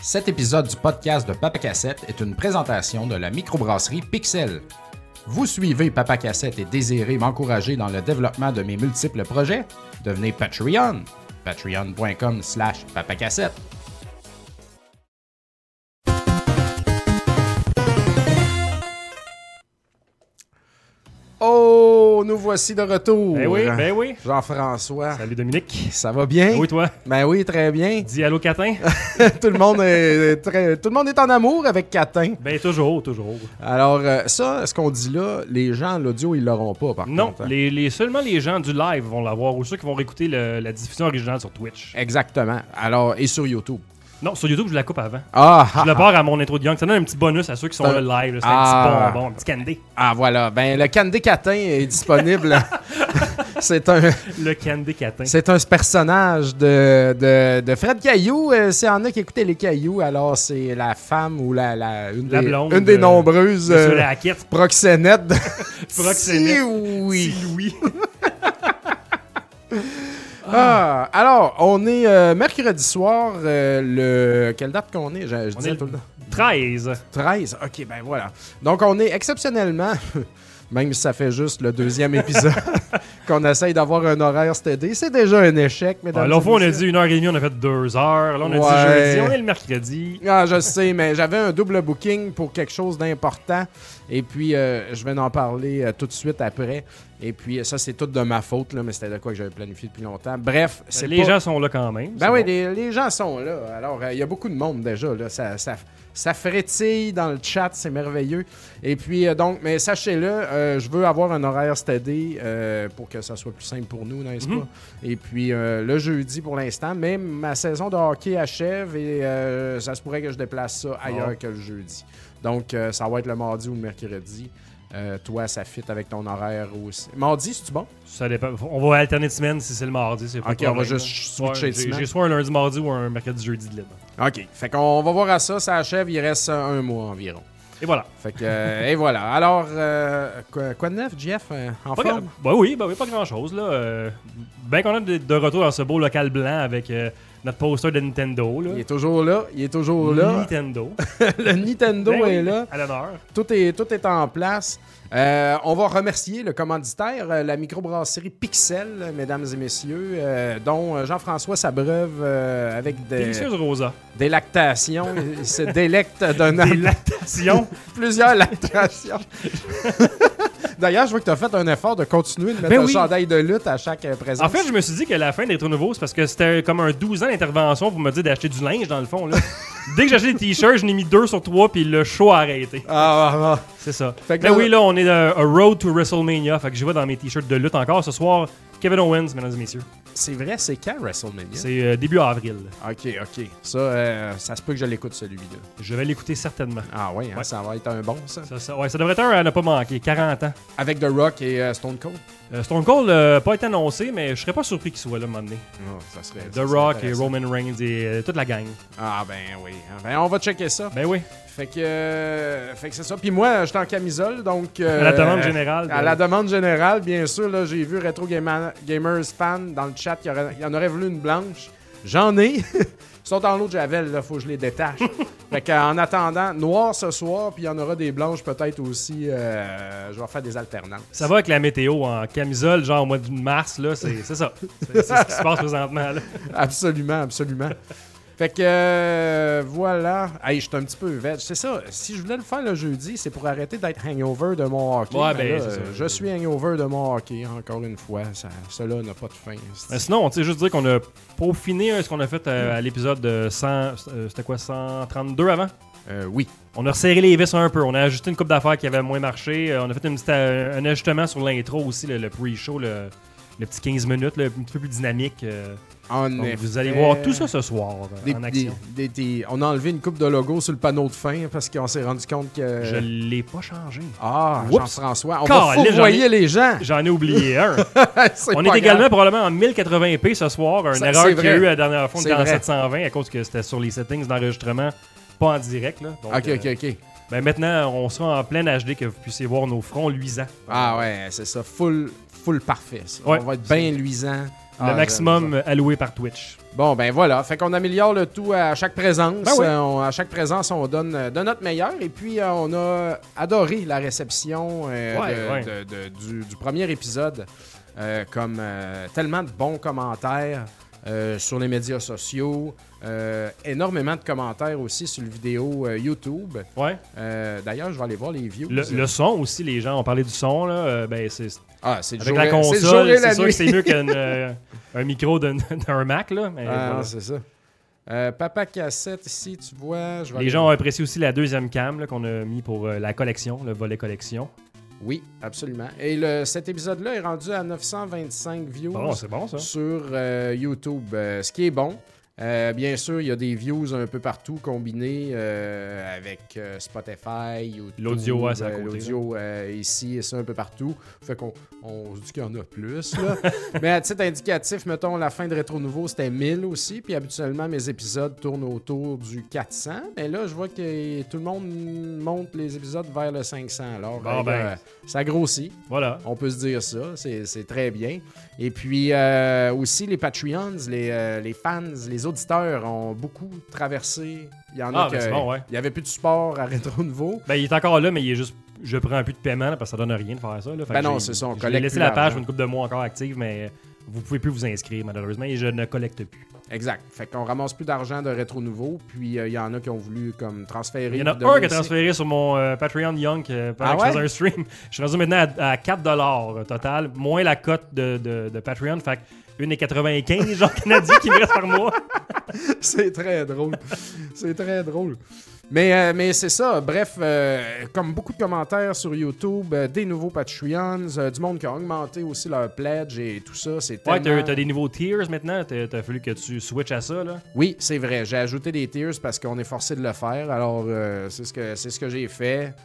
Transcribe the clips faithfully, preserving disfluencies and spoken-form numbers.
Cet épisode du podcast de Papa Cassette est une présentation de la microbrasserie Pixel. Vous suivez Papa Cassette et désirez m'encourager dans le développement de mes multiples projets? Devenez Patreon. Patreon.com slash papacassette. Oh, nous voici de retour. Ben oui, ben oui. Jean-François. Salut Dominique. Ça va bien? Oui, toi? Ben oui, très bien. Dis allô Catin. tout, le monde est très, tout le monde est en amour avec Catin. Ben toujours, toujours. Alors, euh, ça, ce qu'on dit là, les gens à l'audio, ils l'auront pas, par non, contre. Non, les, les, seulement les gens du live vont l'avoir ou ceux qui vont réécouter le, la diffusion originale sur Twitch. Exactement. Alors, et sur YouTube. Non, sur YouTube, je la coupe avant. Ah, je le pars à mon intro de Young. Ça donne un petit bonus à ceux qui sont là live. C'est ah, un petit bonbon, un petit candy. Ah, voilà. Ben, le candy Catin est disponible. c'est un... Le candy Catin. C'est un personnage de, de, de Fred Caillou. Euh, S'il y en a qui écoutaient les Cailloux, alors c'est la femme ou la, la, une, la des, blonde, une des nombreuses euh, euh, proxénètes. De... Proxénète. Si oui. Si oui. Ah, alors, on est euh, mercredi soir, euh, le... Quelle date qu'on est? Je, je on disais est tout le temps. treize. treize, ok, ben voilà. Donc, on est exceptionnellement, même si ça fait juste le deuxième épisode, qu'on essaye d'avoir un horaire stédé. C'est déjà un échec, mesdames ah, et L'autre fois, on a messieurs. dit une heure et demie, on a fait deux heures. Là, on a Ouais. dit jeudi, on est le mercredi. Ah, je sais, mais j'avais un double booking pour quelque chose d'important. Et puis, euh, je vais en parler euh, tout de suite après. Et puis, ça, c'est tout de ma faute, là, mais c'était de quoi que j'avais planifié depuis longtemps. Bref, c'est Les pas... gens sont là quand même. Ben oui, bon. les, les gens sont là. Alors, il euh, y a beaucoup de monde déjà. Là. Ça, ça, ça frétille dans le chat, c'est merveilleux. Et puis, euh, donc, mais sachez-le, euh, je veux avoir un horaire steady euh, pour que ça soit plus simple pour nous, n'est-ce Mm-hmm. pas? Et puis, euh, le jeudi pour l'instant, mais ma saison de hockey achève et euh, ça se pourrait que je déplace ça ailleurs oh. que le jeudi. Donc, euh, ça va être le mardi ou le mercredi. Euh, toi, ça fit avec ton horaire aussi. Mardi, c'est-tu bon? Ça dépend. On va alterner de semaine si c'est le mardi. C'est pas Ok, de on va problème, juste là. switcher Ouais, de j'ai, semaine. j'ai soit un lundi, mardi ou un mercredi, jeudi de libre. OK. Fait qu'on va voir à ça. Ça achève. Il reste un mois environ. Et voilà. Fait que, euh, et voilà. Alors, euh, quoi, quoi de neuf, Jeff? Euh, en Pas forme? gra- bah oui, bah oui, pas grand-chose. Là. Euh, ben qu'on a de, de retour dans ce beau local blanc avec euh, notre poster de Nintendo. Là. Il est toujours là. Il est toujours là. Nintendo. Le Nintendo Ben oui, est là. à l'honneur. Tout est, tout est en place. Euh, on va remercier le commanditaire, euh, la microbrasserie Pixel, mesdames et messieurs, euh, dont euh, Jean-François s'abreuve euh, avec des, Délicieuse Rosa. des lactations. Il se délecte d'un Des lactations. plusieurs lactations. D'ailleurs, je vois que tu as fait un effort de continuer de mettre Ben un oui. chandail de lutte à chaque euh, présence. En fait, je me suis dit que la fin d'être nouveau, c'est parce que c'était comme un douze ans d'intervention pour me dire d'acheter du linge, dans le fond. Là. Dès que j'ai acheté des t-shirts, je n'ai mis deux sur trois, puis le show a arrêté. Ah, ah, ah. C'est ça. Fait que Ben là- oui, là, on est euh, a road to WrestleMania. Fait que je vais dans mes t-shirts de lutte encore. Ce soir, Kevin Owens, mesdames et messieurs. C'est vrai, c'est quand WrestleMania? C'est euh, début avril. Ok, ok. Ça, euh, ça se peut que je l'écoute, celui-là. Je vais l'écouter certainement. Ah ouais, hein, Ouais. ça va être un bon, ça. Ça, ça- ouais, ça devrait être un à ne pas manquer. quarante ans. Avec The Rock et euh, Stone Cold? Euh, Stone Cold n'a pas été annoncé, mais je serais pas surpris qu'il soit là un moment donné. Oh, ça serait, The ça serait Rock et intéressant. Roman Reigns et euh, toute la gang. Ah ben oui. Ben, on va checker ça. Ben oui. Fait que, euh, fait que c'est ça. Puis moi, j'étais en camisole, donc... euh, À la demande générale. À de- la demande générale, bien sûr, là, j'ai vu Retro Gamer- Gamers Fan dans le chat qui aurait- il en aurait voulu une blanche. J'en ai. Ils sont en l'eau de Javel, là, faut que je les détache. Fait qu'en attendant, noir ce soir, puis il y en aura des blanches peut-être aussi. Euh, je vais faire des alternances. Ça va avec la météo en camisole, genre au mois de mars, là, c'est, c'est ça. C'est, c'est ce qui se passe présentement, là. Absolument, absolument. Fait que euh, voilà. Hey, je suis un petit peu veg. C'est ça. Si je voulais le faire le jeudi, c'est pour arrêter d'être hangover de mon hockey. Ouais, Mais ben, là, c'est ça. euh, je suis hangover de mon hockey, encore une fois. Ça, cela n'a pas de fin. Euh, sinon, on sait juste dire qu'on a peaufiné euh, ce qu'on a fait euh, à l'épisode de cent. euh, c'était quoi, cent trente-deux avant? Euh, oui. On a resserré les vis un peu. On a ajusté une coupe d'affaires qui avait moins marché. Euh, on a fait une petite, euh, un ajustement sur l'intro aussi, le, le pre-show, le, le petit quinze minutes, là, un petit peu plus dynamique. euh. En Donc, effet. vous allez voir tout ça ce soir euh, Des- en action. des- des- des- on a enlevé une coupe de logo sur le panneau de fin parce qu'on s'est rendu compte que. Je l'ai pas changé. Ah, Oups. Jean-François. On Calais, va fourvoyer j'en ai- les gens. J'en ai oublié un. C'est On pas est également grave. probablement en mille quatre-vingts p ce soir. Une Ça, erreur c'est qu'il y a vrai. eu la dernière fois. On C'est était en vrai. sept cent vingt à cause que c'était sur les settings d'enregistrement, pas en direct. Là. Donc, Ok, euh, ok, ok. ben maintenant, on sera en plein H D que vous puissiez voir nos fronts luisants. Ah ouais, c'est ça. Full, full parfait. Ça. Ouais. On va être bien luisant. Le Ah, maximum alloué par Twitch. Bon, ben voilà. Fait qu'on améliore le tout à chaque présence. Ben oui. Euh, on- à chaque présence, on donne euh, de notre meilleur. Et puis, euh, on a adoré la réception euh, Ouais, de- ouais. de- de- du, du premier épisode. Euh, comme euh, tellement de bons commentaires euh, sur les médias sociaux. Euh, énormément de commentaires aussi sur le vidéo euh, YouTube. Ouais. Euh, D'ailleurs, je vais aller voir les views. Le, le son aussi, les gens ont parlé du son. Là, euh, ben, c'est, Ah, c'est le avec jour la et- c'est le jour console, et c'est la sûr nuit. que c'est mieux qu'un euh, un micro d'un, d'un Mac. Là, mais Ah, voilà. c'est ça. Euh, Papa Cassette, ici, tu vois. Je vais Les aller- gens ont apprécié aussi la deuxième cam là, qu'on a mis pour euh, la collection, le volet collection. Oui, absolument. Et le, cet épisode-là est rendu à neuf cent vingt-cinq views Bon, c'est bon ça. sur euh, YouTube, euh, ce qui est bon. Euh, bien sûr, il y a des views un peu partout combinés euh, avec euh, Spotify, YouTube, L'audio, ouais, c'est à euh, côté, l'audio euh, ici et ça un peu partout. Fait qu'on on se dit qu'il y en a plus. Là. Mais à titre indicatif, mettons, la fin de Rétro Nouveau, c'était mille aussi. Puis habituellement, mes épisodes tournent autour du quatre cents. Mais là, je vois que tout le monde monte les épisodes vers le cinq cents. Alors, Bon, euh, ben. euh, ça grossit. Voilà. On peut se dire ça, c'est, c'est très bien. Et puis euh, aussi, les Patreons, les, euh, les fans, les auditeurs ont beaucoup traversé. Il y en a Ah, que, ben c'est bon, ouais. il n'y avait plus de support à Rétro Nouveau. Ben, il est encore là, mais il est juste. Je prends un peu de paiement là, parce que ça donne rien de faire ça. Là. Fait Ben que non, j'ai- c'est ça, on J'ai collecte laissé plus la page d'argent. pour une couple de mois encore active, mais vous pouvez plus vous inscrire malheureusement et je ne collecte plus. Exact. Fait qu'on ramasse plus d'argent de Rétro Nouveau. Puis euh, il y en a qui ont voulu comme transférer. Il y en a puis donner un qui a aussi. transféré sur mon euh, Patreon Young euh, pendant Ah que ouais? je faisais un stream. Je suis rendu maintenant à, à quatre dollars euh, total, moins la cote de, de, de Patreon. Fait que une virgule quatre-vingt-quinze genre canadien qui me reste par mois. C'est très drôle. C'est très drôle. Mais, euh, mais c'est ça. Bref, euh, comme beaucoup de commentaires sur YouTube, euh, des nouveaux Patreons, euh, du monde qui a augmenté aussi leur pledge et tout ça. C'est Ouais, tellement... t'as, t'as des nouveaux tiers maintenant. T'as, t'as fallu que tu switches à ça. Là. Oui, c'est vrai. J'ai ajouté des tiers parce qu'on est forcé de le faire. Alors, euh, c'est ce que c'est ce que j'ai fait.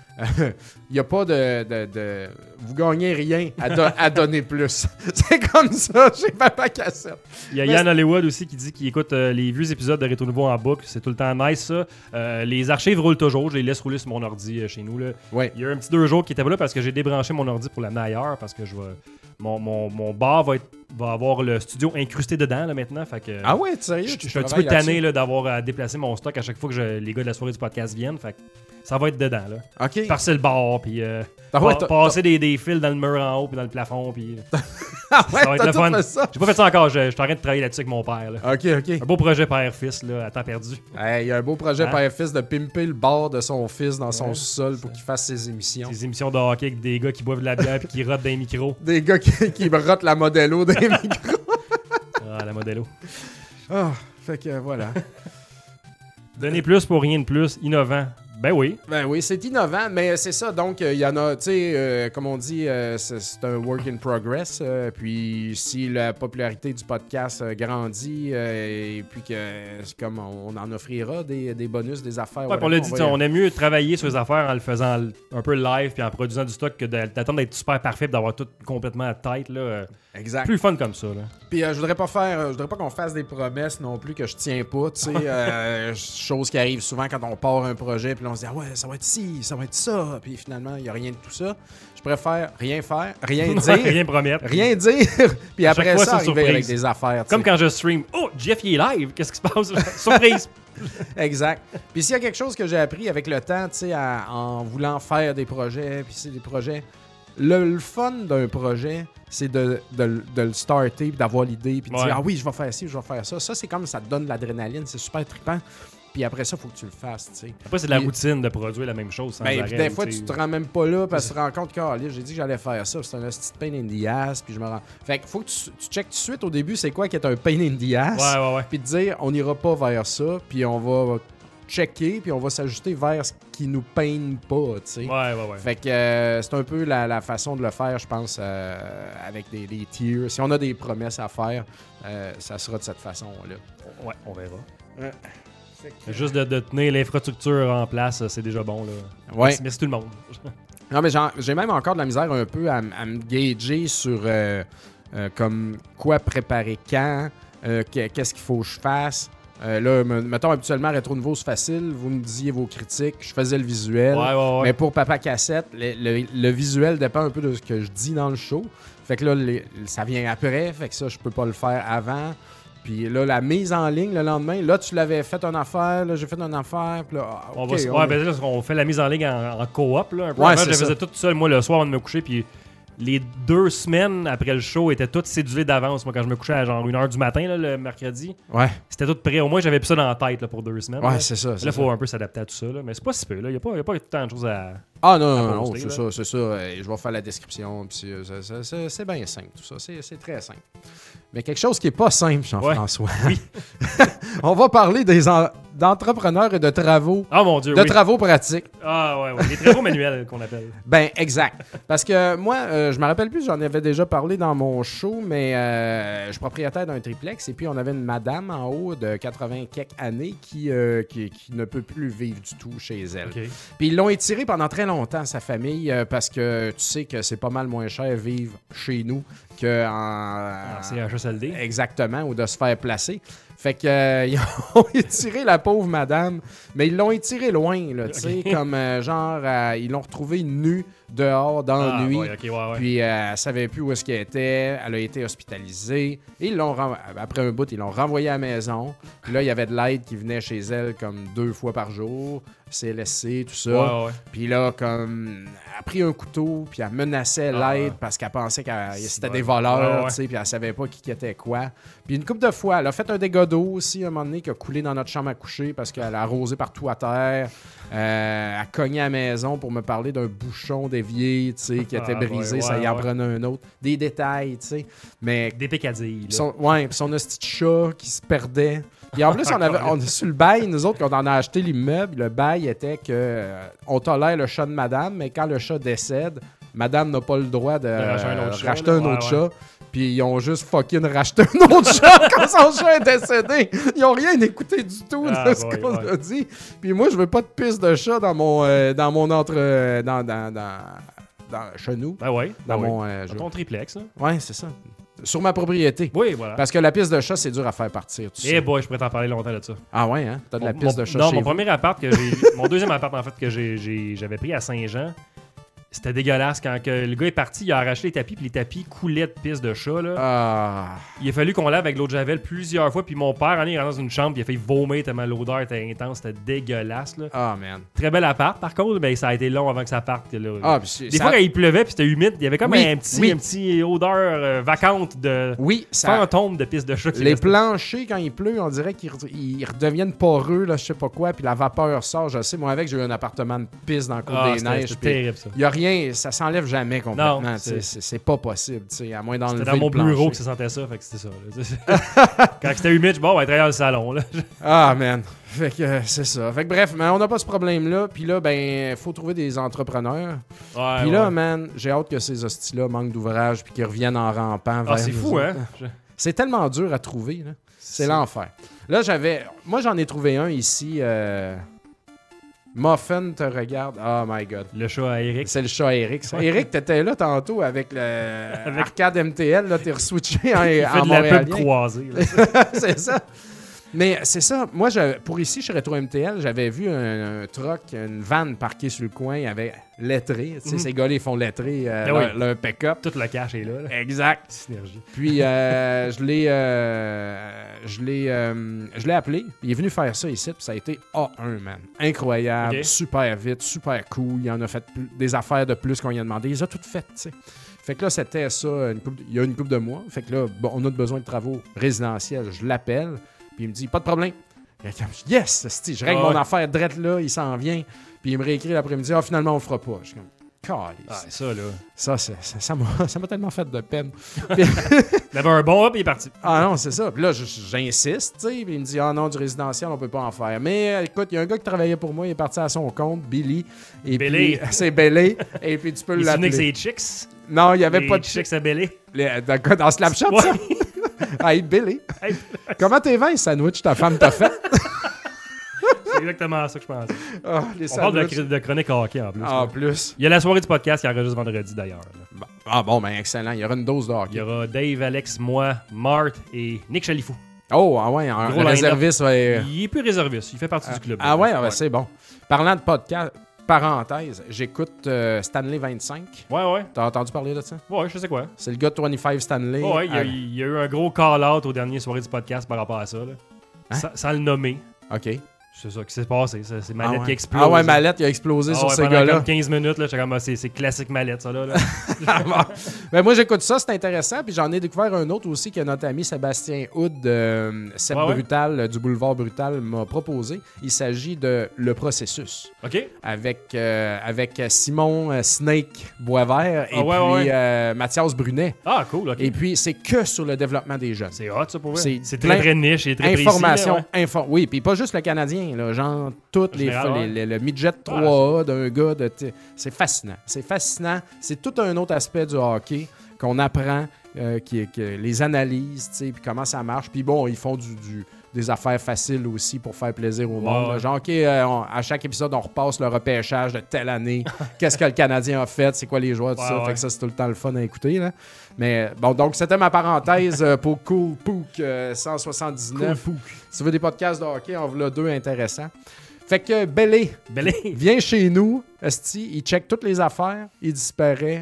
Il n'y a pas de, de, de- Vous gagnez rien à, do- à donner plus. C'est comme ça chez Papa Cassette. Il y a Mais Yann c'est- Hollywood aussi qui dit qu'il écoute euh, les vieux épisodes de Rétro Nouveau en boucle. C'est tout le temps nice ça. Euh, les archives roulent toujours. Je les laisse rouler sur mon ordi euh, chez nous. Là. Ouais. Il y a un petit deux jours qui était pas là parce que j'ai débranché mon ordi pour l'amener ailleurs parce que je vais. Mon, mon, mon bar va, être, va avoir le studio incrusté dedans là, maintenant. Fait que, Ah ouais, sérieux? Je tu je suis un petit travailles peu tanné là-dessus? là, d'avoir à déplacer mon stock à chaque fois que je- les gars de la soirée du podcast viennent. Fait que ça va être dedans. Là. OK. Parcer le bar, puis euh, Ah ouais, pa- t'as- passer des, des fils dans le mur en haut, puis dans le plafond. Puis Ah ouais, ça va être t'as le tout fun. fait ça? J'ai pas fait ça encore. Je, je suis en train de travailler là-dessus avec mon père. Là. OK, OK. Un beau projet père-fils là, à temps perdu. Hey, il y a un beau projet Hein? père-fils de pimper le bar de son fils dans son Ouais, sous-sol pour qu'il fasse ses émissions. Des émissions de hockey avec des gars qui boivent de la bière puis qui rotent dans les micros. Des gars qui, qui rotent la Modelo des micros. Ah, la Modelo. Ah, fait que voilà. Donner plus pour rien de plus, innovant. Ben oui. Ben oui, c'est innovant, mais c'est ça. Donc, il y en a, tu sais, euh, comme on dit, euh, c'est, c'est un work in progress. euh, puis, si la popularité du podcast euh, grandit, euh, et puis que, c'est comme on en offrira des, des bonus, des affaires. Ouais, puis on whatever, l'a dit, va t'sais, y- on aime mieux travailler sur les affaires en le faisant l- un peu live puis en produisant du stock que de- d'attendre d'être super parfait et d'avoir tout complètement à tête. Là. Euh, Exact. Plus fun comme ça. Là. Puis euh, je voudrais pas faire, euh, je voudrais pas qu'on fasse des promesses non plus que je tiens pas, tu sais, euh, chose qui arrive souvent quand on part un projet, puis là, on se dit ah ouais, ça va être ci, ça va être ça, puis finalement il y a rien de tout ça. Je préfère rien faire, rien dire, Rien promettre. rien dire, puis À après chaque fois, ça c'est une arriver avec surprise. des affaires. tu Comme sais. quand je stream. Oh, Jeff, il est live. Qu'est-ce qui se passe? Surprise. Exact. Puis s'il y a quelque chose que j'ai appris avec le temps, tu sais, à- en voulant faire des projets, puis c'est des projets. Le, le fun d'un projet, c'est de, de- de le starter, puis d'avoir l'idée, puis de Ouais. dire ah oui, je vais faire ci, je vais faire ça. Ça, c'est comme ça te donne de l'adrénaline, c'est super trippant. Puis après ça, il faut que tu le fasses, tu sais. Après, c'est de la Puis- routine de produire la même chose sans Ben, arrêt. puis des fois, tu tu sais. te rends même pas là parce que tu te rends compte que ah, là, j'ai dit que j'allais faire ça. C'est un petit pain in the ass. Puis je me rends. Fait qu'il faut que tu, tu checkes tout de suite au début c'est quoi qui est un pain in the ass. Ouais, ouais, ouais. Puis te dire on n'ira pas vers ça. Puis on va checker. Puis on va s'ajuster vers ce qui nous peigne pas, tu sais. Ouais, ouais, ouais. Fait que euh, c'est un peu la, la façon de le faire, je pense, euh, avec des, des tiers. Si on a des promesses à faire, euh, ça sera de cette façon-là. Ouais, on verra. Ouais. Fait que- Juste de, de tenir l'infrastructure en place, c'est déjà bon. Là. Ouais. Merci, merci tout le monde. Non, mais j'en- j'ai même encore de la misère un peu à, m- à me gager sur euh, euh, comme quoi préparer quand, euh, que- qu'est-ce qu'il faut que je fasse. Euh, là, me- mettons, habituellement, Rétro Nouveau, c'est facile. Vous me disiez vos critiques. Je faisais le visuel. Ouais, ouais, ouais. Mais pour Papa Cassette, le, le- le visuel dépend un peu de ce que je dis dans le show. Fait que là, les- ça vient après. Fait que ça, je peux pas le faire avant. Puis là, la mise en ligne le lendemain, là, tu l'avais fait une affaire, là, j'ai fait une affaire. Puis là, ah, On, OK, va, se- on ouais, est- ben là, on fait la mise en ligne en, en coop. Là, un peu. Ouais, Avant, c'est je le ça. faisais tout seul, moi, le soir avant de me coucher. Puis les deux semaines après le show étaient toutes cédulées d'avance. Moi, quand je me couchais à genre une heure du matin, là, le mercredi, Ouais, c'était tout prêt. Au moins, j'avais plus ça dans la tête là, pour deux semaines. ouais là. c'est ça. Là, c'est il ça. faut un peu s'adapter à tout ça. Là. Mais c'est pas si peu. Il n'y a, pas- y a pas tant de choses à. Ah non, à non, non, poster, c'est là. ça, c'est ça. Euh, Je vais faire la description. Puis c'est- c'est- c'est c'est- c'est bien simple, tout ça. C'est c'est très simple. Mais quelque chose qui n'est pas simple, Jean-François. Oui. On va parler des en- d'entrepreneurs et de travaux. Ah mon Dieu, De oui. travaux pratiques. Ah ouais, ouais. Les travaux manuels qu'on appelle. Ben, exact. Parce que moi, euh, je me rappelle plus, j'en avais déjà parlé dans mon show, mais euh, je suis propriétaire d'un triplex et puis on avait une madame en haut de quatre-vingts quelques années qui, euh, qui, qui ne peut plus vivre du tout chez elle. OK. Puis ils l'ont étiré pendant très longtemps, sa famille, euh, parce que tu sais que c'est pas mal moins cher vivre chez nous qu'en... Ah, c'est H S L D. Exactement, ou de se faire placer. Fait que euh, ils ont étiré la pauvre madame, mais ils l'ont étiré loin, là, tu sais, Ok. comme euh, genre, euh, ils l'ont retrouvée nue dehors dans la Ah, nuit. ouais, ok, ouais, ouais. Puis euh, elle savait plus où est-ce qu'elle était. Elle a été hospitalisée. Et ils l'ont ren- après un bout, ils l'ont renvoyée à la maison. Puis là, il y avait de l'aide qui venait chez elle comme deux fois par jour. C L S C, tout ça. Ouais, ouais. Puis là, comme, elle a pris un couteau, puis elle menaçait Ah, l'aide ouais. parce qu'elle pensait que C'est c'était bon. des voleurs, Ouais, ouais. tu sais, puis elle savait pas qui qui était quoi. Puis une couple de fois, elle a fait un dégât d'eau aussi, un moment donné, qui a coulé dans notre chambre à coucher parce qu'elle a arrosé partout à terre. Euh, elle a cogné à la maison pour me parler d'un bouchon dévié, tu sais, qui était Ah, ouais, brisé, ouais, ça y en ouais. prenait un autre. Des détails, tu sais. Mais Des pécadilles. là. son, ouais, puis son petit chat qui se perdait. Puis en plus, on avait, on, sur le bail, nous autres, quand on a acheté l'immeuble, le bail était que euh, on tolère le chat de madame, mais quand le chat décède, madame n'a pas le droit de, racheter un autre euh, chat, racheter là. un Ouais, autre ouais. chat. Puis ils ont juste fucking racheté un autre chat quand son chat est décédé. Ils ont rien écouté du tout Ah, de ce ouais, qu'on ouais. a dit. Puis moi, je veux pas de piste de chat dans mon, euh, dans mon entre, euh, dans, dans, dans, dans, chez nous. Ben ouais. Dans ben mon, ouais. euh, Dans jeu. ton triplex. Hein. Ouais, c'est ça. Sur ma propriété. Oui, voilà. Parce que la piste de chat, c'est dur à faire partir. Tu Eh sais. boy, je pourrais t'en parler longtemps de ça. Ah ouais, hein? T'as de la Mon- piste mon- de chat Non, chez mon vous. premier appart que j'ai. Mon deuxième appart, en fait, que j'ai, j'ai- j'avais pris à Saint-Jean. C'était dégueulasse. Quand que le gars est parti, il a arraché les tapis, puis les tapis coulaient de pisse de chat. Là. Ah. Il a fallu qu'on lave avec l'eau de Javel plusieurs fois. Puis mon père, en est rentré dans une chambre, puis il a fait vomir tellement l'odeur était intense. C'était dégueulasse. Là. Ah, man. Très bel appart, par contre, mais ça a été long avant que ça parte. Là. Ah, puis c'est- Des ça- fois, quand il pleuvait, puis c'était humide, il y avait comme Oui, un petit, oui. un petit odeur euh, vacante de Oui, ça... fantôme de pisse de chat. qui Les restait. planchers, quand il pleut, on dirait qu'ils re- ils redeviennent poreux, là, je sais pas quoi, puis la vapeur sort. Je sais, moi, avec, j'ai eu un appartement de pisse dans le cours Ah, des c'était- Neiges. c'était puis terrible, ça. il y a rien, ça s'enlève jamais complètement. Non, tu sais, c'est- c'est c'est pas possible, tu sais, à moins d'enlever C'était dans mon le plancher. bureau que ça sentait ça, fait que c'était ça. là. Quand c'était humide, je bon, on va être dans le salon. Là. Ah, man. Fait que euh, c'est ça. Fait que bref, mais on n'a pas ce problème-là. Puis là, ben, faut trouver des entrepreneurs. Ouais, Puis là, ouais. man, j'ai hâte que ces hosties-là manquent d'ouvrage puis qu'ils reviennent en rampant vers Ah, c'est nous fou, autres. hein? Je- C'est tellement dur à trouver, là. C'est C'est- l'enfer. Là, j'avais... Moi, j'en ai trouvé un ici. Euh... Muffin te regarde. Oh my God. Le chat à Eric. C'est le chat Eric. ça. Ouais. Eric, t'étais là tantôt avec le Avec- Arcade M T L. Là, t'es re-switché en, Il en fait de la pub montréalien. croisée. là. C'est ça. Mais c'est ça. Moi, je, pour ici, chez Retro M T L, j'avais vu un, un truck, une vanne parquée sur le coin. Il y avait lettré. Tu sais, Mhm. ces gars-là, ils font lettrer euh, Ben leur, oui. leur pick-up. Tout le cash est là. là. Exact. Synergie. Puis euh, je l'ai euh, je l'ai euh, je l'ai appelé. Il est venu faire ça ici, puis ça a été A un, man. Incroyable, Ok. super vite, super cool. Il en a fait plus- des affaires de plus qu'on lui a demandé. Il les a toutes faites, tu sais. Fait que là, c'était ça une couple- il y a une couple de mois. Fait que là, bon, on a besoin de travaux résidentiels. Je l'appelle, puis il me dit, pas de problème. Et comme, yes, esti, je règle Ah mon ouais. affaire drette là, il s'en vient. Puis il me réécrit l'après-midi, ah, finalement, on le fera pas. Je suis comme, calice. Ah, ça, là. Ça, c'est- ça, ça m'a ça m'a tellement fait de peine. Il avait un bon, hop, il est parti. Ah non, c'est ça. Puis là, je- j'insiste, tu sais. Puis il me dit, ah non, du résidentiel, on peut pas en faire. Mais euh, écoute, il y a un gars qui travaillait pour moi, il est parti à son compte, Billy. Et Billy. puis, c'est Billy. Et puis tu peux Il se souvenait l'appeler. que c'est Chicks. Non, il y avait Les pas de Chicks à Bélé. Les- Dans, quoi, dans Snapchat, Ouais. ça? Hey, Billy. Hey, Comment t'es vin, sandwich, ta femme t'a fait? c'est exactement ça que je pensais. Ah, les On parle de, sandwichs. cr- de chronique hockey en plus. Ah, là. plus. Il y a la soirée du podcast qui enregistre vendredi d'ailleurs. là. Bon. Ah bon, ben excellent. Il y aura une dose de Il y hockey. aura Dave, Alex, moi, Marthe et Nick Chalifou. Oh, ah ouais, un Gros réserviste. Ouais. Il est plus réserviste. Il fait partie Ah, du club. ah ouais, ah ouais, c'est bon. Parlant de podcast, parenthèse, j'écoute euh, Stanley vingt-cinq. Ouais, ouais. T'as entendu parler de ça? Ouais, je sais quoi. C'est le gars de vingt-cinq Stanley. Ouais, il y, a, Ah, il y a eu un gros call-out aux dernières soirées du podcast par rapport à ça. Là. Hein? Sans, sans le nommer. OK. C'est ça qui s'est passé. C'est, c'est Ah Mallette ouais. qui explose. Ah ouais, Mallette, il a explosé Ah sur ouais, ces pendant gars-là. comme quinze minutes, là, j'étais comme, ah, c'est, c'est classique Mallette, ça, là. là. Ben moi, j'écoute ça, c'est intéressant. Puis j'en ai découvert un autre aussi que notre ami Sébastien Houd, euh, Seb Ouais, ouais. Brutal, euh, du Boulevard Brutal, m'a proposé. Il s'agit de Le Processus. OK? Avec, euh, avec Simon euh, Snake Boisvert et Ah ouais, puis ouais. euh, Mathias Brunet. Ah, cool, OK. Et puis, c'est que sur le développement des jeunes. C'est hot, ça, pour vrai. C'est C'est, plein- très, très niche et très Information, précis. Là, ouais. info- oui, puis pas juste le Canadien, là, genre toutes les, Général, fois, ouais. les- les- le midget trois A d'un gars, de t- c'est fascinant, c'est fascinant, c'est tout un autre aspect du hockey qu'on apprend, euh, qui, que les analyses, tu sais, puis comment ça marche, puis bon, ils font du, du- des affaires faciles aussi pour faire plaisir au monde, Ouais. là. Genre, ok, euh, on- à chaque épisode, on repasse le repêchage de telle année, qu'est-ce que le Canadien a fait, c'est quoi les joueurs, tout Ouais, ça, ouais. fait que ça, c'est tout le temps le fun à écouter, là. Mais bon, donc c'était ma parenthèse euh, pour Cool Pook euh, cent soixante-dix-neuf. Cool Si tu veux des podcasts de hockey, on voit deux intéressants. Fait que Bellé, Belé. viens chez nous, esti, il check toutes les affaires, il disparaît,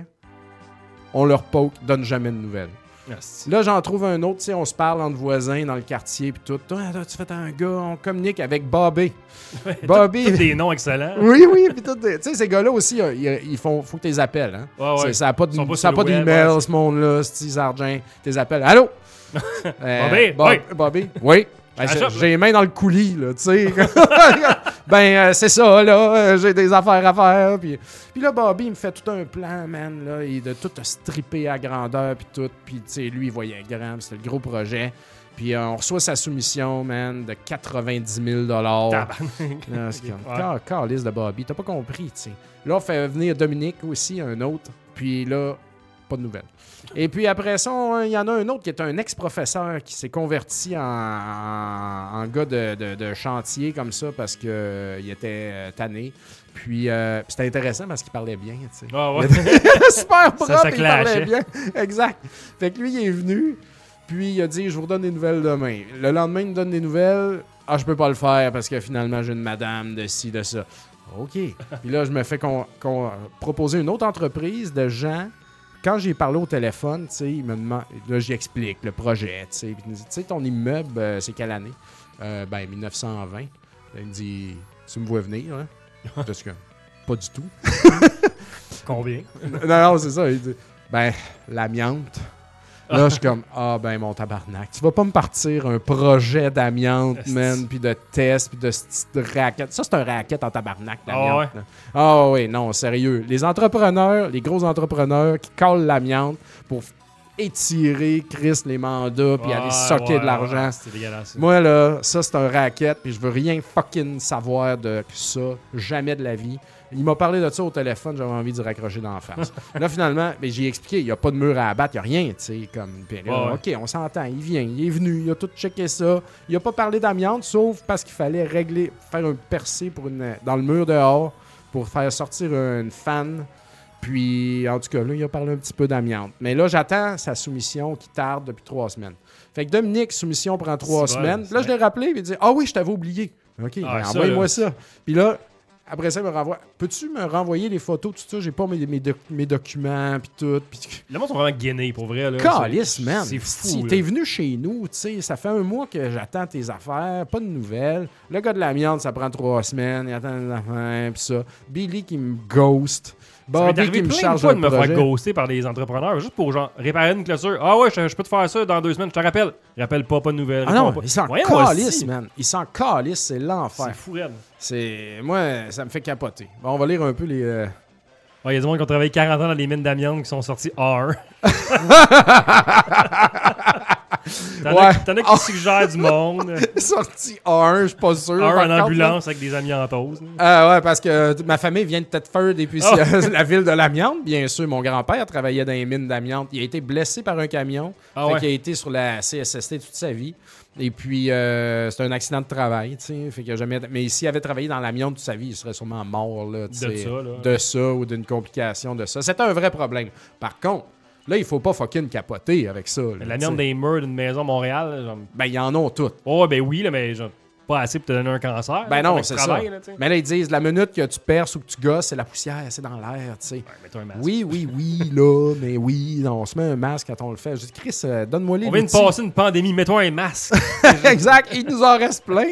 on leur poke, donne jamais de nouvelles. Merci. Là, j'en trouve un autre, tu sais, on se parle entre voisins dans le quartier, puis tout. Toi, toi, tu fais un gars, on communique avec Bobby. Bobby. Tous des noms excellents. Oui, oui, puis tout. Tu sais, ces gars-là aussi, euh, ils, ils font, faut que tu les appelles, hein. Ouais, ouais. C'est- Ça n'a pas de- Ils sont pas ça a sur pas le web, d'email, ouais, ce monde-là, Steve Argent. Tu les appelles. Allô? Euh, Bobby, Bob- oui. Bobby, oui. Ben, À j'ai- shop, j'ai les mains dans le coulis, là, tu sais. ben, euh, c'est ça, là. euh, J'ai des affaires à faire. Puis, puis là, Bobby, il me fait tout un plan, man, là. Il de tout stripper à grandeur, puis tout. Puis, tu sais, lui, il voyait grand, puis c'était le gros projet. Puis, euh, on reçoit sa soumission, man, de quatre-vingt-dix mille dollars. Tabarnak. Là, c'est comme, Ouais. car- calice de Bobby. T'as pas compris, tu sais. Là, on fait venir Dominique aussi, un autre. Puis là, pas de nouvelles. Et puis après ça, on- il y en a un autre qui est un ex-professeur qui s'est converti en, en- en gars de, de- de chantier comme ça parce qu'il était euh, tanné. Puis euh, puis c'était intéressant parce qu'il parlait bien, tu sais. Ah ouais. Super propre, Ça, ça il parlait clashait. bien. Exact. Fait que lui, il est venu, puis il a dit, je vous redonne des nouvelles demain. Le lendemain, il me donne des nouvelles. Ah, je peux pas le faire parce que finalement, j'ai une madame de ci, de ça. OK. Puis là, je me fais qu'on, qu'on- proposer une autre entreprise de gens. Quand j'ai parlé au téléphone, tu sais, il me demande, là, j'y explique le projet, tu sais. Puis il me dit, tu sais, ton immeuble, euh, c'est quelle année? Euh, ben, dix-neuf cent vingt. Là, il me dit, tu me vois venir, hein? Parce que, pas du tout. Combien? non, non, c'est ça. Il dit, ben, l'amiante. Là, je suis comme, ah, ben, mon tabarnak. Tu vas pas me partir un projet d'amiante, Esti. man, puis de test, puis de, sti- de raquette. Ça, c'est un raquette en tabarnak, l'amiante. Ah ouais? là. Ah oui, non, sérieux. Les entrepreneurs, les gros entrepreneurs qui collent l'amiante pour f- étirer, Chris, les mandats, puis aller Ouais, socker ouais, de l'argent. ouais, C'est dégueulasse. ça. Moi, là, ça, c'est un racket, puis je veux rien fucking savoir de ça, jamais de la vie. Il m'a parlé de ça au téléphone, j'avais envie de raccrocher dans la face. Là, finalement, ben, j'ai expliqué, il n'y a pas de mur à abattre, il n'y a rien, tu sais, comme... Puis là, Ouais, OK, on s'entend, il vient, il est venu, il a tout checké ça. Il n'a pas parlé d'amiante, sauf parce qu'il fallait régler, faire un percé pour une, dans le mur dehors pour faire sortir une fan. Puis, en tout cas, là, il a parlé un petit peu d'amiante. Mais là, j'attends sa soumission qui tarde depuis trois semaines. Fait que Dominique, soumission prend trois C'est semaines. bon, Puis là, je l'ai rappelé, puis il dit, ah oui, je t'avais oublié. OK, Ah, ben, ça, envoie-moi là. ça. Puis là, après ça, il me renvoie. Peux-tu me renvoyer les photos, tout ça? J'ai pas mes, mes, doc- mes documents, puis tout. Puis... Le monde sont vraiment gainés, pour vrai. Là. Calice, C'est- man. C'est Si fou. t'es là. venu chez nous, tu sais, ça fait un mois que j'attends tes affaires, pas de nouvelles. Le gars de l'amiante, ça prend trois semaines, il attend des affaires, puis ça. Billy qui me ghost. Ça m'est Bobby arrivé qui me plein de charge fois un de me projet. faire ghoster par des entrepreneurs juste pour genre réparer une clôture. Ah ouais, je, je peux te faire ça dans deux semaines, je te rappelle. Rappelle pas, pas de nouvelles. Ah non, réponds pas. il s'en Voyons, moi calisse, aussi. man. Il s'en calisse, c'est C'est l'enfer. fou, raide. C'est... Moi, ça me fait capoter. Bon, on va lire un peu les... euh, Il y a des gens qui ont travaillé quarante ans dans les mines d'amiante qui sont sortis A un. T'en Ouais. as, qui- t'en as qui suggèrent du monde. sorti A un, je suis pas sûr. A un par en contre, là. ambulance avec des amiantoses. Ah ouais, parce que t- ma famille vient de Thetford et puis Oh. c'est la ville de l'amiante. Bien sûr, mon grand-père travaillait dans les mines d'amiante. Il a été blessé par un camion. Ah fait ouais. qu'il a été sur la C S S T toute sa vie. Et puis, euh, c'est un accident de travail, tu sais. Fait qu'il a jamais... Mais s'il avait travaillé dans l'amiante toute sa vie, il serait sûrement mort, là, tu De sais, ça, là. de ça ou d'une complication de ça. C'était un vrai problème. Par contre, Là, il faut pas fucking capoter avec ça. Là, La norme des murs d'une maison à Montréal, là, genre... Ben, ils en ont toutes. Oh, ben oui, là, mais genre, pas assez pour te donner un cancer. Ben là, non, c'est ça. Là, mais là, ils disent, la minute que tu perces ou que tu gosses, c'est la poussière, c'est dans l'air, tu sais. Ouais, mets-toi un masque. Oui, oui, oui, là, mais oui, non, on se met un masque quand on le fait. Je dis, Chris, euh, donne-moi les On vient de passer une pandémie, mets-toi un masque. Exact, il nous en reste plein.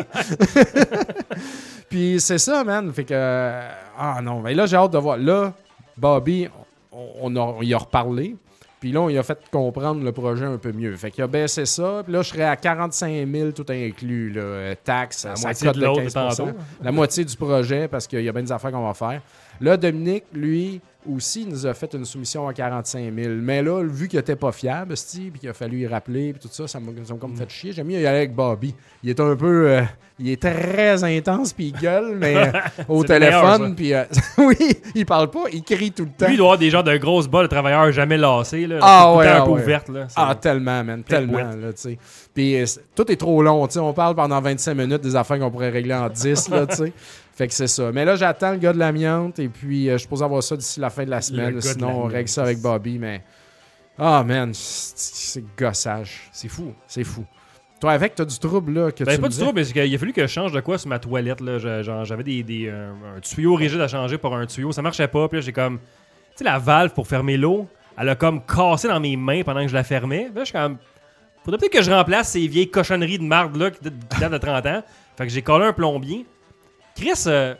Puis c'est ça, man. Fait que. euh, Ah non, mais là, j'ai hâte de voir. Là, Bobby, on, on, a, on y a reparlé. Puis là, on y a fait comprendre le projet un peu mieux. Fait qu'il a baissé ça. Puis là, je serais à quarante-cinq mille tout inclus. Là, euh, taxes, La ça moitié cote de de l'autre quinze pour cent. tantôt. La moitié du projet parce qu'il y a bien des affaires qu'on va faire. Là, Dominique, lui, aussi, nous a fait une soumission à quarante-cinq mille. Mais là, vu qu'il était pas fiable, puis qu'il a fallu y rappeler, puis tout ça, ça m'a ça m'a comme Mm. fait chier. J'aime mieux y aller avec Bobby. Il est un peu... euh, il est très intense, puis il gueule, mais euh, au C'est le meilleur, téléphone, puis... euh, oui, il parle pas, il crie tout le temps. Lui, il doit avoir des genres de grosses balles de travailleurs jamais lassés. Là, Ah tout le ouais, temps ah un peu ouais. ouverte. Là. C'est- Ah, tellement, man, Plein de tellement, là, tu sais. Puis euh, c'est- tout est trop long, tu sais. On parle pendant vingt-cinq minutes des affaires qu'on pourrait régler en dix, là, tu sais. Fait que c'est ça. Mais là, j'attends le gars de l'amiante et puis euh, je suppose avoir ça d'ici la fin de la semaine. gars de Sinon, on l'amiante. règle ça avec Bobby, mais... Ah, man, c'est c'est gossage. C'est fou. C'est fou. Toi, avec, t'as du trouble, là, que Ben, tu pas me du disais? tout, mais c'est qu'il a fallu que je change de quoi sur ma toilette. Là. Je- genre, j'avais des, des, un, un tuyau rigide à changer pour un tuyau. Ça marchait pas. Puis là, j'ai comme. Tu sais, la valve pour fermer l'eau, elle a comme cassé dans mes mains pendant que je la fermais. Puis là, je suis comme. Faudrait peut-être que je remplace ces vieilles cochonneries de marde là qui datent qui datent de trente ans. Fait que j'ai collé un plombier. Chris, euh,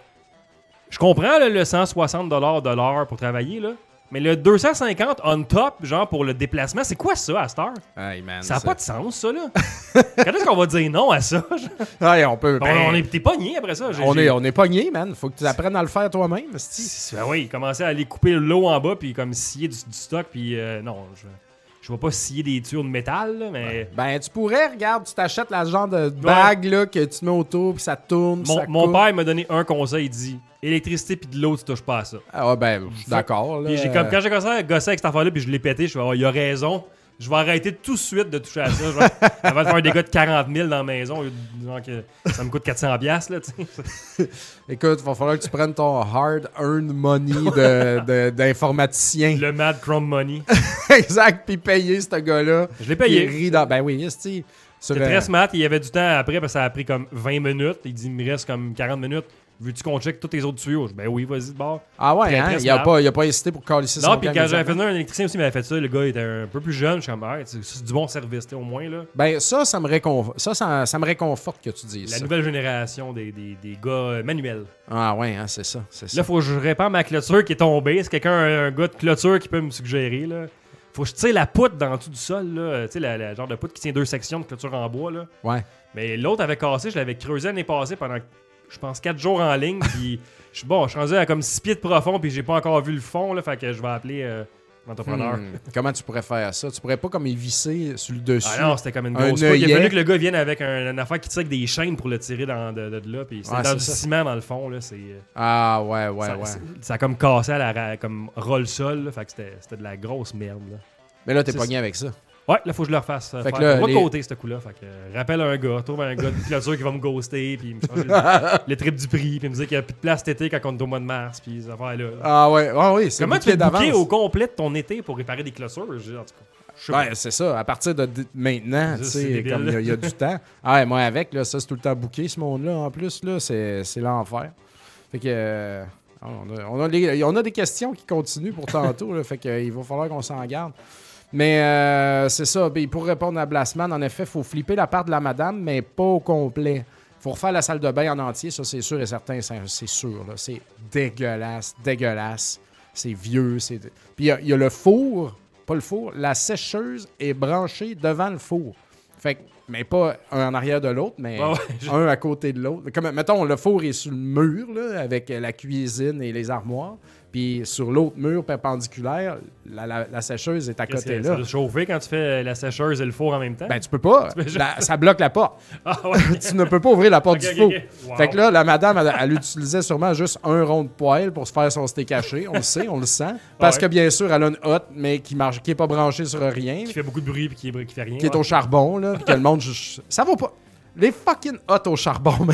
je comprends là, le cent soixante dollars de l'heure pour travailler, là. Mais le deux cent cinquante on top, genre pour le déplacement, c'est quoi ça à cette heure? Hey, man, Ça n'a pas de sens, ça, là. Quand est-ce qu'on va dire non à ça? Ouais, on peut... On, ben, on est, t'es pogné après ça. J'ai- on j'ai- est, on est pogné, man. Faut que tu apprennes à le faire toi-même, esti. C'est- Ben oui, commencer à aller couper l'eau en bas, puis comme scier du, du stock, puis euh, non, je, je vais pas scier des tuyaux de métal, là, mais... Ben, tu pourrais, regarde, tu t'achètes la genre de bague, là, que tu mets autour, puis ça tourne, puis Mon, ça mon coupe. père m'a donné un conseil, il dit électricité puis de l'eau, tu touches pas à ça. Ah ouais, ben, je suis d'accord, là. Puis j'ai comme quand j'ai commencé à gosser avec cette affaire-là, puis je l'ai pété, je suis oh, il a raison. Je vais arrêter tout de suite de toucher à ça. Je vais- avant de faire un dégât de quarante mille dans la maison, genre que ça me coûte quatre cents piastres, là, tu sais. Écoute, il va falloir que tu prennes ton hard-earned money de, de- d'informaticien. Le Mad Chrome Money. Exact, puis payer ce gars-là. Je l'ai payé. Il rit dans... Ben oui, esti. Sur, C'était euh, très smart. Il y avait du temps après parce que ça a pris comme vingt minutes. Il dit il me reste comme quarante minutes. Veux-tu qu'on check tous tes autres tuyaux? Je dis, ben oui, vas-y de bord. Ah ouais, très, hein? très il, a smart. pas, il a pas hésité pour coller son Non, puis camp quand j'avais immédiatement. fait un électricien aussi, il m'avait fait ça. Le gars était un peu plus jeune. Je suis comme, ah, c'est c'est du bon service, tu sais, au moins. Là. Ben ça, ça me, réconf... ça, ça, ça me réconforte que tu dises La ça. nouvelle génération des, des, des gars euh, manuels. Ah ouais, hein, c'est ça, c'est ça. Là, faut que je répare ma clôture qui est tombée. C'est quelqu'un, un, un gars de clôture qui peut me suggérer. Là. Faut que je tire la poutre dans le dessous du sol. Là. Tu sais, la, la genre de poutre qui tient deux sections de clôture en bois. Là. Ouais. Mais l'autre avait cassé. Je l'avais creusé l'année passée pendant, je pense, quatre jours en ligne. Puis je suis bon, je suis rendu à comme six pieds de profond. Puis j'ai pas encore vu le fond. Là, fait que je vais appeler euh, l'entrepreneur. Hmm. Comment tu pourrais faire ça? Tu pourrais pas comme y visser sur le dessus. Ah non, c'était comme une Un grosse poutre. Il a œillet. fallu que le gars vienne avec un, une affaire qui tire avec des chaînes pour le tirer dans, de, de, de là. Puis c'était Ouais, dans c'est du ça. ciment dans le fond. Là, c'est, euh, Ah ouais, ouais, ça, ouais. c'est- ça a comme cassé à la ra- comme roll sol. Là, fait que c'était, c'était de la grosse merde. Là. Mais là, t'es C'est pogné avec ça. Ouais, là, faut que je le refasse. euh, Fait que faire. là, On va les- côté ce coup-là. Fait que euh, rappelle un gars, trouve un gars de clôture qui va me ghoster, puis me changer le, le trip du prix, puis me dire qu'il n'y a plus de place cet été quand on est au mois de mars, puis ces affaires-là. Ah ouais, ah oui, c'est Comment tu booké fais booker d'avance. au complet de ton été pour réparer des clôtures? Je- En tout cas, je sais Ouais, pas. c'est ça. À partir de d- maintenant, Ça, tu c'est sais, débile. comme il y a- il y, a du temps. Ah ouais, moi avec, là, ça, c'est tout le temps booké, ce monde-là. En plus, là, c'est, c'est l'enfer. Fait que... euh, on, a, on, a les- on a des questions qui continuent pour tantôt, là, fait que, euh, il va falloir qu'on s'en garde. Mais euh, c'est ça. Ben, pour répondre à Blasman, en effet, il faut flipper la part de la madame, mais pas au complet. Il faut refaire la salle de bain en entier, ça, c'est sûr et certain. C'est, c'est sûr. Là. C'est dégueulasse, dégueulasse. C'est vieux. C'est... Puis il y a- il y, a le four, pas le four, la sécheuse est branchée devant le four. Fait que, mais pas un en arrière de l'autre, mais Ouais, ouais, je- un à côté de l'autre. Comme, mettons, le four est sur le mur, là, avec la cuisine et les armoires. Puis sur l'autre mur perpendiculaire, la, la- la sécheuse est à Qu'est-ce côté que- Ça là. doit chauffer quand tu fais la sécheuse et le four en même temps? Ben, tu peux pas. peux juste- La- ça bloque la porte. ah ouais. Tu ne peux pas ouvrir la porte Ok, du four. ok, ok. Wow. Fait que là, la madame, elle, elle utilisait sûrement juste un rond de poêle pour se faire son steak haché. On le sait, on le sent. Parce ouais. que bien sûr, elle a une hotte, mais qui marche, qui est pas branchée sur rien, Qui fait beaucoup de bruit puis qui, qui fait rien. qui est ouais. au charbon, là. Puis que le monde, juste- ça va pas. Les fucking hottes au charbon, man.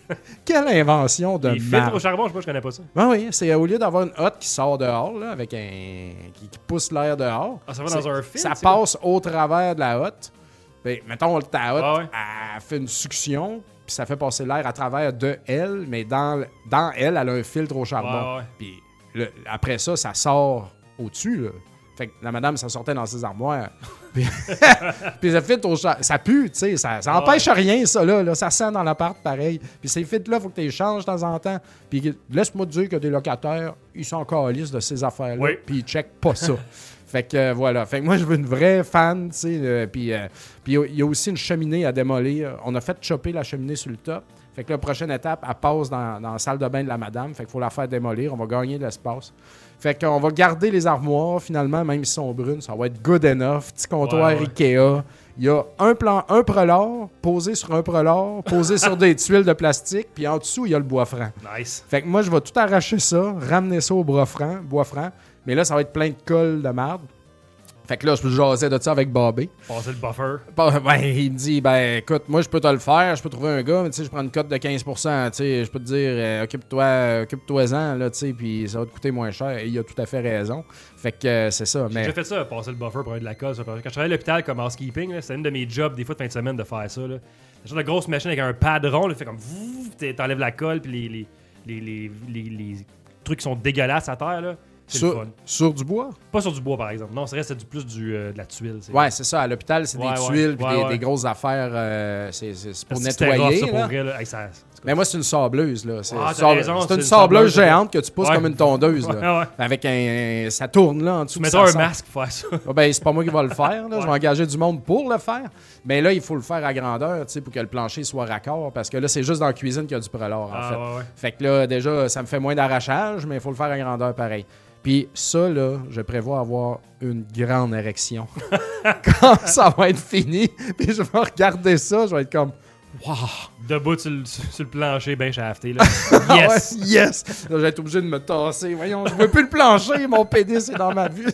Quelle invention de Les filtres marde. au charbon, je sais pas, je connais pas ça. Ben oui, c'est au lieu d'avoir une hotte qui sort dehors, là, avec un. qui, qui pousse l'air dehors. Ah, ça va dans c'est- un filtre? Ça c'est passe au travers de la hotte. Ben, mettons, ta hotte, Ah ouais. elle fait une sucction, puis ça fait passer l'air à travers de elle, mais dans, dans elle, elle a un filtre au charbon. Ouais, ouais. Puis le- après ça, ça sort au-dessus, là. Fait que la madame, ça sortait dans ses armoires. Puis, puis ça filtre au charbon. Ça pue, tu sais. Ça, ça Ah empêche rien, ça, là, là. Ça sent dans l'appart, pareil. Puis ces filtres-là, il faut que tu les changes de temps en temps. Puis laisse-moi te dire que des locataires, ils sont encore listes de ces affaires-là. Oui. Puis ils checkent pas ça. Fait que euh, voilà. Fait que moi, je veux une vraie fan, tu sais. euh, puis euh, puis il y a aussi une cheminée à démolir. On a fait chopper la cheminée sur le top. Fait que la prochaine étape, elle passe dans, dans la salle de bain de la madame. Fait qu'il faut la faire démolir. On va gagner de l'espace. Fait qu'on va garder les armoires, finalement, même si sont brunes. Ça va être good enough. Petit comptoir Ouais, ouais. Ikea. Il y a un plan, un prelard posé sur un prelard, posé sur des tuiles de plastique. Puis en dessous, il y a le bois franc. Nice. Fait que moi, je vais tout arracher ça, ramener ça au bois franc. Bois franc. Mais là, ça va être plein de colle de marde. Fait que là, je peux jaser de ça avec Bobby. Passer le buffer. Bah, ben, il me dit, ben écoute, moi je peux te le faire, je peux trouver un gars, mais tu sais, je prends une cote de quinze pour cent, tu sais, je peux te dire, euh, occupe-toi, occupe-toi-en, là, tu sais, puis ça va te coûter moins cher. Et il a tout à fait raison. Fait que euh, c'est ça, J'ai mais... déjà fait ça, passer le buffer pour avoir de la colle. ça. Quand je travaillais à l'hôpital comme housekeeping, là, c'était une de mes jobs, des fois de fin de semaine, de faire ça. Là. C'est genre de grosse machine avec un pad rond, là, fait comme vous, t'enlèves la colle, puis les, les, les, les, les, les trucs qui sont dégueulasses à terre, là. C'est le Sur, fun. sur du bois? Pas sur du bois, par exemple. Non, c'est vrai, c'est du plus du, euh, de la tuile. c'est- Ouais, c'est ça, à l'hôpital, c'est Ouais, des ouais, tuiles puis ouais, des, ouais. des grosses affaires, euh, c'est, c'est- c'est pour Parce que c'était nettoyer, rough, ça, pour là. vrai, là. Hey, ça- c'est Mais moi, c'est une sableuse, là. C'est, Ah, t'as sable- raison, c'est c'est une une sableuse sableuse, géante que tu pousses Ouais. comme une tondeuse, là. Ouais, ouais. Avec un... Ça tourne, là, en dessous. Tu puis mettras ça un sort. masque pour faire ça. Ah ben, c'est pas moi qui va le faire. Là. Je vais Ouais. engager du monde pour le faire. Mais là, il faut le faire à grandeur, tu sais, pour que le plancher soit raccord. Parce que là, c'est juste dans la cuisine qu'il y a du prelard, en Ah, fait. ouais, ouais. Fait que là, déjà, ça me fait moins d'arrachage, mais il faut le faire à grandeur pareil. Puis ça, là, je prévois avoir une grande érection. Quand ça va être fini, puis je vais regarder ça, je vais être comme... Wow! Debout sur le, sur le plancher, bien shafté. Là. Ah Yes! ouais, yes! Là, je vais être obligé de me tasser. Voyons, je veux plus le plancher, mon pénis est dans ma vue.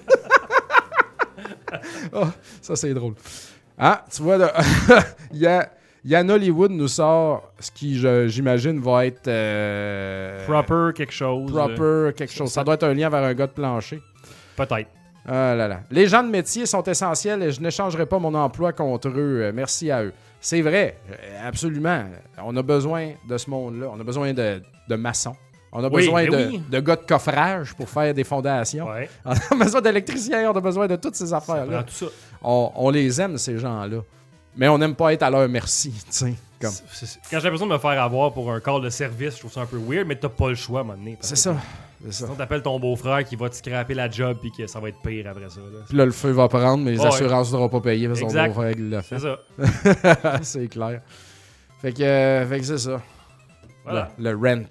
Oh, ça, c'est drôle. Ah, tu vois, là, il y a... Yann Hollywood nous sort ce qui, je- j'imagine, va être... euh, Proper quelque chose. proper quelque chose. Ça doit être un lien vers un gars de plancher. euh, Peut-être. Ah là là. Les gens de métier sont essentiels et je n'échangerai pas mon emploi contre eux. Euh, Merci à eux. C'est vrai, euh, absolument. On a besoin de ce monde-là. On a besoin de, de maçons. On a Oui, besoin mais de, oui. de gars de coffrage pour faire des fondations. Ouais. On a besoin d'électriciens, on a besoin de toutes ces Ça prend affaires-là. tout ça. On, on les aime, ces gens-là. Mais on n'aime pas être à leur merci, tu sais. Comme... C'est- c'est- Quand j'ai l'impression de me faire avoir pour un call de service, je trouve ça un peu weird, mais t'as pas le choix à un moment donné. parce C'est que ça. C'est ça. Sinon, t'appelles ton beau-frère qui va te scraper la job puis que ça va être pire après ça. Là. Puis là, le feu va prendre, mais les Ouais. assurances ne seront pas payées parce qu'on Exact. va faire l'a fait. C'est ça. C'est clair. Fait que, euh, fait que c'est ça. Voilà. Le, le rent.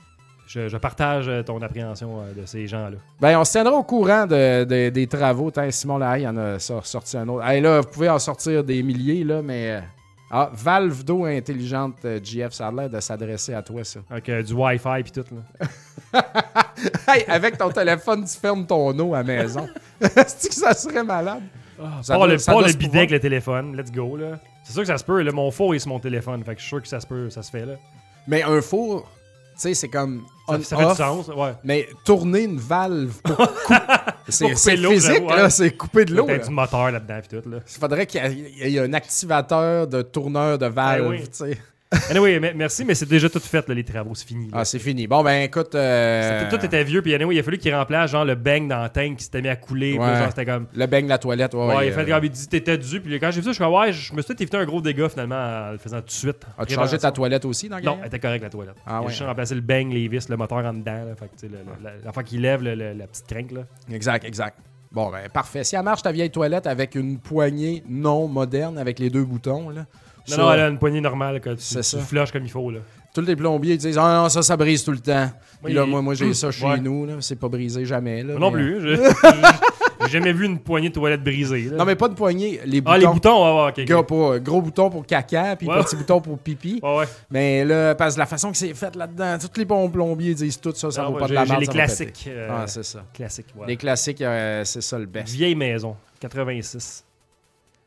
Je, je partage euh, ton appréhension euh, de ces gens-là. Ben, on se tiendra au courant de, de- des travaux. Tant Simon Lahaye il en a sor- sorti un autre. Hey, là, vous pouvez en sortir des milliers, là, mais... euh, Ah, valve d'eau intelligente, euh, G F, ça a l'air de s'adresser à toi, ça. Avec euh, du Wi-Fi puis tout. Là. Hey, avec ton téléphone, tu fermes ton eau à la maison. Est-ce que ça serait malade? Ça Pas doit- le, ça pas doit le se bidet pouvoir. avec le téléphone. Let's go. Là. C'est sûr que ça se peut. Là, mon four est sur mon téléphone. Fait que je suis sûr que ça se peut. Ça se fait. Là. Mais un four, tu sais, c'est comme Ça, on, ça fait du off, sens. Ouais. mais tourner une valve pour couper... c'est couper c'est l'eau, physique, j'avoue, ouais. là, c'est couper de l'eau. Peut-être là. du moteur là-dedans puis tout. Là. Il faudrait qu'il y ait- il y ait un activateur de tourneur de valve, Ah oui. tu sais. Anyway, me- merci, mais c'est déjà tout fait, là, les travaux. C'est fini. là. Ah, c'est fini. Bon, ben écoute... euh, C'était- Tout était vieux, puis anyway, il a fallu qu'il remplace genre le bang dans le tank qui s'était mis à couler. puis là, Ouais. genre, c'était comme. Le beigne de la toilette, ouais. Ouais, ouais, il a fait euh, comme il dit t'étais dû, puis quand j'ai vu ça, je suis comme ouais, je me suis peut-être évité un gros dégât finalement en le faisant tout de suite. As-tu changé ta Prévention. toilette aussi dans le Non, gagnant? elle était correcte la toilette. Ah il a ouais. juste remplacé le bang, les vis, le moteur en dedans. Là, fait que, tu sais, le- le- la, la fois qu'il lève le- le- la petite crinque là. Exact, exact. Bon, ben parfait. Si elle marche ta vieille toilette avec une poignée non moderne, avec les deux boutons, là... Non, ça, non, elle a une poignée normale que tu, C'est tu ça. flushes comme il faut là. tous les plombiers ils disent « Ah non, ça, ça brise tout le temps. » Puis Oui, là, il- moi, moi j'ai ça chez Ouais. nous, là. C'est pas brisé jamais, là. Moi non mais- plus. je- je- J'ai jamais vu une poignée de toilette brisée. Là. Non, mais pas de poignée. Les boutons. Ah, les boutons, ouais, ouais, ok. ok. Gros, pour- gros bouton pour caca, puis Ouais. petit bouton pour pipi. Ouais, ouais. Mais là, parce que la façon que c'est fait là-dedans, tous les bons plombiers disent tout ça, ça Ah, vaut ouais, pas de j'ai- la j'ai merde. les ça va classiques. péter. euh, Ah, c'est ça. classiques, voilà. Les classiques, euh, c'est ça le best. Vieille maison, quatre-vingt-six.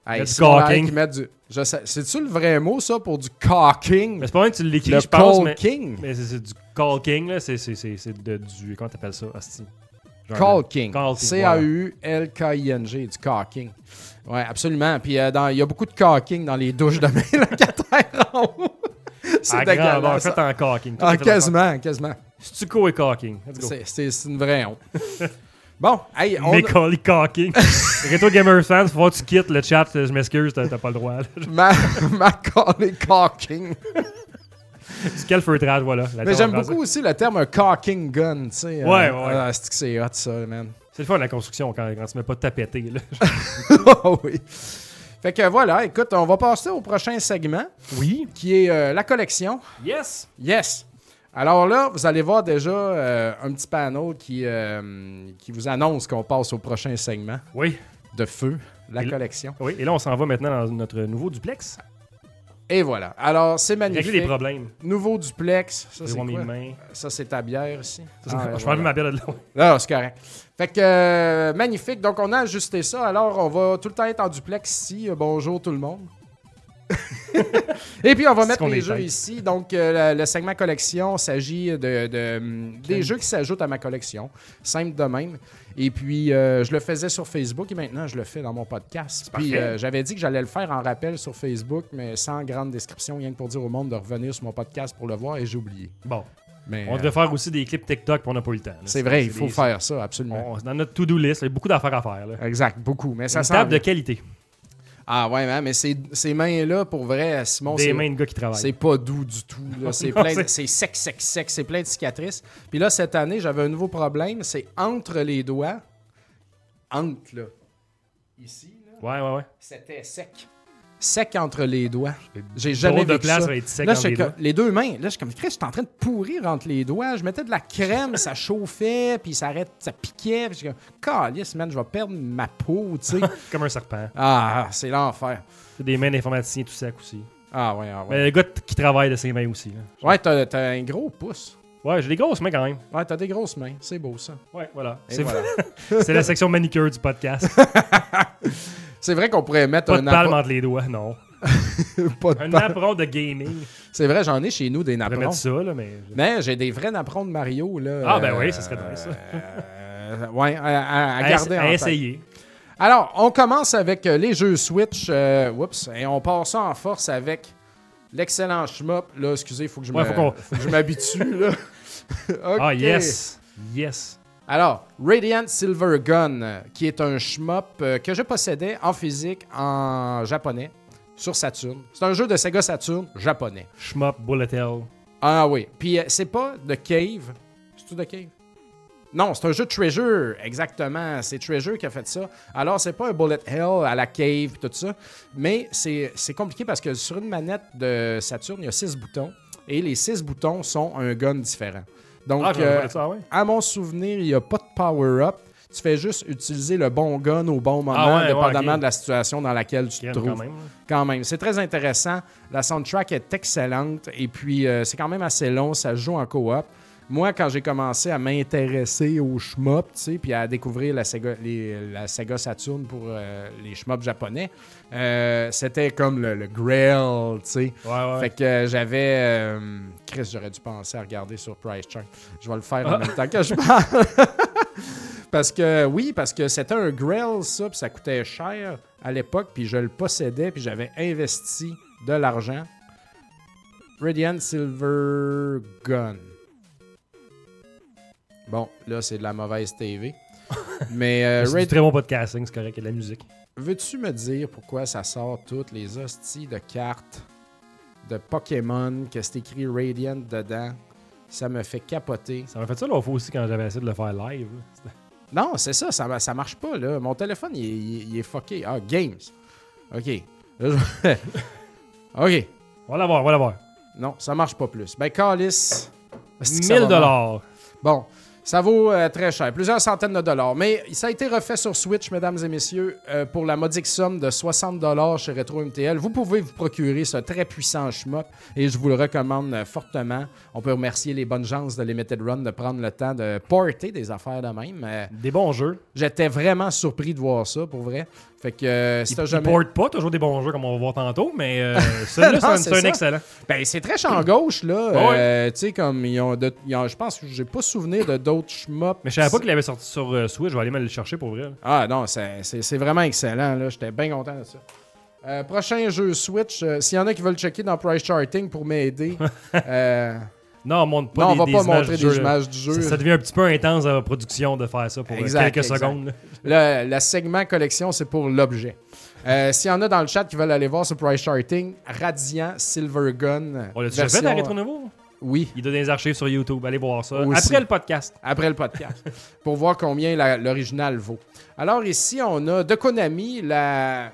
Hey, du Simon Larrey caulking. qui met du... Je sais... C'est-tu le vrai mot, ça, pour du caulking? Mais c'est pas vrai que tu l'écris, Le je pense, mais, caulking? mais c'est, c'est du caulking, là. C'est, c'est, c'est, c'est de, du... Comment t'appelles ça, hostie? Genre de- Caulking. Caulking, C A U L K I N G, du caulking. Oui, absolument. Puis euh, dans- il y a beaucoup de caulking dans les douches de mes locataires en haut. C'est à grandeur, dégueulasse. fait en caulking. Tout Ah, est fait en quasiment, quasiment. caulking. Stucco et caulking. Let's go. C'est, c'est, c'est une vraie honte. Bon, hey, on... Macaulay Caulking. Retro Gamer Fans, faut que tu quittes le chat. Je m'excuse, t'as, t'as pas le droit. là. Ma... Macaulay Caulking. Du quel feutrage, voilà. La Mais terre j'aime en français. beaucoup aussi le terme un caulking gun, tu sais. Ouais, euh, ouais. Ah, c'est que c'est hot, ça, man. C'est le fun, la construction, quand, quand tu mets pas de tapeté. Là. Oh oui. Fait que voilà, écoute, on va passer au prochain segment, Oui. qui est euh, la collection. Yes. Yes! Alors là, vous allez voir déjà euh, un petit panneau qui, euh, qui vous annonce qu'on passe au prochain segment Oui. de feu, la Et là- collection. Oui. Et là, on s'en va maintenant dans notre nouveau duplex. Et voilà. Alors, c'est magnifique. Régler les problèmes. Nouveau duplex. Ça, Je c'est vais mes quoi? mains. Ça, c'est ta bière ici. Ça, Ah, je voilà. vais enlever ma bière de là. Non, c'est correct. Fait que, euh, magnifique. Donc, on a ajusté ça. Alors, on va tout le temps être en duplex ici. Euh, bonjour tout le monde. Et puis, on va C'est mettre qu'on les est jeux tête. ici. Donc, euh, le, le segment collection s'agit de, de, hum, des jeux qui s'ajoutent à ma collection. Simple de même. Et puis, euh, je le faisais sur Facebook et maintenant, je le fais dans mon podcast. Puis, parfait. euh, j'avais dit que j'allais le faire en rappel sur Facebook, mais sans grande description, rien que pour dire au monde de revenir sur mon podcast pour le voir et j'ai oublié. Bon. Mais, On euh, devait faire aussi des clips TikTok, puis on n'a pas eu le temps. là. c'est vrai, il faut des- faire ça, absolument. on- Dans notre to-do list, il y a beaucoup d'affaires à faire. Là. Exact, beaucoup. Mais ça Une s'en table de vient. qualité. Ah ouais, hein, mais ces, ces mains-là, pour vrai, Simon, Des c'est, mains de gars qui travaillent. c'est pas doux du tout. là. C'est, Non, plein de- c'est- c'est sec, sec, sec. C'est plein de cicatrices. Puis là, cette année, j'avais un nouveau problème. C'est entre les doigts. Entre, là. Ici, là. Ouais, ouais, ouais. C'était sec. Sec entre les doigts. J'ai jamais Drôle de vécu place ça. va être sec Là, entre j'étais les comme- doigts. les deux mains, là, je suis comme, Chris, je suis en train de pourrir entre les doigts. Je mettais de la crème, ça chauffait, puis ça, arrête, ça piquait. Puis je suis comme, calice, man, je vais perdre ma peau, tu sais. Comme un serpent. Ah, c'est l'enfer. C'est des mains d'informaticiens tout sec aussi. Ah ouais, ah ouais. Mais le gars t- qui travaille de ses mains aussi. Là. Ouais, t'as, t'as un gros pouce. Ouais, j'ai des grosses mains quand même. Ouais, t'as des grosses mains. C'est beau, ça. Ouais, voilà. Et C'est voilà. c'est la section manicure du podcast. C'est vrai qu'on pourrait mettre Pas un de palme appro- entre les doigts, non. pas de Un palme. apron de gaming. C'est vrai, j'en ai chez nous des On pourrait napperons. mettre ça, là, mais... Mais j'ai des vrais napperons de Mario, là. Ah, ben oui, ça serait nice, ça. euh, ouais, à, à- à À, garder essa- en à tête. essayer. Alors, on commence avec euh, les jeux Switch. euh, oups, et on part ça en force avec l'excellent shmup. Là, excusez, il faut que je Ouais, me- faut qu'on- faut que je m'habitue, là. OK. Ah, yes. Yes. Alors, Radiant Silver Gun, euh, qui est un shmup euh, que je possédais en physique en japonais sur Saturn. C'est un jeu de Sega Saturn japonais. Shmup, Bullet Hell. Ah oui. Puis euh, c'est pas de Cave. C'est-tu de Cave? Non, c'est un jeu de Treasure, exactement. C'est Treasure qui a fait ça. Alors, c'est pas un Bullet Hell à la Cave, tout ça. Mais c'est c'est compliqué parce que sur une manette de Saturn, il y a six boutons. Et les six boutons sont un gun différent. Donc, Ah, j'avais euh, pas de ça, ouais. à mon souvenir, il n'y a pas de power-up. Tu fais juste utiliser le bon gun au bon moment, Ah ouais, ouais, dépendamment ok. de la situation dans laquelle tu te Crème, trouves. quand même. là. Quand même. C'est très intéressant. La soundtrack est excellente. Et puis, euh, c'est quand même assez long. Ça se joue en coop. Moi, quand j'ai commencé à m'intéresser aux shmups, tu sais, puis à découvrir la Sega, les- la Sega Saturn pour euh, les shmups japonais, euh, c'était comme le, le Grail, tu sais. Ouais, ouais. Fait que euh, j'avais... euh, Chris, j'aurais dû penser à regarder sur Price Chart. Je vais le faire en Ah. même temps que je parle. Parce que, oui, parce que c'était un Grail, ça, puis ça coûtait cher à l'époque, puis je le possédais, puis j'avais investi de l'argent. Radiant Silver Gun. Bon, là, c'est de la mauvaise T V. Mais euh, C'est Rad- du très bon podcasting, c'est correct, il y a de la musique. veux-tu me dire pourquoi ça sort toutes les hosties de cartes de Pokémon, que c'est écrit Radiant dedans? Ça me fait capoter. Ça m'a fait ça l'autre fois aussi quand j'avais essayé de le faire live. là. C'était- Non, c'est ça, ça, ça marche pas, là. Mon téléphone, il, est- il est- il est fucké. Ah, Games. OK. Là, je- OK. On va l'avoir, on va l'avoir. Non, ça marche pas plus. Ben, Calis. est-ce que ça va mille dollars. Bon, Ça vaut euh, très cher, plusieurs centaines de dollars. Mais ça a été refait sur Switch, mesdames et messieurs, euh, pour la modique somme de soixante dollars chez Retro M T L. Vous pouvez vous procurer ce très puissant shmup et je vous le recommande euh, fortement. On peut remercier les bonnes gens de Limited Run de prendre le temps de porter des affaires de même. Euh, Des bons jeux. J'étais vraiment surpris de voir ça, pour vrai. Fait que euh, si Ils t'as ne jamais... portent pas toujours des bons jeux comme on va voir tantôt, mais euh, celui-là, Non, c'est c'est un, c'est un ça. excellent. Ben, c'est très champ gauche, là. Ouais. Euh, tu sais, comme ils ont, de- ils ont- je pense que j'ai pas souvenir de d'autres shmups. Mais je savais pas qu'il avait sorti sur euh, Switch. Je vais aller me le chercher pour vrai. là. Ah non, c'est, c'est, c'est vraiment excellent, là. J'étais bien content de ça. Euh, prochain jeu Switch, euh, s'il y en a qui veulent checker dans Price Charting pour m'aider. euh, Non, on montre pas non, on des, va des pas images montrer du jeu, des là. images du jeu. Ça, ça devient un petit peu intense à la production de faire ça pour euh, Exact, quelques exact. secondes. là. Le, le segment collection, c'est pour l'objet. Euh, s'il y en a dans le chat qui veulent aller voir sur Price Charting, Radiant Silver Gun. On l'a déjà version- fait à Rétro Nouveau? Oui, Il doit des archives sur YouTube. Allez voir ça. Aussi. Après le podcast. après le podcast, pour voir combien la- l'original vaut. Alors ici, on a de Konami, la...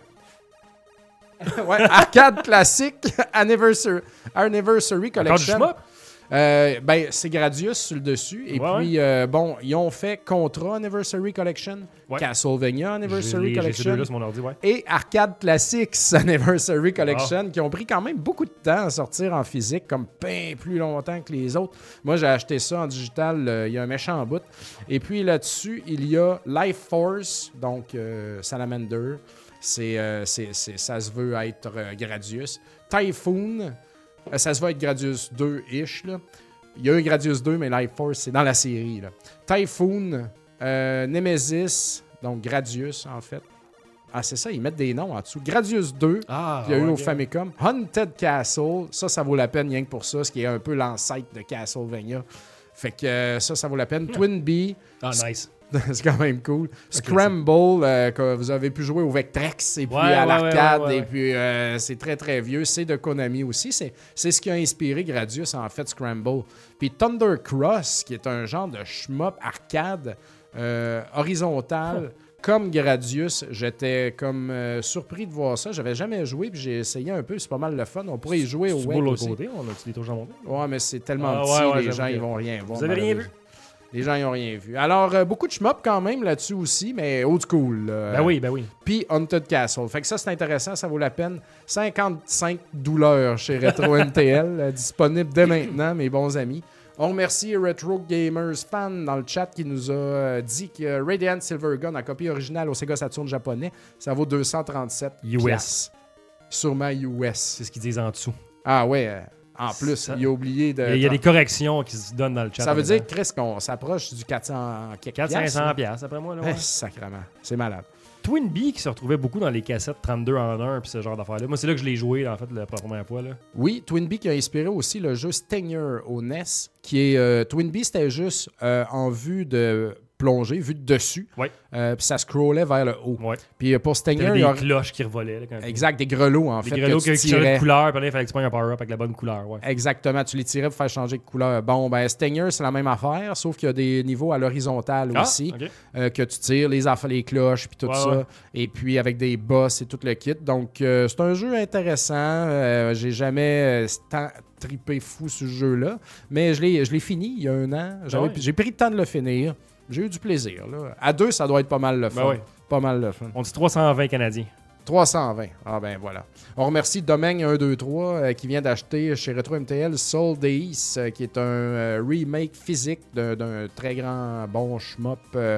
ouais, arcade classique Anniversary, Anniversary Encore du Collection. shmup? Euh, ben, c'est Gradius sur le dessus. Et Ouais, puis, euh, bon, ils ont fait Contra Anniversary Collection, Ouais. Castlevania J'ai Anniversary les- j'ai ces Collection deux-là sur mon ordi, ouais. et Arcade Classics Anniversary Collection, qui ont pris quand même beaucoup de temps à sortir en physique, comme bien plus longtemps que les autres. Moi, j'ai acheté ça en digital euh, il y a un méchant bout. Et puis là-dessus, il y a Life Force, donc euh, Salamander. C'est, euh, c'est, c'est- ça se veut être euh, Gradius. Typhoon, euh, ça se veut être Gradius deux-ish. Là. Il y a eu Gradius deux, mais Life Force, c'est dans la série. Là. Typhoon, euh, Nemesis, donc Gradius, en fait. Ah, c'est ça, ils mettent des noms en dessous. Gradius deux, Ah, il y a eu ouais, au ok. Famicom. Haunted Castle, ça, ça vaut la peine rien que pour ça, ce qui est un peu l'ancêtre de Castlevania. Fait que euh, ça, ça vaut la peine. Twin Bee, Ah, nice. c'est quand même cool. Scramble, euh, que vous avez pu jouer au Vectrex et puis Ouais, à ouais, l'arcade. ouais, ouais, ouais. Et puis euh, c'est très très vieux. C'est de Konami aussi. C'est, c'est ce qui a inspiré Gradius en fait, Scramble. Puis Thunder Cross, qui est un genre de shmup arcade euh, horizontal. Comme Gradius, j'étais comme euh, surpris de voir ça. J'avais jamais joué, puis j'ai essayé un peu. C'est pas mal le fun. On pourrait y jouer au Tu web vois l'autre aussi. côté, on a-tu des touches à monter? Ouais, mais c'est tellement Ah, petit, ouais, ouais, les j'avoue gens que- ils vont rien voir. Vous avez rien vu? malheureusement. Les gens ils ont rien vu. Alors, euh, beaucoup de shmup quand même là-dessus aussi, mais old school. là. Ben oui, ben oui. Puis Haunted Castle. Fait que ça, c'est intéressant, ça vaut la peine. cinquante-cinq douleurs chez Retro M T L, euh, disponible dès maintenant, mes bons amis. On remercie Retro Gamers Fan dans le chat qui nous a euh, dit que Radiant Silver Gun, en copie originale au Sega Saturn japonais, ça vaut deux cent trente-sept U S. piastres. Sûrement U S. C'est ce qu'ils disent en dessous. Ah ouais, euh, en plus, Ça- il a oublié de... Il y a, il y a des corrections qui se donnent dans le chat. Ça veut en dire, même Chris, qu'on s'approche du quatre cents quelques temps. quatre cents cinq piastres, cents là. piastres, après moi. Là, Eh, ouais. sacrément. C'est malade. Twin Bee qui se retrouvait beaucoup dans les cassettes trente-deux en un puis ce genre d'affaires-là. Moi, c'est là que je l'ai joué, en fait, la première fois. Là. Oui, Twin Bee qui a inspiré aussi le jeu Stinger au N E S, qui est... euh, Twin Bee, c'était juste euh, en vue de plongée, vue de dessus. Ouais. Euh, puis ça scrollait vers le haut. Ouais. Puis euh, pour Stinger, T'avais il y des a... cloches qui revolaient. Là, quand Exact, des grelots, en Des fait, grelots que tu qui changeaient tirais. de couleur, puis là, il fallait que tu prennes un power-up avec la bonne couleur. Ouais. Exactement, tu les tirais pour faire changer de couleur. Bon, ben Stinger, c'est la même affaire, sauf qu'il y a des niveaux à l'horizontale Ah, aussi, ok. euh, que tu tires, les affaires, les cloches, puis tout Ouais, ça. ouais. Et puis avec des boss et tout le kit. Donc, euh, c'est un jeu intéressant. Euh, j'ai jamais euh, tant trippé fou sur ce jeu-là, mais je l'ai, je l'ai fini il y a un an. J'avais- Ah ouais. J'ai pris le temps de le finir. J'ai eu du plaisir. Là. À deux, ça doit être pas mal le fun. Ben ouais. Pas mal le fun. On dit trois cent vingt Canadiens. trois cent vingt. Ah ben voilà. On remercie Domaine un deux trois euh, qui vient d'acheter chez Retro M T L Soul Days, euh, qui est un euh, remake physique d'un, d'un très grand bon shmup euh,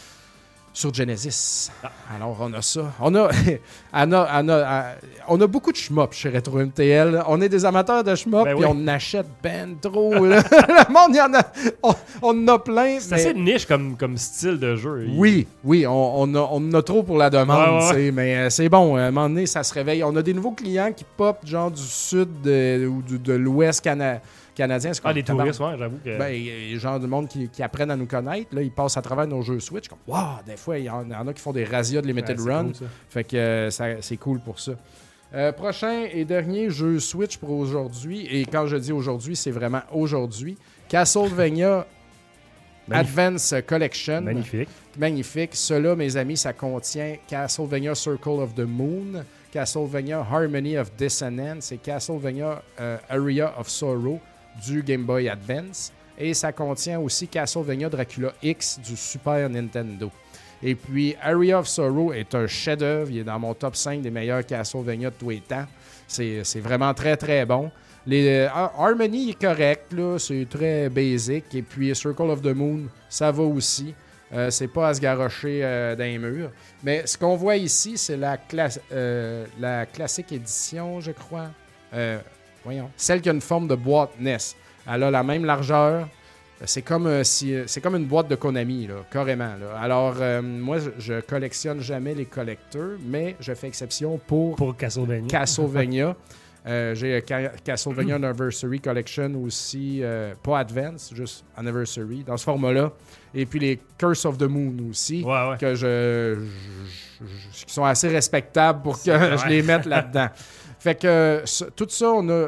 sur Genesis. Alors on a ça. On a, on a, on a, on a beaucoup de shmup chez Retro M T L. On est des amateurs de shmup Ben puis oui. on en achète ben trop. Là. Le monde, il y en a. On, on en a plein. C'est mais- assez niche comme, comme style de jeu. Il- oui, oui, on, on, a, on en a trop pour la demande, Ouais, ouais, ouais. tu sais, mais euh, c'est bon. À un moment donné, ça se réveille. On a des nouveaux clients qui pop, genre du sud de- ou du- de l'ouest cana- canadien. C'est Ah, comme des tabarnak. touristes, ouais, j'avoue que. Ben, il y a genre de monde qui, qui apprennent à nous connaître. Là, ils passent à travers nos jeux Switch. Comme, wow, des fois, il y, en il y en a qui font des razzias de Limited Ouais, c'est Run. cool, ça. Fait que euh, ça- c'est cool pour ça. Euh, prochain et dernier jeu Switch pour aujourd'hui. Et quand je dis aujourd'hui, c'est vraiment aujourd'hui. Castlevania Magnifique. Advance Collection. Magnifique. Magnifique. Cela, mes amis, ça contient Castlevania Circle of the Moon, Castlevania Harmony of Dissonance et Castlevania euh, Area of Sorrow du Game Boy Advance. et ça contient aussi Castlevania Dracula X du Super Nintendo. Et puis, Area of Sorrow est un chef-d'œuvre. Il est dans mon top cinq des meilleurs Castlevania de tous les temps. C'est, c'est vraiment très, très bon. Les, euh, Harmony est correct, là, c'est très basic. Et puis, Circle of the Moon, ça va aussi. Euh, c'est pas à se garrocher euh, dans les murs. Mais ce qu'on voit ici, c'est la, cla- euh, la classique édition, je crois. Euh, voyons. Celle qui a une forme de boîte N E S. Elle a la même largeur. C'est comme, euh, si, c'est comme une boîte de Konami, là, carrément. Là. Alors, euh, moi, je, je collectionne jamais les collecteurs, mais je fais exception pour, pour Castlevania. Castlevania. euh, j'ai Ca- Castlevania Anniversary Collection aussi, euh, pas Advance, juste Anniversary, dans ce format-là. Et puis les Curse of the Moon aussi, Ouais, ouais. que je, je- je- qui sont assez respectables pour que C'est je les mette là-dedans. Fait que ce- tout ça, on a...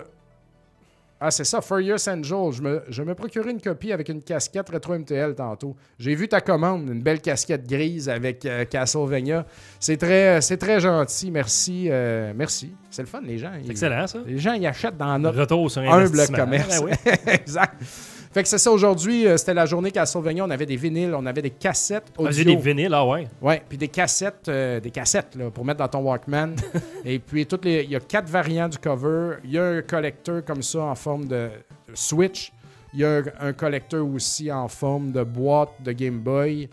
Ah, c'est ça, Furious Angel. Je me, je me procurais une copie avec une casquette Retro M T L tantôt. J'ai vu ta commande, une belle casquette grise avec euh, Castlevania. C'est très, c'est très gentil. Merci. euh, merci. C'est le fun, les gens. C'est ils- excellent, ça. Les gens, ils achètent dans notre Retour sur humble investissement. commerce. Ben oui. Exact. Fait que c'est ça, aujourd'hui, euh, c'était la journée Castlevania. On avait des vinyles, on avait des cassettes audio. Ah, j'ai des vinyles, ah ouais. Ouais, puis des cassettes, euh, des cassettes là, pour mettre dans ton Walkman. Et puis, toutes les, il y a quatre variants du cover. Il y a un collecteur comme ça en forme de Switch. Il y a un, un collecteur aussi en forme de boîte de Game Boy.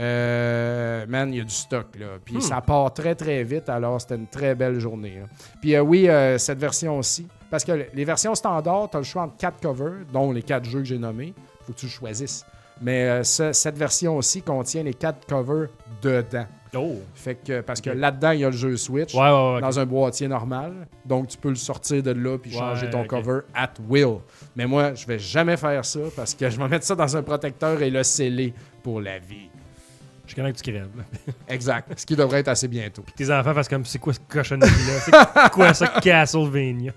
Euh, man, il y a du stock, là. Puis Hmm. ça part très, très vite. Alors, c'était une très belle journée. Là. Puis euh, oui, euh, cette version aussi. Parce que les versions standards, tu as le choix entre quatre covers, dont les quatre jeux que j'ai nommés. Il faut que tu le choisisses. Mais euh, ce- cette version aussi contient les quatre covers dedans. Oh. Fait que, parce que Ok. là-dedans, il y a le jeu Switch Ouais, ouais, ouais. dans un boîtier normal. Donc, tu peux le sortir de là puis Ouais, changer ton ok. cover at will. Mais moi, je vais jamais faire ça parce que je vais mettre ça dans un protecteur et le sceller pour la vie. Je connais que tu crèves. là. Exact. Ce qui devrait être assez bientôt. Tes enfants fassent comme, c'est quoi cette cochonnerie-là? C'est quoi ça, Castlevania?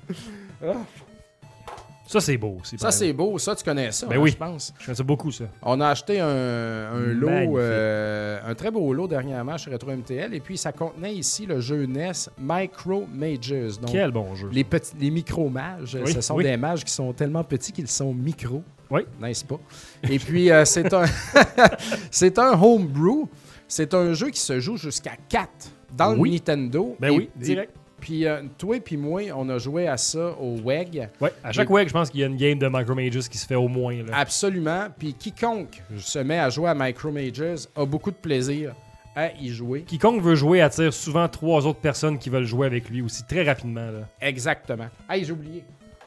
Ça, c'est beau aussi. Ça, par c'est exemple. beau. Ça, tu connais ça, Ben hein, oui. je pense. Je fais ça beaucoup, ça. On a acheté un, un lot, Magnifique. euh, un très beau lot dernièrement chez Retro M T L. Et puis, ça contenait ici le jeu N E S Micro Mages. Donc, Quel bon jeu. les, petits, les micro-mages, Oui, ce sont oui. des mages qui sont tellement petits qu'ils sont micros. Oui. N'est-ce pas? Et puis, euh, c'est un c'est un homebrew. C'est un jeu qui se joue jusqu'à quatre dans Oui. le Nintendo. Ben Et- oui, direct. Puis, euh, toi et puis moi, on a joué à ça au W E G. Ouais, à chaque Et- week, je pense qu'il y a une game de Micro Mages qui se fait au moins. Là. Absolument. Puis, quiconque se met à jouer à Micro Mages a beaucoup de plaisir à y jouer. Quiconque veut jouer attire souvent trois autres personnes qui veulent jouer avec lui aussi, très rapidement. Là. Exactement. Hey, j'ai oublié.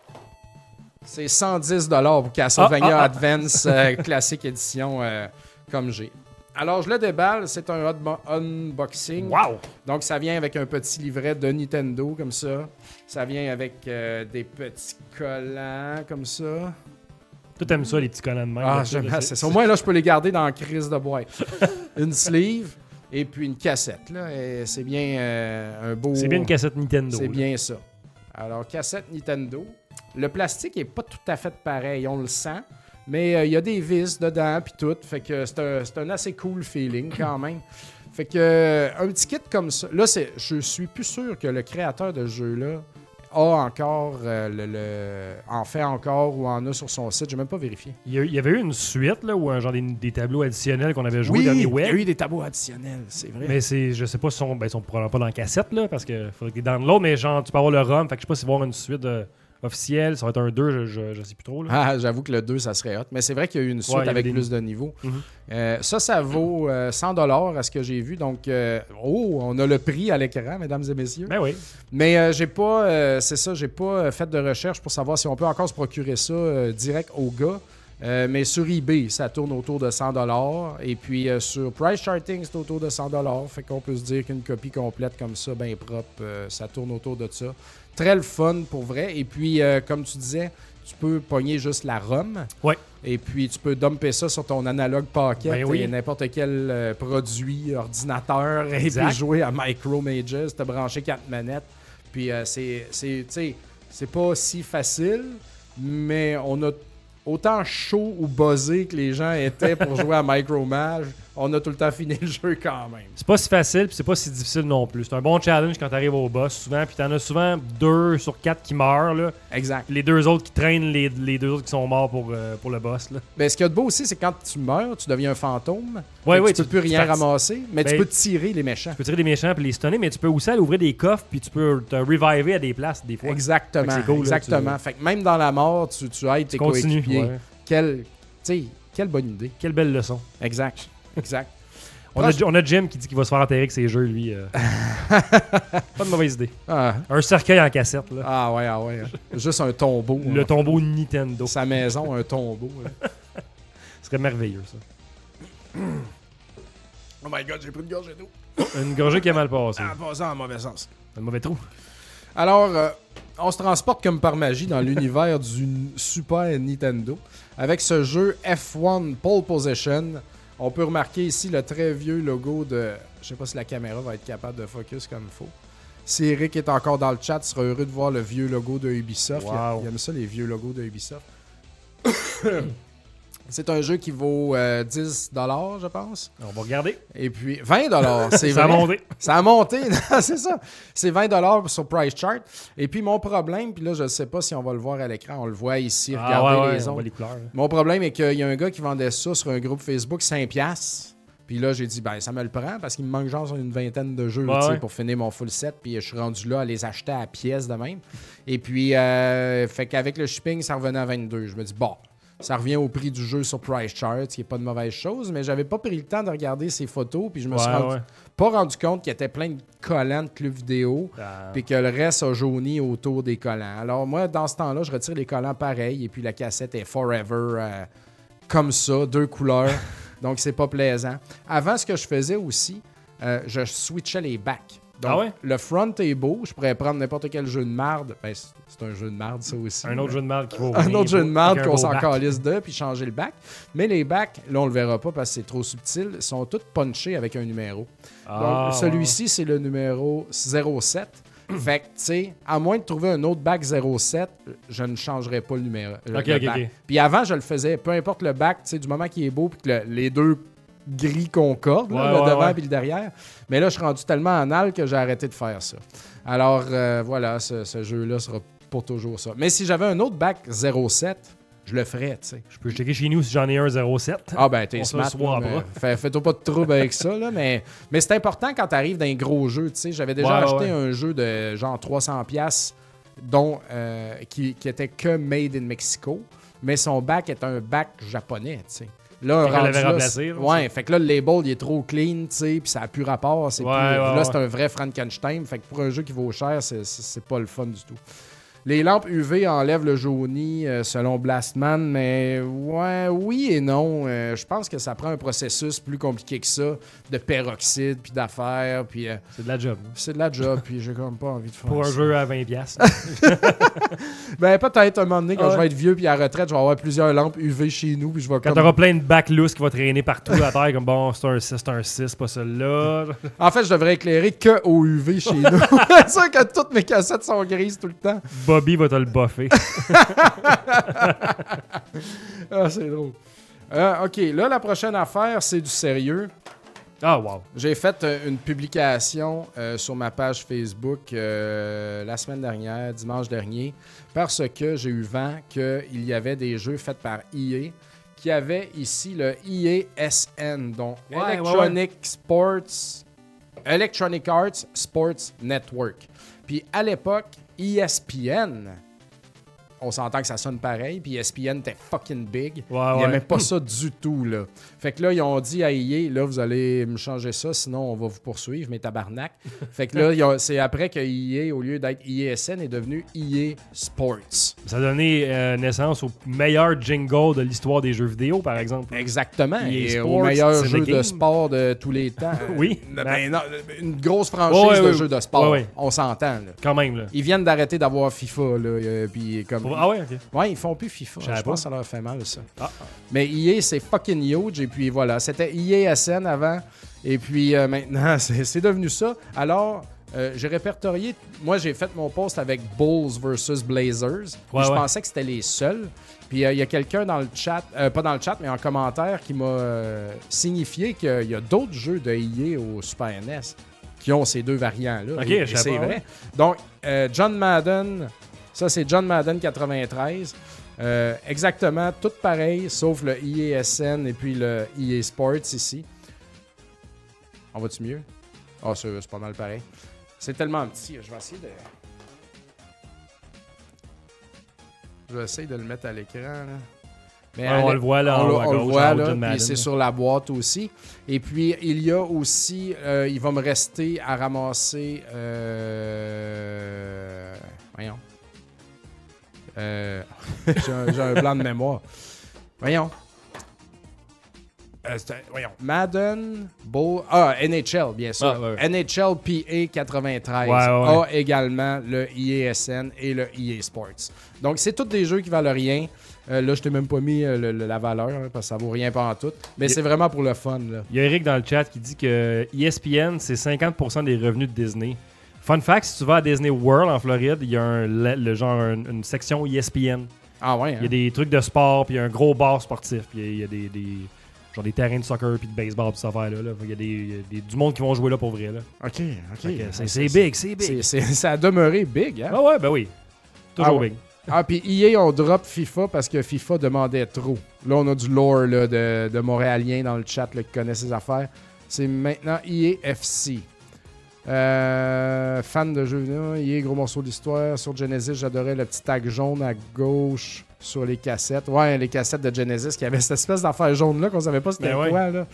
C'est cent dix dollars pour Castlevania Ah, ah, ah. Advance euh, Classic Edition euh, comme j'ai. Alors, je le déballe. C'est un unbo- unboxing. Wow! Donc, ça vient avec un petit livret de Nintendo, comme ça. Ça vient avec euh, des petits collants, comme ça. Toi, t'aimes ça, les petits collants de même. Ah, là, j'aime là, ça. Au moins, là, je peux les garder dans la crise de boîte. Une sleeve et puis une cassette. Là. Et c'est bien euh, un beau... C'est bien une cassette Nintendo. C'est là. bien ça. Alors, cassette Nintendo. Le plastique est pas tout à fait pareil, on le sent. Mais euh, il y a des vis dedans, puis tout. Fait que c'est un, c'est un assez cool feeling, quand même. Fait que euh, un petit kit comme ça... Là, c'est, je suis plus sûr que le créateur de ce jeu-là a encore... euh, le, le- en fait encore ou en a sur son site. J'ai même pas vérifié. Il y, a- il y avait eu une suite, là, ou un genre des, des tableaux additionnels qu'on avait joué Oui, dans les il y web. a eu des tableaux additionnels, c'est vrai. Mais c'est, je sais pas si sont, ben, ils sont probablement pas dans la cassette, là, parce que faudrait qu'ils download, mais genre, tu peux avoir le ROM, fait que je sais pas si voir une suite euh, officielle, ça va être un deux, je, je, je sais plus trop, là. Ah, j'avoue que le deux, ça serait hot. Mais c'est vrai qu'il y a eu une suite Ouais, il y avait avec des- plus de niveaux. Mhm. Euh, ça, ça vaut euh, cent dollars à ce que j'ai vu. Donc, euh, oh, on a le prix à l'écran, mesdames et messieurs. Ben oui. Mais euh, j'ai pas, euh, c'est ça, j'ai pas euh, fait de recherche pour savoir si on peut encore se procurer ça euh, direct au gars. Euh, mais sur eBay, ça tourne autour de cent dollars. Et puis euh, sur Price Charting, c'est autour de cent dollars. Fait qu'on peut se dire qu'une copie complète comme ça, bien propre, euh, ça tourne autour de ça. Très le fun pour vrai. Et puis, euh, comme tu disais, tu peux pogner juste la ROM. Ouais. Et puis, tu peux dumper ça sur ton analogue pocket Ben oui. et n'importe quel euh, produit, ordinateur, et Exact. puis jouer à Micro Mages, te brancher quatre manettes. Puis, euh, c'est, c'est, tu sais, c'est pas si facile, mais on a autant chaud ou buzzé que les gens étaient pour jouer à Micro Mage. on a tout le temps fini le jeu quand même. C'est pas si facile, puis c'est pas si difficile non plus. C'est un bon challenge quand t'arrives au boss, souvent, puis t'en as souvent deux sur quatre qui meurent, là. Exact. Les deux autres qui traînent les, les deux autres qui sont morts pour, euh, pour le boss, là. Ben, ce qu'il y a de beau aussi, c'est quand tu meurs, tu deviens un fantôme. Ouais, Fait que ouais, tu peux tu- plus tu rien t'as- ramasser, mais Ben, tu peux tirer les méchants. Tu peux tirer des méchants puis les stunner, mais tu peux aussi aller ouvrir des coffres, puis tu peux te reviver à des places, des fois. Exactement. Fait que c'est cool, là, exactement. tu- Fait que même dans la mort, tu, tu aides tes Continue. coéquipiers. Ouais. Quelle, tu sais, quelle bonne idée. Quelle belle leçon. Exact. Exact. On a, on a Jim qui dit qu'il va se faire enterrer avec ses jeux, lui. euh. Pas de mauvaise idée. Ah, Un cercueil en cassette, là. ah ouais, ah ouais. Juste un tombeau. Le hein. tombeau Nintendo. Sa maison, un tombeau. là. Ce serait merveilleux, ça. Oh my god, j'ai pris une gorgée d'eau. Une gorgée qui a mal passé. Ah, passant en mauvais sens. Un mauvais trou. Alors, euh, on se transporte comme par magie dans l'univers du Super Nintendo. Avec ce jeu F un Pole Position, on peut remarquer ici le très vieux logo de... Je sais pas si la caméra va être capable de focus comme il faut. Si Eric est encore dans le chat, il sera heureux de voir le vieux logo de Ubisoft. Wow. Il, a- il aime ça, les vieux logos de Ubisoft. C'est un jeu qui vaut euh, dix dollars, je pense. On va regarder. Et puis vingt dollars, c'est Ça a vrai. monté. Ça a monté, non, c'est ça. C'est vingt dollars sur Price Chart. Et puis mon problème, puis là, je ne sais pas si on va le voir à l'écran, on le voit ici, Ah, regardez ouais, ouais, les on autres. voit les couleurs. là. Mon problème est qu'il y a un gars qui vendait ça sur un groupe Facebook, cinq piastres. Puis là, j'ai dit, ben ça me le prend parce qu'il me manque genre une vingtaine de jeux Ouais, tu sais, ouais. pour finir mon full set. Puis je suis rendu là à les acheter à pièce de même. Et puis, euh, fait qu'avec le shipping, ça revenait à vingt-deux. Je me dis, bon, ça revient au prix du jeu sur Price Chart, ce qui n'est pas de mauvaise chose. Mais j'avais pas pris le temps de regarder ces photos. Puis je me suis Ouais, rendu- ouais. pas rendu compte qu'il y était plein de collants de clubs vidéo. Ah. Puis que le reste a jauni autour des collants. Alors moi, dans ce temps-là, je retire les collants pareils. Et puis la cassette est Forever euh, comme ça, deux couleurs. Donc c'est pas plaisant. Avant, ce que je faisais aussi, euh, je switchais les backs. Donc, Ah ouais? le front est beau. Je pourrais prendre n'importe quel jeu de marde. Ben, c'est c'est un jeu de marde, ça aussi. Un autre jeu de marde qui vaut Un rien, autre jeu de marde avec un qu'on beau s'en bac. calisse de, puis changer le back. Mais les backs, là, on le verra pas parce que c'est trop subtil, sont tous punchés avec un numéro. Ah, Donc, celui-ci, c'est le numéro zéro sept. Fait que, tu sais, à moins de trouver un autre bac zéro sept, je ne changerai pas le numéro. le- Ok, le ok, back. ok. Puis avant, je le faisais, peu importe le bac, tu sais, du moment qu'il est beau, puis que le- les deux gris concordent, là, Ouais, le ouais, devant ouais. puis le derrière. Mais là, je suis rendu tellement anal que j'ai arrêté de faire ça. Alors, euh, voilà, ce, ce jeu-là sera pour toujours ça. Mais si j'avais un autre bac zéro sept, je le ferais, tu sais. Je peux checker chez nous si j'en ai un zéro sept. Ah ben, t'es On se smart, le soit là, à bras. mais fais- fais-toi pas de trouble avec ça, là, mais, mais c'est important quand t'arrives dans un gros jeu, tu sais. J'avais déjà Ouais, acheté ouais. un jeu de genre trois cents piastres, dont, euh, qui, qui était que made in Mexico, mais son bac est un bac japonais, tu sais. Là, Fait qu'elle rendu l'avait là, remplacé, c'est- là, ouais, fait que là, le label, il est trop clean, tu sais, puis ça a plus rapport, c'est Ouais, plus- ouais, là, ouais. c'est un vrai Frankenstein, fait que pour un jeu qui vaut cher, c'est- c'est c'est pas le fun du tout. Les lampes U V enlèvent le jauni euh, selon Blastman, mais ouais, oui et non. Euh, je pense que ça prend un processus plus compliqué que ça, de peroxyde, puis d'affaires, puis euh, C'est de la job. c'est de la job, puis j'ai comme pas envie de faire Pour un ça. jeu à vingt piastres. Ben peut-être un moment donné, quand Ah ouais. je vais être vieux puis à la retraite, je vais avoir plusieurs lampes U V chez nous, puis je vais Quand comme... t'auras plein de bacs lousses qui vont traîner partout à terre, comme bon, c'est un six, c'est un six, pas celui-là. En fait, je devrais éclairer que au U V chez nous. C'est sûr que toutes mes cassettes sont grises tout le temps. Bobby va te le buffer. Ah, c'est drôle. Euh, OK, là, la prochaine affaire, c'est du sérieux. Ah, wow. J'ai fait euh, une publication euh, sur ma page Facebook euh, la semaine dernière, dimanche dernier, parce que j'ai eu vent qu'il y avait des jeux faits par E A qui avaient ici le E A S N, donc Ouais, Electronic Sports, Electronic Arts Sports Network. Puis à l'époque, E S P N, on s'entend que ça sonne pareil, puis E S P N était fucking big. Ouais, Ils ouais. n'aimaient pas ça du tout, là. Fait que là, ils ont dit à E A, là, vous allez me changer ça, sinon on va vous poursuivre, mes tabarnak. Fait que là, ils ont- c'est après que E A, au lieu d'être E A S N, est devenu E A Sports. Ça a donné euh, naissance au meilleur jingle de l'histoire des jeux vidéo, par exemple. Exactement. E A Et Sports, au meilleur c'est jeu the de game. sport de tous les temps. Oui. Euh, ben non, une grosse franchise Ouais, ouais, de ouais. jeux de sport. Ouais, ouais. On s'entend, là. Quand même, là. Ils viennent d'arrêter d'avoir FIFA, là. euh, puis comme... Pour- Ah ouais, ok. Ouais, ils font plus FIFA. Je Je savais pense pas. que ça leur fait mal, ça. Ah. Mais E A, c'est fucking huge. Et puis voilà, c'était E A S N avant. Et puis euh, maintenant, c'est c'est devenu ça. Alors, Euh, j'ai répertorié... Moi, j'ai fait mon post avec Bulls versus Blazers. Ouais, je ouais. pensais pensais que c'était les seuls. Puis il euh, y a quelqu'un dans le chat, euh, pas dans le chat, mais en commentaire, qui m'a euh, signifié qu'il y a d'autres jeux de I A au Super N E S qui ont ces deux variants-là. Ok, et, je et sais c'est pas, vrai. ouais. Donc, euh, John Madden, ça c'est John Madden quatre-vingt-treize. Euh, exactement, tout pareil, sauf le I A S N et puis le I A Sports ici. On va-tu mieux? Ah, oh, c'est, c'est pas mal pareil. C'est tellement petit, je vais essayer de... Je vais essayer de le mettre à l'écran, là. Mais Ouais, on le voit là, on, en le- haut à on le gauche, voit en haut de là, John puis Madden, c'est là. sur la boîte aussi. Et puis, il y a aussi, euh, il va me rester à ramasser, euh... voyons. Euh... j'ai, un, j'ai un blanc de mémoire. Voyons. Euh, c'était- voyons. Madden, Bull... Ah, N H L, bien sûr. Ah, ouais, ouais. N H L P A quatre-vingt-treize Ouais, ouais. a également le I A S N et le I A Sports. Donc, c'est tous des jeux qui valent rien. Euh, là, je t'ai même pas mis euh, le- le- la valeur hein, parce que ça vaut rien pas en tout. Mais Il- c'est vraiment pour le fun. Là. Il y a Eric dans le chat qui dit que E S P N, c'est cinquante pour cent des revenus de Disney. Fun fact, si tu vas à Disney World en Floride, il y a un, le, le genre un- une section E S P N. Ah ouais, hein? Il y a des trucs de sport, puis il y a un gros bar sportif, puis il y a des, des, genre des terrains de soccer, puis de baseball, puis ça affaire là. là. Il y a, des, il y a des- du monde qui vont jouer là pour vrai. Là. OK, OK. Fait que c'est, Ouais, c'est big, c'est big. C'est, c'est- ça a demeuré big, hein? Ah ouais, ben oui. Toujours Ah ouais. big. Ah, puis E A, on drop FIFA parce que FIFA demandait trop. Là, on a du lore là, de, de Montréaliens dans le chat là, qui connaît ses affaires. C'est maintenant E A F C. Euh, fan de jeux vidéo, E A, gros morceau d'histoire. Sur Genesis, j'adorais le petit tag jaune à gauche sur les cassettes. Ouais, les cassettes de Genesis qui avaient cette espèce d'affaire jaune-là qu'on savait pas c'était Ben ouais. quoi. Là.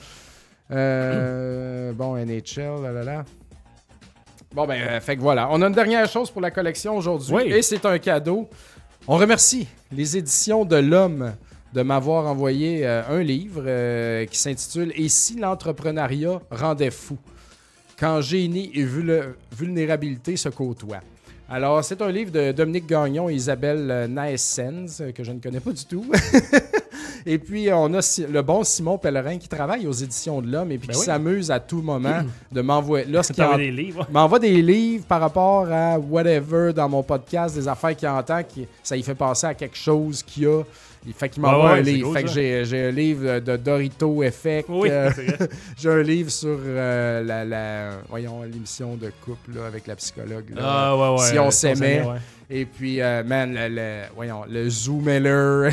Euh, bon, N H L, là, là, là. Bon, ben, euh, fait que voilà. On a une dernière chose pour la collection aujourd'hui. Oui. Et c'est un cadeau. On remercie les éditions de l'Homme de m'avoir envoyé euh, un livre euh, qui s'intitule « Et si l'entrepreneuriat rendait fou? Quand génie et vul- vulnérabilité se côtoient ». Alors, c'est un livre de Dominique Gagnon et Isabelle euh, Naessens, euh, que je ne connais pas du tout. Et puis, on a Si- le bon Simon Pellerin qui travaille aux éditions de l'Homme et puis Ben qui oui. s'amuse à tout moment de m'envoyer... Lorsqu'il T'avais en- des livres. m'envoie des livres par rapport à whatever dans mon podcast, des affaires qu'il entend, qui, ça y fait penser à quelque chose qu'il y a. Il fait qu'il m'envoie Ouais, ouais, un c'est livre. cool, fait que ça. j'ai, j'ai un livre de Dorito Effect. Oui, euh, c'est vrai. j'ai un livre sur euh, la, la- voyons, l'émission de couple là, avec la psychologue. là. Ah ouais, ouais. Si on euh, s'aimait. ouais. Et puis, euh, man, le, le- voyons, le Zoomeller.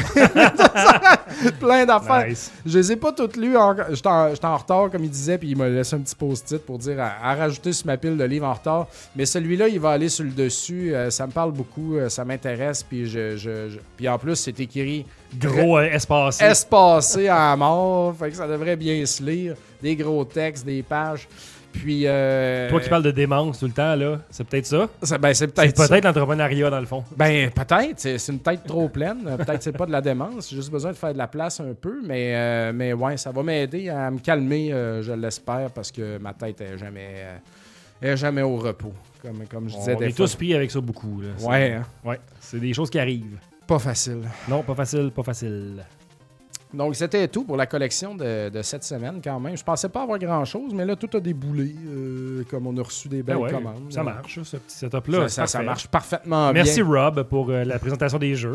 Plein d'affaires. Nice. Je les ai pas toutes lues. en- J'étais en, j'étais en retard, comme il disait, puis il m'a laissé un petit post-it pour dire à, à rajouter sur ma pile de livres en retard. Mais celui-là, il va aller sur le dessus. Euh, ça me parle beaucoup, euh, ça m'intéresse. Puis je, je- je- puis en plus, c'est écrit Gros euh, espacé. espacé à mort. Fait que ça devrait bien se lire. Des gros textes, des pages. Puis. euh, Toi qui parles de démence tout le temps, là, c'est peut-être ça? ça- ben, c'est C'est peut-être. ça. peut-être l'entrepreneuriat, dans le fond. Ben, peut-être. C'est, c'est une tête trop pleine. Euh, Peut-être que c'est pas de la démence. J'ai juste besoin de faire de la place un peu. Mais, euh, mais ouais, ça va m'aider à me calmer, euh, je l'espère, parce que ma tête est jamais, euh, est jamais au repos. Comme, comme je disais On des est fois. tous pris avec ça beaucoup. Là. C'est- Ouais, hein. Ouais, c'est des choses qui arrivent. Pas facile. Non, pas facile, pas facile. Donc, c'était tout pour la collection de, de cette semaine, quand même. Je pensais pas avoir grand-chose, mais là, tout a déboulé. euh, comme on a reçu des belles Ben ouais, commandes. ça marche, ce petit setup-là. Ça, c'est ça- ça parfait. marche parfaitement Merci bien. Rob pour euh, la présentation des jeux.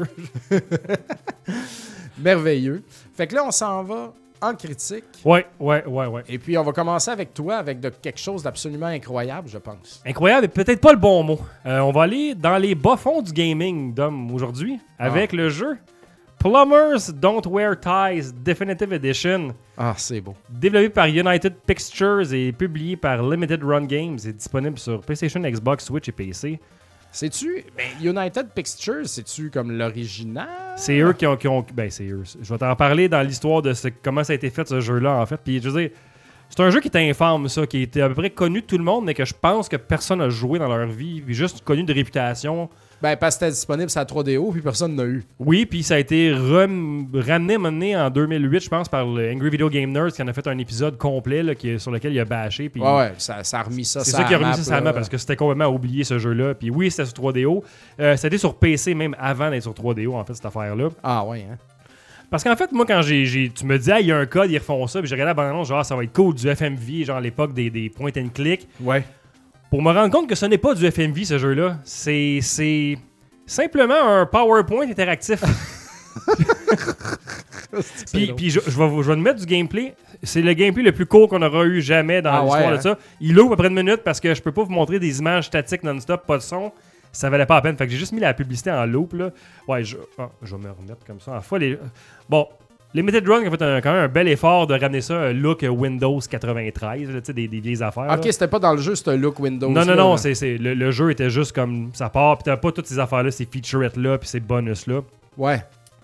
Merveilleux. Fait que là, on s'en va en critique. Ouais, ouais, ouais, ouais. Et puis, on va commencer avec toi, avec de quelque chose d'absolument incroyable, je pense. Incroyable et peut-être pas le bon mot. Euh, on va aller dans les bas-fonds du gaming, Dom, aujourd'hui, avec le jeu Plumbers Don't Wear Ties Definitive Edition, Ah, c'est beau. développé par United Pictures et publié par Limited Run Games. C'est disponible sur PlayStation, Xbox, Switch et P C. C'est-tu... Ben, United Pictures, c'est-tu comme l'original? C'est eux qui ont, qui ont- Ben, c'est eux. Je vais t'en parler dans l'histoire de ce- comment ça a été fait, ce jeu-là, en fait. Puis, je veux dire, c'est un jeu qui est infâme, ça, qui était à peu près connu de tout le monde, mais que je pense que personne n'a joué dans leur vie, puis juste connu de réputation. Ben, parce que c'était disponible sur la trois D O, puis personne n'a eu. Oui, puis ça a été rem- ramené mené en deux mille huit, je pense, par le Angry Video Game Nerds, qui en a fait un épisode complet là, qui est- sur lequel il a bâché. Puis Ouais, ouais, ça, ça a remis ça c'est sur ça la qui a remis map, ça sur la là. map, parce que c'était complètement oublié ce jeu-là. Puis oui, c'était sur trois D O. Euh, c'était sur P C même avant d'être sur trois D O, en fait, cette affaire-là. Ah, ouais, hein? Parce qu'en fait, moi, quand j'ai, j'ai- tu me dis, ah, il y a un code, ils refont ça, puis j'ai regardé la bande-annonce, genre, ça va être cool, du F M V, genre à l'époque des, des point and click. Ouais. pour me rendre compte que ce n'est pas du F M V, ce jeu-là. C'est, c'est simplement un PowerPoint interactif. puis puis je, je, vais, je vais te mettre du gameplay. C'est le gameplay le plus court qu'on aura eu jamais dans ah l'histoire ouais, de ça. Il loue à peu près une minute parce que je peux pas vous montrer des images statiques non-stop, pas de son. Ça valait pas la peine. Fait que j'ai juste mis la publicité en loop. Là. Ouais, je, oh, je vais me remettre comme ça. En fois, les... Bon, Limited Run a fait un, quand même un bel effort de ramener ça un look Windows quatre-vingt-treize, là, des, des vieilles affaires. Ok, là. C'était pas dans le jeu, c'était un look Windows. Non, non, non, c'est, c'est, le, le jeu était juste comme ça part, puis t'as pas toutes ces affaires-là, ces featurettes-là, puis ces bonus-là. Ouais.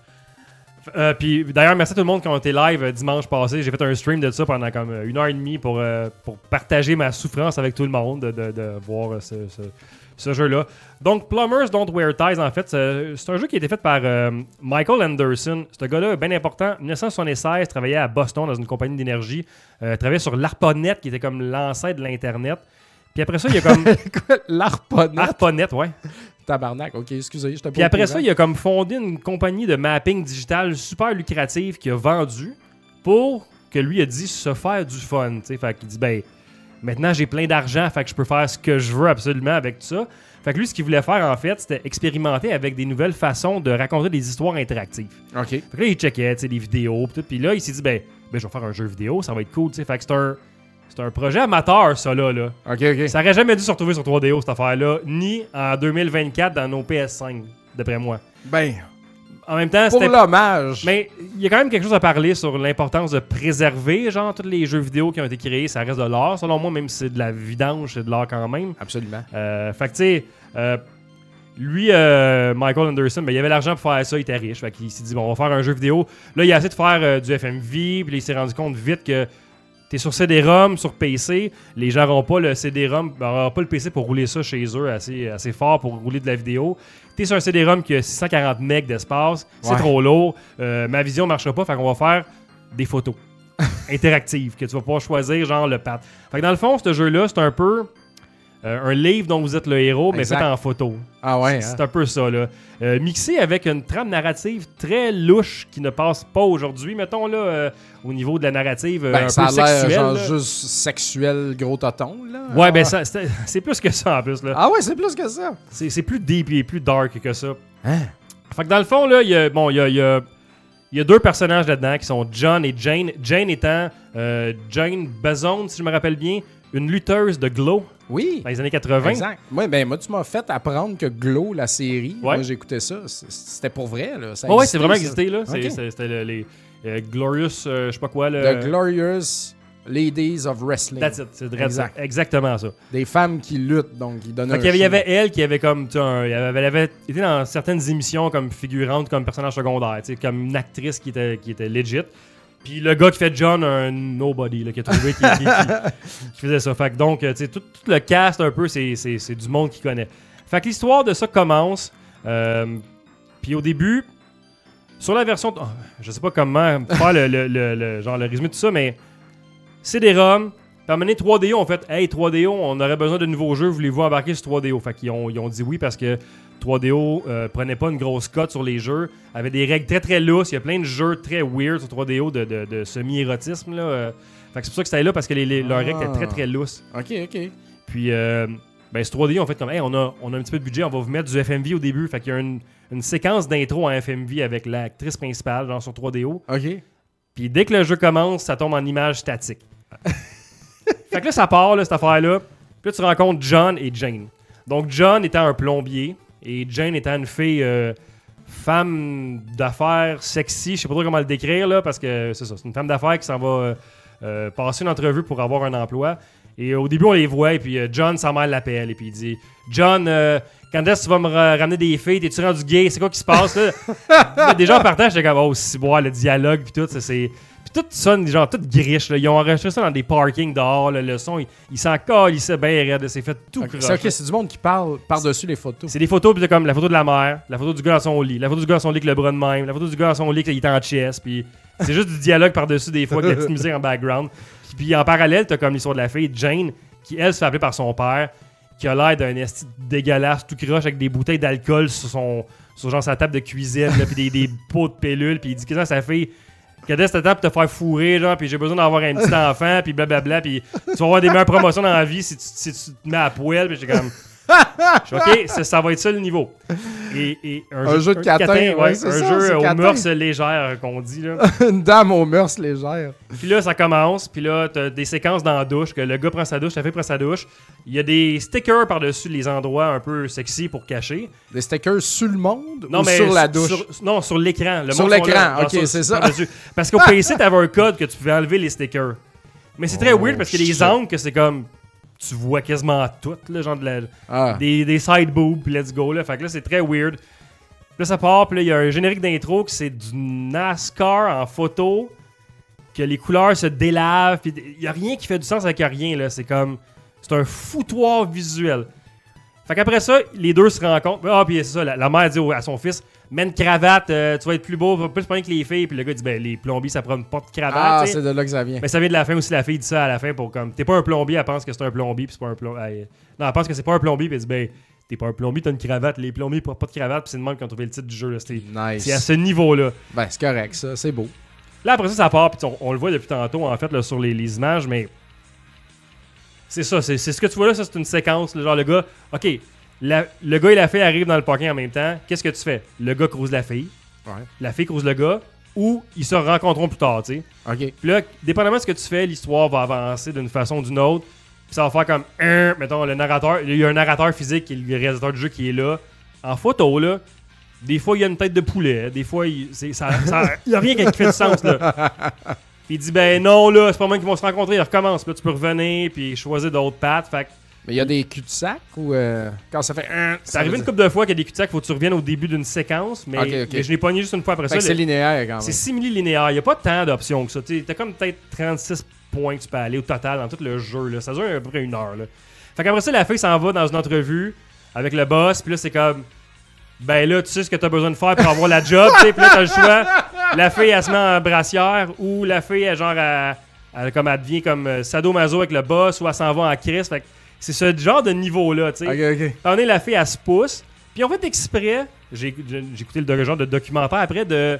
Euh, puis d'ailleurs, merci à tout le monde qui ont été live euh, dimanche passé. J'ai fait un stream de ça pendant comme euh, une heure et demie pour, euh, pour partager ma souffrance avec tout le monde de, de, de voir euh, ce, ce, ce jeu-là. Donc, Plumbers Don't Wear Ties, en fait, c'est, c'est un jeu qui a été fait par euh, Michael Anderson. Ce gars-là est bien important. dix-neuf cent soixante-seize, travaillait à Boston dans une compagnie d'énergie. Euh, travaillait sur l'ARPANET, qui était comme l'ancêtre de l'Internet. Puis après ça, il y a comme... Quoi? L'ARPANET? ARPANET, ouais. Tabarnak, ok, excusez, je te Puis après ça, il a comme fondé une compagnie de mapping digital super lucrative qu'il a vendue pour que lui a dit se faire du fun. T'sais. Fait qu'il dit, ben, maintenant j'ai plein d'argent, fait que je peux faire ce que je veux absolument avec tout ça. Fait que lui, ce qu'il voulait faire, en fait, c'était expérimenter avec des nouvelles façons de raconter des histoires interactives. Ok. Fait que là, il checkait, tu sais, des vidéos, pis tout. Puis là, il s'est dit, ben, ben, je vais faire un jeu vidéo, ça va être cool, tu sais. Fait que c'est un... C'est un projet amateur, ça, là. là. OK, OK. Ça aurait jamais dû se retrouver sur trois D O, cette affaire-là, ni en deux mille vingt-quatre dans nos P S cinq, d'après moi. Ben, en même temps, pour c'était... l'hommage. Mais il y a quand même quelque chose à parler sur l'importance de préserver, genre, tous les jeux vidéo qui ont été créés, ça reste de l'art, selon moi, même si c'est de la vidange, c'est de l'art quand même. Absolument. Euh, fait que, tu sais... Euh, Lui, euh, Michael Anderson, ben, il avait l'argent pour faire ça, il était riche. Fait qu'il s'est dit, bon, on va faire un jeu vidéo. Là, il a essayé de faire euh, du F M V, puis là, il s'est rendu compte vite que t'es sur C D-ROM, sur P C, les gens n'auront pas le C D-ROM, n'auront pas le P C pour rouler ça chez eux assez, assez fort pour rouler de la vidéo. T'es sur un C D-ROM qui a six cent quarante mégas d'espace, c'est ouais. trop lourd, euh, ma vision ne marchera pas, fait qu'on va faire des photos interactives que tu vas pouvoir choisir, genre le pad. Fait que dans le fond, ce jeu-là, c'est un peu... Euh, un livre dont vous êtes le héros, exact. Mais fait en photo. Ah ouais. C'est, hein? c'est un peu ça, là. Euh, mixé avec une trame narrative très louche qui ne passe pas aujourd'hui, mettons, là, euh, au niveau de la narrative ben, un ça peu a l'air sexuelle. Genre là. juste sexuel, gros tonton, là. Ouais, ah. ben ça, c'est, c'est plus que ça, en plus, là. Ah ouais, c'est plus que ça. C'est, c'est plus deep et plus dark que ça. Hein? Fait que dans le fond, là, il y a, bon, il y a, y a, y a deux personnages là-dedans qui sont John et Jane. Jane étant euh, Jane Bazone, si je me rappelle bien, une lutteuse de Glow. Oui. Dans les années quatre-vingts. Exact. Ouais, ben, moi, tu m'as fait apprendre que Glow, la série, ouais. moi, j'écoutais ça. C'était pour vrai, là. Ça oh, ouais, c'est vraiment existé, là. Okay. C'est, c'était le, les euh, Glorious, euh, je sais pas quoi. Le... The Glorious Ladies of Wrestling. That's it. C'est exact. Ça. Exactement ça. Des femmes qui luttent, donc qui donnent fait un qu'il y avait, il y avait elle qui avait comme, tu sais, elle avait, elle avait été dans certaines émissions comme figurante, comme personnage secondaire, tu sais, comme une actrice qui était, qui était legit. Puis le gars qui fait John, un nobody, là, qui a trouvé, qui, qui, qui, qui faisait ça. Fait que donc, tu sais, tout, tout le cast, un peu, c'est, c'est, c'est du monde qui connaît. Fait que l'histoire de ça commence. Euh, puis au début, sur la version... Oh, je sais pas comment faire le, le, le, le, genre, le résumé de tout ça, mais C D-ROM. Puis à un moment donné, trois D O ont fait « Hey, trois D O, on aurait besoin de nouveaux jeux, voulez-vous embarquer sur trois D O? » Fait qu'ils ont, ils ont dit oui parce que trois D O euh, prenait pas une grosse cote sur les jeux, avait des règles très très lousses. Il y a plein de jeux très weird sur trois D O de, de, de semi-érotisme. Là, euh. Fait que c'est pour ça que c'était là parce que les, les, ah. leurs règles étaient très très lousses. Ok, ok. Puis, euh, ben, ce trois D O, on fait comme hey, on a, on a un petit peu de budget, on va vous mettre du F M V au début. Fait qu'il y a une, une séquence d'intro en F M V avec l'actrice principale, genre sur trois D O. Ok. Puis dès que le jeu commence, ça tombe en image statique. Fait que là, ça part, là, cette affaire-là. Puis là, tu rencontres John et Jane. Donc, John étant un plombier et Jane étant une fille euh, femme d'affaires sexy. Je sais pas trop comment le décrire, là, parce que c'est ça. C'est une femme d'affaires qui s'en va euh, euh, passer une entrevue pour avoir un emploi. Et au début, on les voit, et puis euh, John, sa mère l'appelle, et puis il dit « John, euh, quand est-ce que tu vas me ra- ramener des filles? T'es-tu rendu gay? C'est quoi qui se passe? » là? Déjà, en partant, j'étais comme « Oh, si boire le dialogue, puis tout, ça, c'est... » Puis tout sonne, genre, tout griche, là. Ils ont enregistré ça dans des parkings dehors, là. Le son, il, il s'en colle, il s'est bien raide, c'est fait tout okay, croche. C'est, okay, c'est du monde qui parle par-dessus les photos. C'est des photos, puis c'est comme la photo de la mère, la photo du gars dans son lit, la photo du gars dans son lit avec le bras de même, la photo du gars dans son lit qu'il est en chest, puis c'est juste du dialogue par-dessus des fois, avec la petite musique en background. Puis, puis en parallèle, t'as comme l'histoire de la fille, Jane, qui, elle, se fait appeler par son père, qui a l'air d'un esti dégueulasse, tout croche, avec des bouteilles d'alcool sur son sur genre sa table de cuisine, puis des, des pots de pilules, puis il dit que ça, sa fille... Que dès ce temps pour te faire fourrer, genre, puis j'ai besoin d'avoir un petit enfant, puis blablabla, puis tu vas avoir des meilleures promotions dans la vie si tu, si tu te mets à poêle, puis j'ai comme. Je suis OK, ça, ça va être ça le niveau. Et, et un, un jeu, jeu de catin, ouais, ouais, un c'est jeu ça, aux catin. mœurs légères qu'on dit. Là. Une dame aux mœurs légères. Puis là, ça commence, puis là, t'as des séquences dans la douche, que le gars prend sa douche, la fille prend sa douche. Il y a des stickers par-dessus les endroits un peu sexy pour cacher. Des stickers sur le monde Non, ou mais sur la douche? Sur, non, sur l'écran. Le Sur monde sont l'écran, là, ok, sur- c'est sur- ça. par-dessus. Parce qu'au P C, t'avais un code que tu pouvais enlever les stickers. Mais c'est très Oh, weird parce qu'il y a des shit. angles que c'est comme... Tu vois quasiment tout, là, genre de la, Ah. des, des side boobs, puis let's go. Là. Fait que là, c'est très weird. Puis là, ça part, puis là, il y a un générique d'intro qui c'est du NASCAR en photo, que les couleurs se délavent, puis il y a rien qui fait du sens avec rien, là. C'est comme... C'est un foutoir visuel. Fait qu'après ça, les deux se rencontrent. Ah, puis c'est ça, la, la mère dit au- à son fils, mets une cravate, euh, tu vas être plus beau, plus pogné que les filles. Puis le gars dit, ben, les plombiers, ça prend pas de cravate, Ah, tu sais. c'est de là que ça vient. Mais ça vient de la fin aussi, la fille dit ça à la fin pour comme, t'es pas un plombier, elle pense que c'est un plombier, puis c'est pas un plombier. Non, elle pense que c'est pas un plombier, puis elle dit, ben, t'es pas un plombier, t'as une cravate. Les plombiers portent pas de cravate, puis c'est le monde qui ont trouvé le titre du jeu, là. C'est Nice. c'est à ce niveau-là. Ben, c'est correct, ça. C'est beau. Là, après ça, ça part, puis on, on le voit depuis tantôt, en fait, là, sur les, les images, mais. C'est ça, c'est c'est ce que tu vois là, ça, c'est une séquence. Là, genre, le gars, ok, la- le gars et la fille arrivent dans le parking en même temps. Qu'est-ce que tu fais? Le gars croise la fille, Ouais. la fille croise le gars, ou ils se rencontreront plus tard, tu sais. OK. Puis là, dépendamment de ce que tu fais, l'histoire va avancer d'une façon ou d'une autre. Puis ça va faire comme, un, mettons, le narrateur, il y a un narrateur physique qui est le réalisateur du jeu qui est là. En photo, là, des fois, il y a une tête de poulet. Des fois, il c'est- ça, ça- il y a rien qui fait du sens, là. Puis il dit, ben non, là, c'est pas moi qui vont se rencontrer, ils recommencent. Puis là, tu peux revenir, puis choisir d'autres pattes. Fait que Mais il y a des cul-de-sac ou euh, quand ça fait un. c'est arrivé une couple de fois qu'il y a des cul-de-sac, faut que tu reviennes au début d'une séquence, mais, Ok, ok. mais je l'ai pogné juste une fois après Fait ça. que c'est Le- linéaire quand même. C'est simili-linéaire. Il n'y a pas tant d'options que ça. Tu as comme peut-être trente-six points que tu peux aller au total dans tout le jeu. Là. Ça dure à peu près une heure. Là. Fait qu'après ça, la fille s'en va dans une entrevue avec le boss. Puis là, c'est comme... Ben là, tu sais ce que tu as besoin de faire pour avoir la job. Puis là, tu as le choix. La fille, elle se met en brassière. Ou la fille, elle, genre, elle, elle, comme, elle devient comme euh, sadomaso avec le boss. Ou elle s'en va en crise. Fait que c'est ce genre de niveau-là. Tu sais. Ok, ok. T'en es la fille, elle se pousse. Puis on fait exprès, j'ai j'ai écouté le do- genre de documentaire après, de,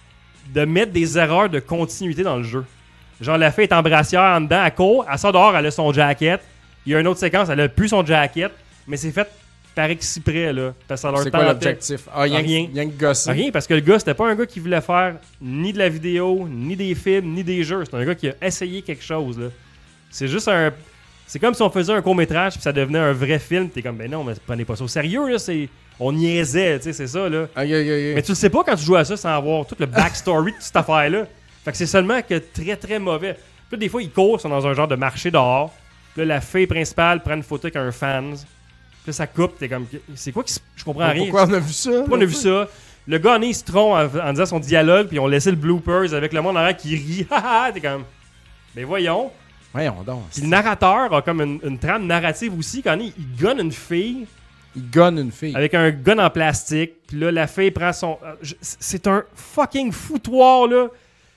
de mettre des erreurs de continuité dans le jeu. Genre la fille est en brassière en dedans, elle court, elle sort dehors, elle a son jacket. Il y a une autre séquence, elle a plus son jacket, mais c'est fait par exprès, là. Parce que ça leur C'est quoi tentait- l'objectif? Ah, rien. Rien. Rien que gosser. Rien, parce que le gars, c'était pas un gars qui voulait faire ni de la vidéo, ni des films, ni des jeux. C'est un gars qui a essayé quelque chose, là. C'est juste un... C'est comme si on faisait un court-métrage puis ça devenait un vrai film. T'es comme, ben non, mais prenez pas ça au sérieux, là. C'est... On niaisait, tu sais, c'est ça, là. Ok, ok, ok. Mais tu le sais pas quand tu joues à ça sans avoir tout le backstory de cette affaire-là. Fait que c'est seulement que très, très mauvais. Puis là, des fois, ils courent, ils sont dans un genre de marché dehors. Puis là, la fille principale prend une photo avec un fans. Puis là, ça coupe. T'es comme, c'est quoi qui se... Je comprends rien. Pourquoi on a vu ça? Pourquoi on a vu ça? Le gars en est, il se trompe en, en disant son dialogue, puis on laissé le bloopers avec le monde en arrière qui rit. Haha, t'es comme, ben voyons. Voyons donc. Puis le narrateur a comme une, une trame narrative aussi. Quand il, il gonne une fille Il gonne une fille. avec un gun en plastique, puis là, la fille prend son. euh, je- C'est un fucking foutoir, là.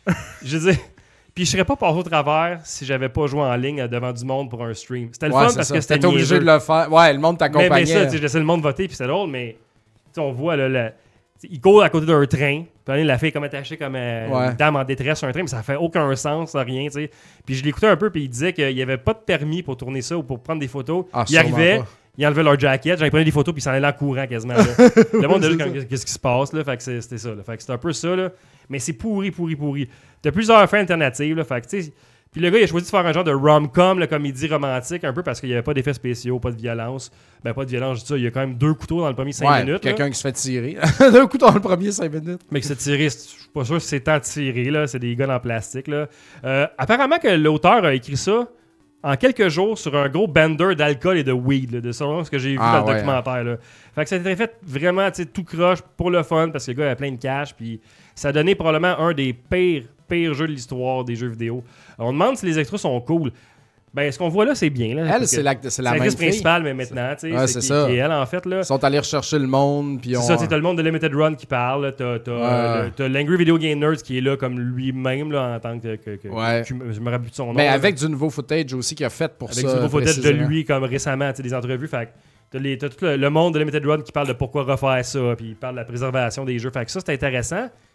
Je veux dire. Puis je serais pas passé au travers si j'avais pas joué en ligne euh, devant du monde pour un stream. C'était le Ouais, fun c'est parce ça. que c'était T'étais obligé niaiseux. de le faire. Ouais, le monde Mais, t'accompagnait. mais ça, tu sais, je laissais le monde voter, puis c'est drôle, mais tu sais, on voit, là, la- tu sais, il court à côté d'un train, puis là, la fille est comme attachée comme euh, Ouais. une dame en détresse sur un train, mais ça fait aucun sens, ça, rien, tu sais. Puis je l'écoutais un peu, puis il disait qu'il n'y avait pas de permis pour tourner ça ou pour prendre des photos. Ah, il sûrement arrivait, pas. il enlevait leur jacket, j'en prenais des photos, puis il s'en allait en courant quasiment. Là. Le monde était juste comme, qu'est-ce qui se passe, là, fait que c'est- c'était ça, là. Fait que c'est un peu ça, là. Mais c'est pourri, pourri, pourri. T'as plusieurs fins alternatives, là, fait que tu sais. Puis le gars, il a choisi de faire un genre de rom-com, la comédie romantique, un peu parce qu'il n'y avait pas d'effets spéciaux, pas de violence. Ben, pas de violence, je dis ça, il y a quand même deux couteaux dans le premier cinq Ouais, minutes. là. quelqu'un qui se fait tirer. D'un coup, dans le premier cinq minutes. Mais que c'est tiré, c'est- je suis pas sûr que c'est tant tiré, là. C'est des guns en plastique, là. Euh, apparemment que l'auteur a écrit ça en quelques jours sur un gros bender d'alcool et de weed, là, de selon ce que j'ai vu Ah, dans le ouais, documentaire, là. Fait que ça a été fait vraiment, tu sais, tout croche pour le fun, parce que le gars avait plein de cash, puis ça a donné probablement un des pires, pires jeux de l'histoire des jeux vidéo. On demande si les extras sont cool. Ben, ce qu'on voit là, c'est bien, là. Elle, parce c'est que la, c'est la c'est même l'actrice fille. principale, mais maintenant, tu sais, Ouais, c'est c'est qui, ça. qui est elle, en fait, là. Ils sont allés rechercher le monde. Puis C'est on... ça, tu sais, t'as le monde de Limited Run qui parle, là, t'as, t'as, Ouais. euh, le- t'as l'Angry Video Game Nerds qui est là comme lui-même là, en tant que... que, que- Ouais. je, me- je me rappelle plus de son nom. Mais là. avec du nouveau footage aussi qu'il a fait pour Avec ça. du nouveau footage de précisément. lui comme récemment, tu sais, des entrevues, fait que t'as, les- t'as tout le, le monde de Limited Run qui parle de pourquoi refaire ça, puis il parle de la préservation des jeux, fait que ça, c'est intéressant.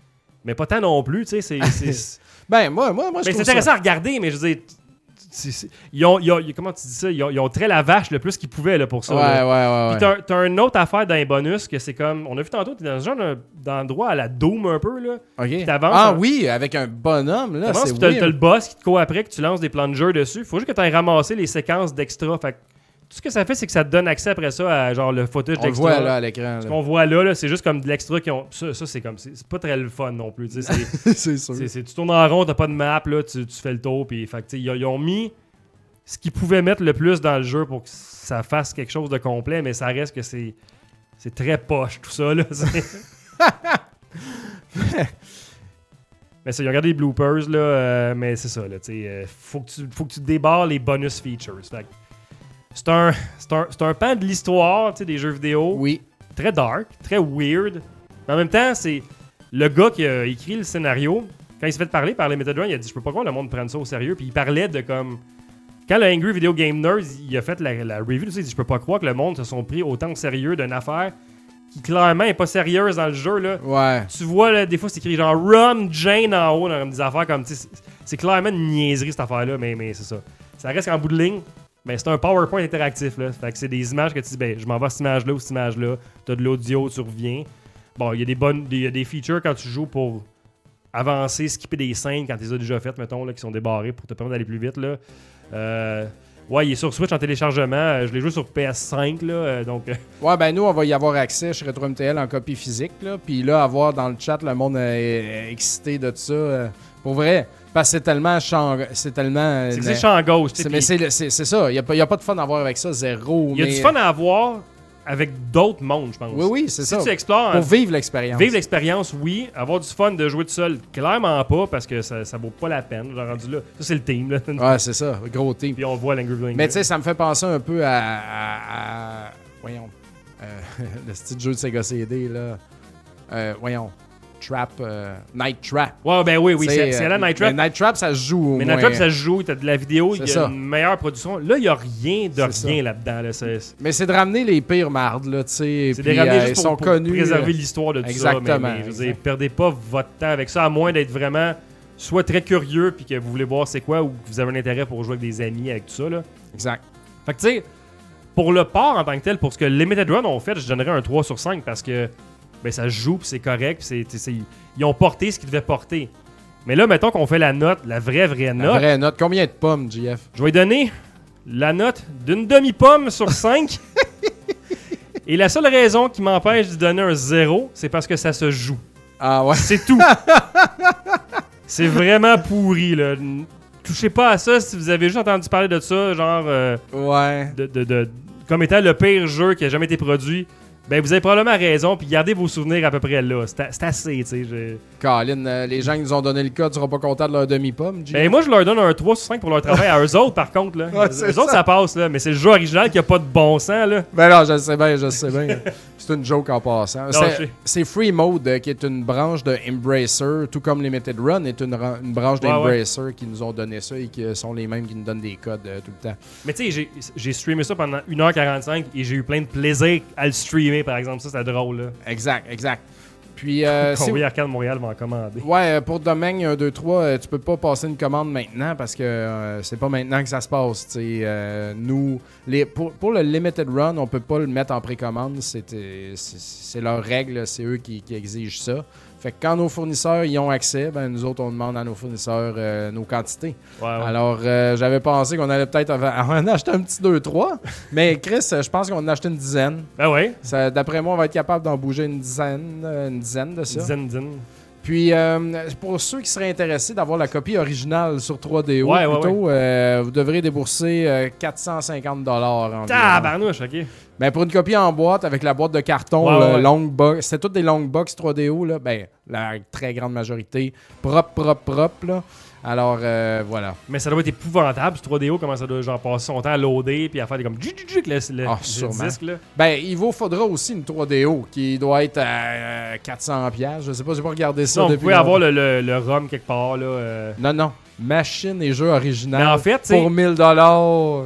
mais pas tant non plus, tu sais. C'est, c'est... ben, moi, moi, moi je mais trouve c'est intéressant ça... à regarder, mais je veux dire, c'est, c'est, ils, ont, ils ont, comment tu dis ça? Ils ont, ils ont trait la vache le plus qu'ils pouvaient là, pour ça. Ouais, là. ouais, ouais. Puis ouais. t'as, t'as une autre affaire dans les bonus que c'est comme, on a vu tantôt, t'es dans ce genre de- d'endroit à la Doom un peu, là. OK. t'avances, Ah hein. oui, avec un bonhomme, là, T'avances, c'est puis t'as, weird. t'as le boss qui te court après, que tu lances des plungers dessus. Faut juste que tu ailles ramasser les séquences d'extra. Fait que tout ce que ça fait, c'est que ça te donne accès après ça à genre le footage On le d'extra. voit là à l'écran. Ce là. qu'on voit là, là c'est juste comme de l'extra qui ont. Ça, ça c'est comme. C'est, c'est pas très le fun non plus. tu sais, C'est, c'est sûr. c'est, c'est, tu tournes en rond, t'as pas de map, là, tu, tu fais le tour. Puis, fait que, tu sais, ils, ils ont mis ce qu'ils pouvaient mettre le plus dans le jeu pour que ça fasse quelque chose de complet, mais ça reste que c'est. C'est très poche tout ça. Là. Mais ça, ils ont regardé les bloopers, là, euh, mais c'est ça, là, tu sais, euh, faut que tu, faut que tu débarres les bonus features. Fait que c'est un, c'est un, c'est un pan de l'histoire, tu sais, des jeux vidéo, Oui. très dark, très weird. Mais en même temps, c'est le gars qui a écrit le scénario, quand il s'est fait parler par les Method Run, il a dit, je peux pas croire que le monde prenne ça au sérieux, puis il parlait de comme... Quand le Angry Video Game Nerds, il a fait la, la review, tu sais, il dit, je peux pas croire que le monde se sont pris autant au sérieux d'une affaire qui clairement est pas sérieuse dans le jeu, là. Ouais. Tu vois, là, des fois, c'est écrit genre Rum Jane en haut, dans des affaires comme, tu sais, c'est, c'est clairement une niaiserie, cette affaire-là, mais, mais c'est ça. Ça reste qu'en bout de ligne, ben, c'est un PowerPoint interactif, là. Fait que c'est des images que tu dis, ben, je m'en vais à cette image-là ou cette image-là. T'as de l'audio, tu reviens. Bon, il y a des bonnes, il y a des features quand tu joues pour avancer, skipper des scènes quand tu les as déjà faites, mettons, là, qui sont débarrées pour te permettre d'aller plus vite, là. Euh... Ouais, il est sur Switch en téléchargement. Je l'ai joué sur P S cinq, là, euh, donc... euh, Ouais, ben nous, on va y avoir accès chez Retro M T L en copie physique, là. Puis là, avoir dans le chat, le monde est excité de tout ça. euh, Pour vrai. Parce que c'est tellement... champ- C'est tellement... c'est que euh, c'est champ gauche, tu sais, c'est- puis mais c'est, c'est, c'est ça. Il n'y a, pas- y a pas de fun à avoir avec ça. Zéro. il y a mais- du fun à avoir avec d'autres mondes, je pense. Oui, oui, c'est Si ça. tu explores... Pour vivre l'expérience. Vivre l'expérience, oui. Avoir du fun de jouer tout seul, clairement pas, parce que ça, ça vaut pas la peine. Genre rendu là. Ça, c'est le team, là. Ouais, c'est ça. Gros team. Puis on voit l'Angry Video. Mais tu sais, ça me fait penser un peu à... à- à- voyons. Euh, le style de jeu de Sega C D, là. Euh, voyons. Trap. euh, Night Trap. Ouais, ben oui, oui. T'sais, C'est, c'est euh, là Night Trap. mais Night Trap, ça se joue au Mais moins. Night Trap, ça se joue. T'as de la vidéo, il y a C'est ça. une meilleure production. Là, il y a rien de C'est rien ça. là-dedans. Là. C'est, c'est Mais c'est de ramener les pires mardes, là, tu sais. des puis, ramener euh, juste ils pour, sont pour connus. préserver euh, l'histoire de tout exactement, ça. Mais, mais je veux dire, exact. perdez pas votre temps avec ça, à moins d'être vraiment soit très curieux puis que vous voulez voir c'est quoi ou que vous avez un intérêt pour jouer avec des amis avec tout ça. Là. Exact. Fait que tu sais, pour le port en tant que tel, pour ce que Limited Run ont fait, je donnerais un trois sur cinq parce que ben, ça se joue, puis c'est correct, puis c'est, tu sais, c'est- ils ont porté ce qu'ils devaient porter. Mais là, mettons qu'on fait la note, la vraie, vraie La note, vraie note. Combien de pommes, J F? je vais lui donner la note d'une demi-pomme sur cinq. Et la seule raison qui m'empêche de donner un zéro, c'est parce que ça se joue. Ah ouais. C'est tout. C'est vraiment pourri, là. Touchez pas à ça si vous avez juste entendu parler de ça, genre... euh, Ouais. de, de, de- comme étant le pire jeu qui a jamais été produit, ben vous avez probablement raison, puis gardez vos souvenirs à peu près là. C'est, a- c'est assez, tu sais. je- Colin, euh, les gens qui nous ont donné le code, tu seras pas content de leur demi-pomme, J F? Ben moi, je leur donne un trois sur cinq pour leur travail à eux autres, par contre. Là. Ouais, eux c'est autres, ça. ça passe, là. Mais c'est le jeu original qui a pas de bon sens, là. Ben non, je le sais bien, je le sais bien. C'est une joke en passant. je C'est, sais. c'est Free Mode, euh, qui est une branche de Embracer, tout comme Limited Run est une, ran- une branche Ouais, d'Embracer qui nous ont donné ça et qui euh, sont les mêmes qui nous donnent des codes euh, tout le temps. Mais tu sais, j'ai, j'ai streamé ça pendant une heure quarante-cinq et j'ai eu plein de plaisir à le streamer, par exemple. Ça, c'est drôle, là. Exact, exact. Puis, euh, si- Conway Arcade Montréal va en commander. ouais, euh, pour Domaine un, deux, trois, euh, tu peux pas passer une commande maintenant parce que euh, c'est pas maintenant que ça se passe. tu sais. Euh, nous, les, pour, pour le Limited Run, on peut pas le mettre en précommande. C'est, euh, c'est, c'est leur règle, c'est eux qui, qui exigent ça. Fait que quand nos fournisseurs y ont accès, ben nous autres, on demande à nos fournisseurs euh, nos quantités. Ouais, ouais. Alors, euh, j'avais pensé qu'on allait peut-être en en acheter un petit deux trois, mais Chris, euh, je pense qu'on en a acheté une dizaine. Ben ouais. Ça, d'après moi, on va être capable d'en bouger une dizaine, euh, une dizaine de ça. Dizaine, dizaine. Puis, euh, pour ceux qui seraient intéressés d'avoir la copie originale sur trois D O, Ouais, ouais, plutôt, euh, vous devrez débourser euh, quatre cent cinquante dollars environ. Tabarnouche, ok. Ben, pour une copie en boîte, avec la boîte de carton, Ouais, là, ouais, ouais. longue box, c'était toutes des longues box trois D O, là, ben, la très grande majorité, propre, propre, propre, là. Alors, euh, voilà. Mais ça doit être épouvantable, ce trois D O, comment ça doit genre passer son temps à loader puis à faire des comme juk, juk, juk, le, le, Ah, le sûrement. disque là. Ben, il vous faudra aussi une trois D O qui doit être à euh, quatre cents piastres. Je sais pas, j'ai pas regardé ça Non, vous depuis pouvez avoir longtemps. le, le, le ROM quelque part là. euh. Non, non. Machine et jeu original Mais en fait, tu sais- pour mille dollars.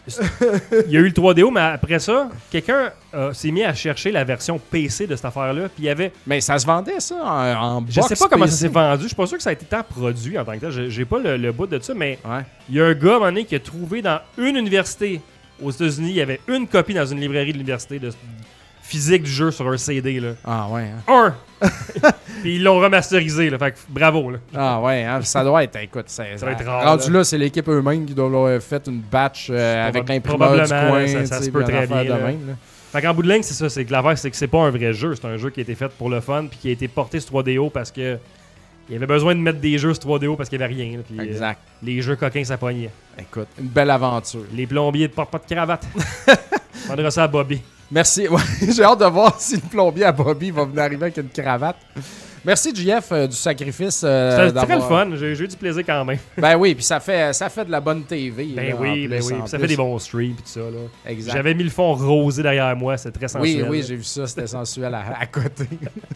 il y a eu le trois D O, mais après ça, quelqu'un euh, s'est mis à chercher la version P C de cette affaire-là. Puis il y avait. Mais ça se vendait, ça, en, en box Je sais pas comment P C. ça s'est vendu. Je suis pas sûr que ça a été tant produit en tant que tel. J'ai, j'ai pas le, le bout de ça, mais Ouais. il y a un gars à un moment donné qui a trouvé dans une université aux États-Unis, il y avait une copie dans une librairie de l'université de physique du jeu sur un C D. Là. Ah ouais. Hein. Un! Puis ils l'ont remasterisé. Là. Fait que bravo. Là. Ah ouais, hein, ça doit être, écoute, ça, Ça va être rare, rendu là. là, c'est l'équipe eux-mêmes qui doivent avoir fait une batch euh, avec Proba- l'imprimeur du probablement, coin, ça- ça tu se sais, peut puis une très affaire bien, de là. même, là. Fait qu'en bout de ligne, c'est ça. C'est que l'affaire, c'est que c'est pas un vrai jeu. C'est un jeu qui a été fait pour le fun puis qui a été porté sur trois D O parce que il y avait besoin de mettre des jeux sur trois D O parce qu'il y avait rien. Là, puis, euh, Exact. les jeux coquins, ça pognait. Écoute, une belle aventure. Les plombiers ne portent pas de cravate. On vendra ça à Bobby. Merci. Ouais, j'ai hâte de voir si le plombier à Bobby va venir arriver avec une cravate. Merci, J F, euh, du sacrifice. Euh, C'était très le d'avoir- fun. J'ai, j'ai eu du plaisir quand même. Ben oui, puis ça fait, ça fait de la bonne T V. Ben là, en oui, ben plus, oui. en Puis ça plus. fait des bons streams et tout ça. Là. Exact. J'avais mis le fond rosé derrière moi. C'est très Oui, sensuel. oui, là. j'ai vu ça. C'était sensuel à, à côté.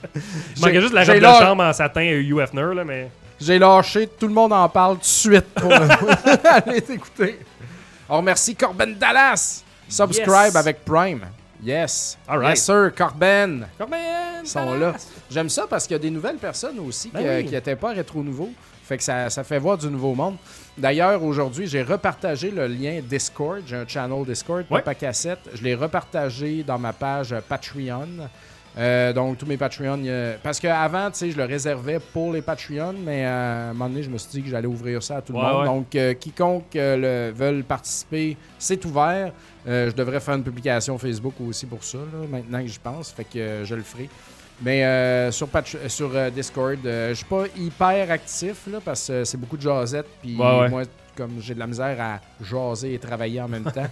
Il manquait juste la j'ai robe de lâ- chambre en satin à Hugh Hefner, là, mais... J'ai lâché. Tout le monde en parle tout de suite pour aller t'écouter. On remercie Corben Dallas. Subscribe Yes. avec Prime. Yes. All right. Yes, sir. Corben. Corben! Ils sont là. J'aime ça parce qu'il y a des nouvelles personnes aussi Ben qui oui. n'étaient pas rétro nouveau. Fait que ça, ça fait voir du nouveau monde. D'ailleurs, aujourd'hui, j'ai repartagé le lien Discord. J'ai un channel Discord, Ouais. Papa Cassette. Je l'ai repartagé dans ma page Patreon. Euh, donc, tous mes Patreons. euh, Parce qu'avant, tu sais, je le réservais pour les Patreons, mais euh, à un moment donné, je me suis dit que j'allais ouvrir ça à tout le Ouais, monde. ouais. Donc, euh, quiconque euh, le, veulent participer, c'est ouvert. Euh, je devrais faire une publication Facebook aussi pour ça, là, maintenant que j'y pense. Fait que euh, je le ferai. Mais euh, sur, Patr- euh, sur euh, Discord, euh, je suis pas hyper actif là, parce que c'est beaucoup de jasettes. Puis Ouais, ouais. moi, comme j'ai de la misère à jaser et travailler en même temps,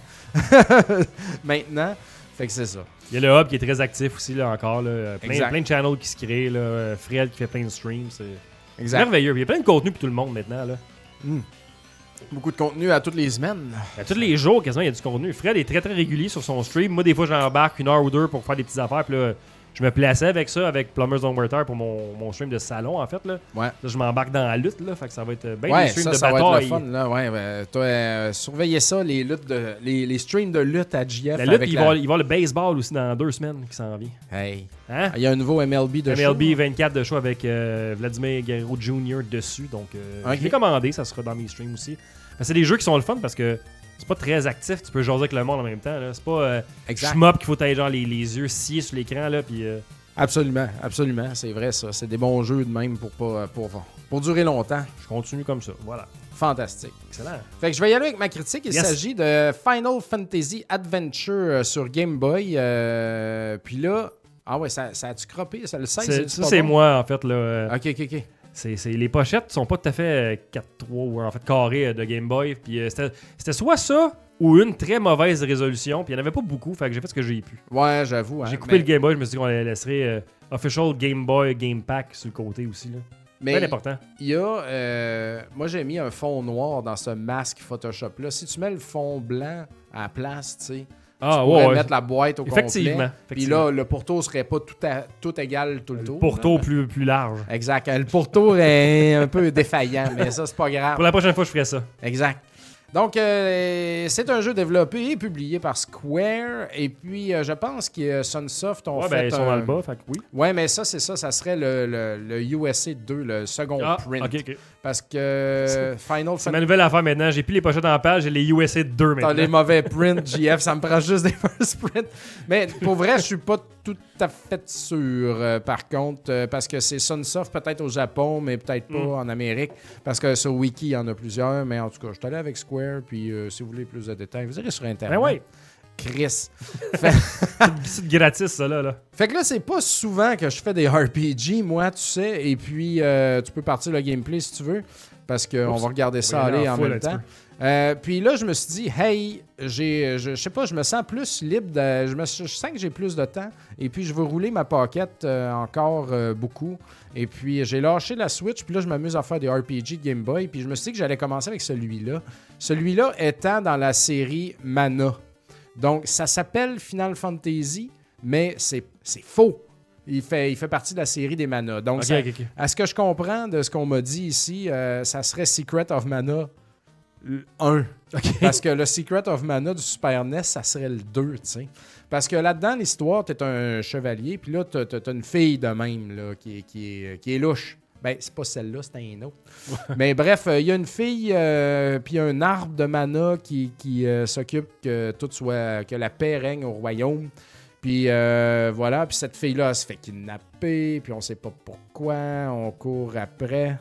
maintenant, fait que c'est ça. Il y a le hub qui est très actif aussi, là, encore. Là. Plein, Exact. plein de channels qui se créent. Là. Euh, Fred qui fait plein de streams. C'est Exact. merveilleux. Puis il y a plein de contenu pour tout le monde maintenant. Là. Mm. Beaucoup de contenu à toutes les semaines. À tous les jours, quasiment, il y a du contenu. Fred est très, très régulier sur son stream. Moi, des fois, j'embarque une heure ou deux pour faire des petites affaires. Puis là, je me plaçais avec ça, avec Plumbers on Water pour mon, mon stream de salon, en fait. Là, Ouais. là je m'embarque dans la lutte. Là, fait que ça va être bien Ouais, des streams ça, de ça va être bataille. le fun. Là. Ouais, ben, toi, euh, surveillez ça, les, luttes de, les, les streams de lutte à J F. La lutte, avec il, la- va, il va y avoir le baseball aussi dans deux semaines qui s'en vient. Hey. Hein? Il y a un nouveau M L B de M L B show. vingt-quatre de show avec euh, Vladimir Guerrero junior dessus. Donc, euh, Ok. je l'ai commandé, ça sera dans mes streams aussi. Mais c'est des jeux qui sont le fun parce que c'est pas très actif. Tu peux jaser avec le monde en même temps. Là. C'est pas euh, Exact. shmup qu'il faut t'aller genre les, les yeux sciés sur l'écran. Là, puis, euh, Absolument, absolument. C'est vrai, ça. C'est des bons jeux de même pour, pas, pour, pour durer longtemps. je continue comme ça. Voilà. Fantastique. Excellent. Fait que je vais y aller avec ma critique. Il Yes. s'agit de Final Fantasy Adventure euh, sur Game Boy. Euh, puis là... Ah ouais, ça, ça a-tu croppé? Ça le sait? C'est- ça, c'est moi, en fait. Là, euh, OK, OK, OK. c'est, c'est- les pochettes sont pas tout à fait euh, quatre trois ou en fait carrés euh, de Game Boy. Puis euh, c'était, c'était soit ça ou une très mauvaise résolution. Puis il n'y en avait pas beaucoup. Fait que j'ai fait ce que j'ai pu. Ouais, j'avoue. hein. J'ai coupé mais, le Game Boy. Je me suis dit qu'on laisserait euh, Official Game Boy Game Pack sur le côté aussi. Là. mais Bien important. il y a... euh, moi, j'ai mis un fond noir dans ce masque Photoshop-là. Si tu mets le fond blanc à la place, tu sais... Ah, tu pourrais ouais, ouais. mettre la boîte au Effectivement. complet. Puis effectivement. là, le pourtour serait pas tout, à, tout égal tout le tour. Pourtour là. plus, plus large. Exact. Le pourtour est un peu défaillant, mais ça, c'est pas grave. Pour la prochaine fois, je ferai ça. Exact. Donc, euh, c'est un jeu développé et publié par Square. Et puis, euh, je pense que Sunsoft ont Ouais, fait ben, ils sont un... dans le bas, fait que oui. Ouais, mais ça, c'est ça. Ça serait le, le, le U S A deux, le second Ah, print. ok, ok. Parce que Final C'est ma Fantasy... nouvelle affaire maintenant. J'ai plus les pochettes en page, j'ai les U S A deux T'as maintenant. les mauvais prints, J F, ça me prend juste des first prints. Mais pour vrai, je suis pas tout à fait sûr, euh, par contre, euh, parce que c'est Sunsoft peut-être au Japon, mais peut-être pas Mm. en Amérique, parce que sur Wiki, il y en a plusieurs, mais en tout cas, je suis allé avec Square, puis euh, si vous voulez plus de détails, vous irez sur Internet. Ben ouais, Chris. c'est gratis ça là. là. Fait que là, c'est pas souvent que je fais des R P G, moi, tu sais, et puis euh, tu peux partir le gameplay si tu veux, parce qu'on Oups. va regarder ça Oui, aller en en full même un petit temps. Euh, puis là, je me suis dit, hey, j'ai, je, je sais pas, je me sens plus libre, de, je, me, je sens que j'ai plus de temps, et puis je veux rouler ma pocket euh, encore euh, beaucoup. Et puis j'ai lâché la Switch, puis là, je m'amuse à faire des R P G de Game Boy, puis je me suis dit que j'allais commencer avec celui-là. Celui-là étant dans la série Mana. Donc, ça s'appelle Final Fantasy, mais c'est, c'est faux. Il fait, il fait partie de la série des Mana. Donc, Ok, ça- ok, ok. à ce que je comprends de ce qu'on m'a dit ici, euh, ça serait Secret of Mana, un. Okay. Parce que le Secret of Mana du Super N E S, ça serait le deux, tu sais. Parce que là-dedans, l'histoire, t'es un chevalier, puis là, t'as, t'as une fille de même, là, qui est, qui est, qui est louche. Ben, c'est pas celle-là, c'est un autre. Mais bref, il euh, y a une fille, euh, puis un arbre de mana qui, qui euh, s'occupe que tout soit, que la paix règne au royaume. Puis euh, voilà, puis cette fille-là, elle se fait kidnapper, puis on sait pas pourquoi, on court après.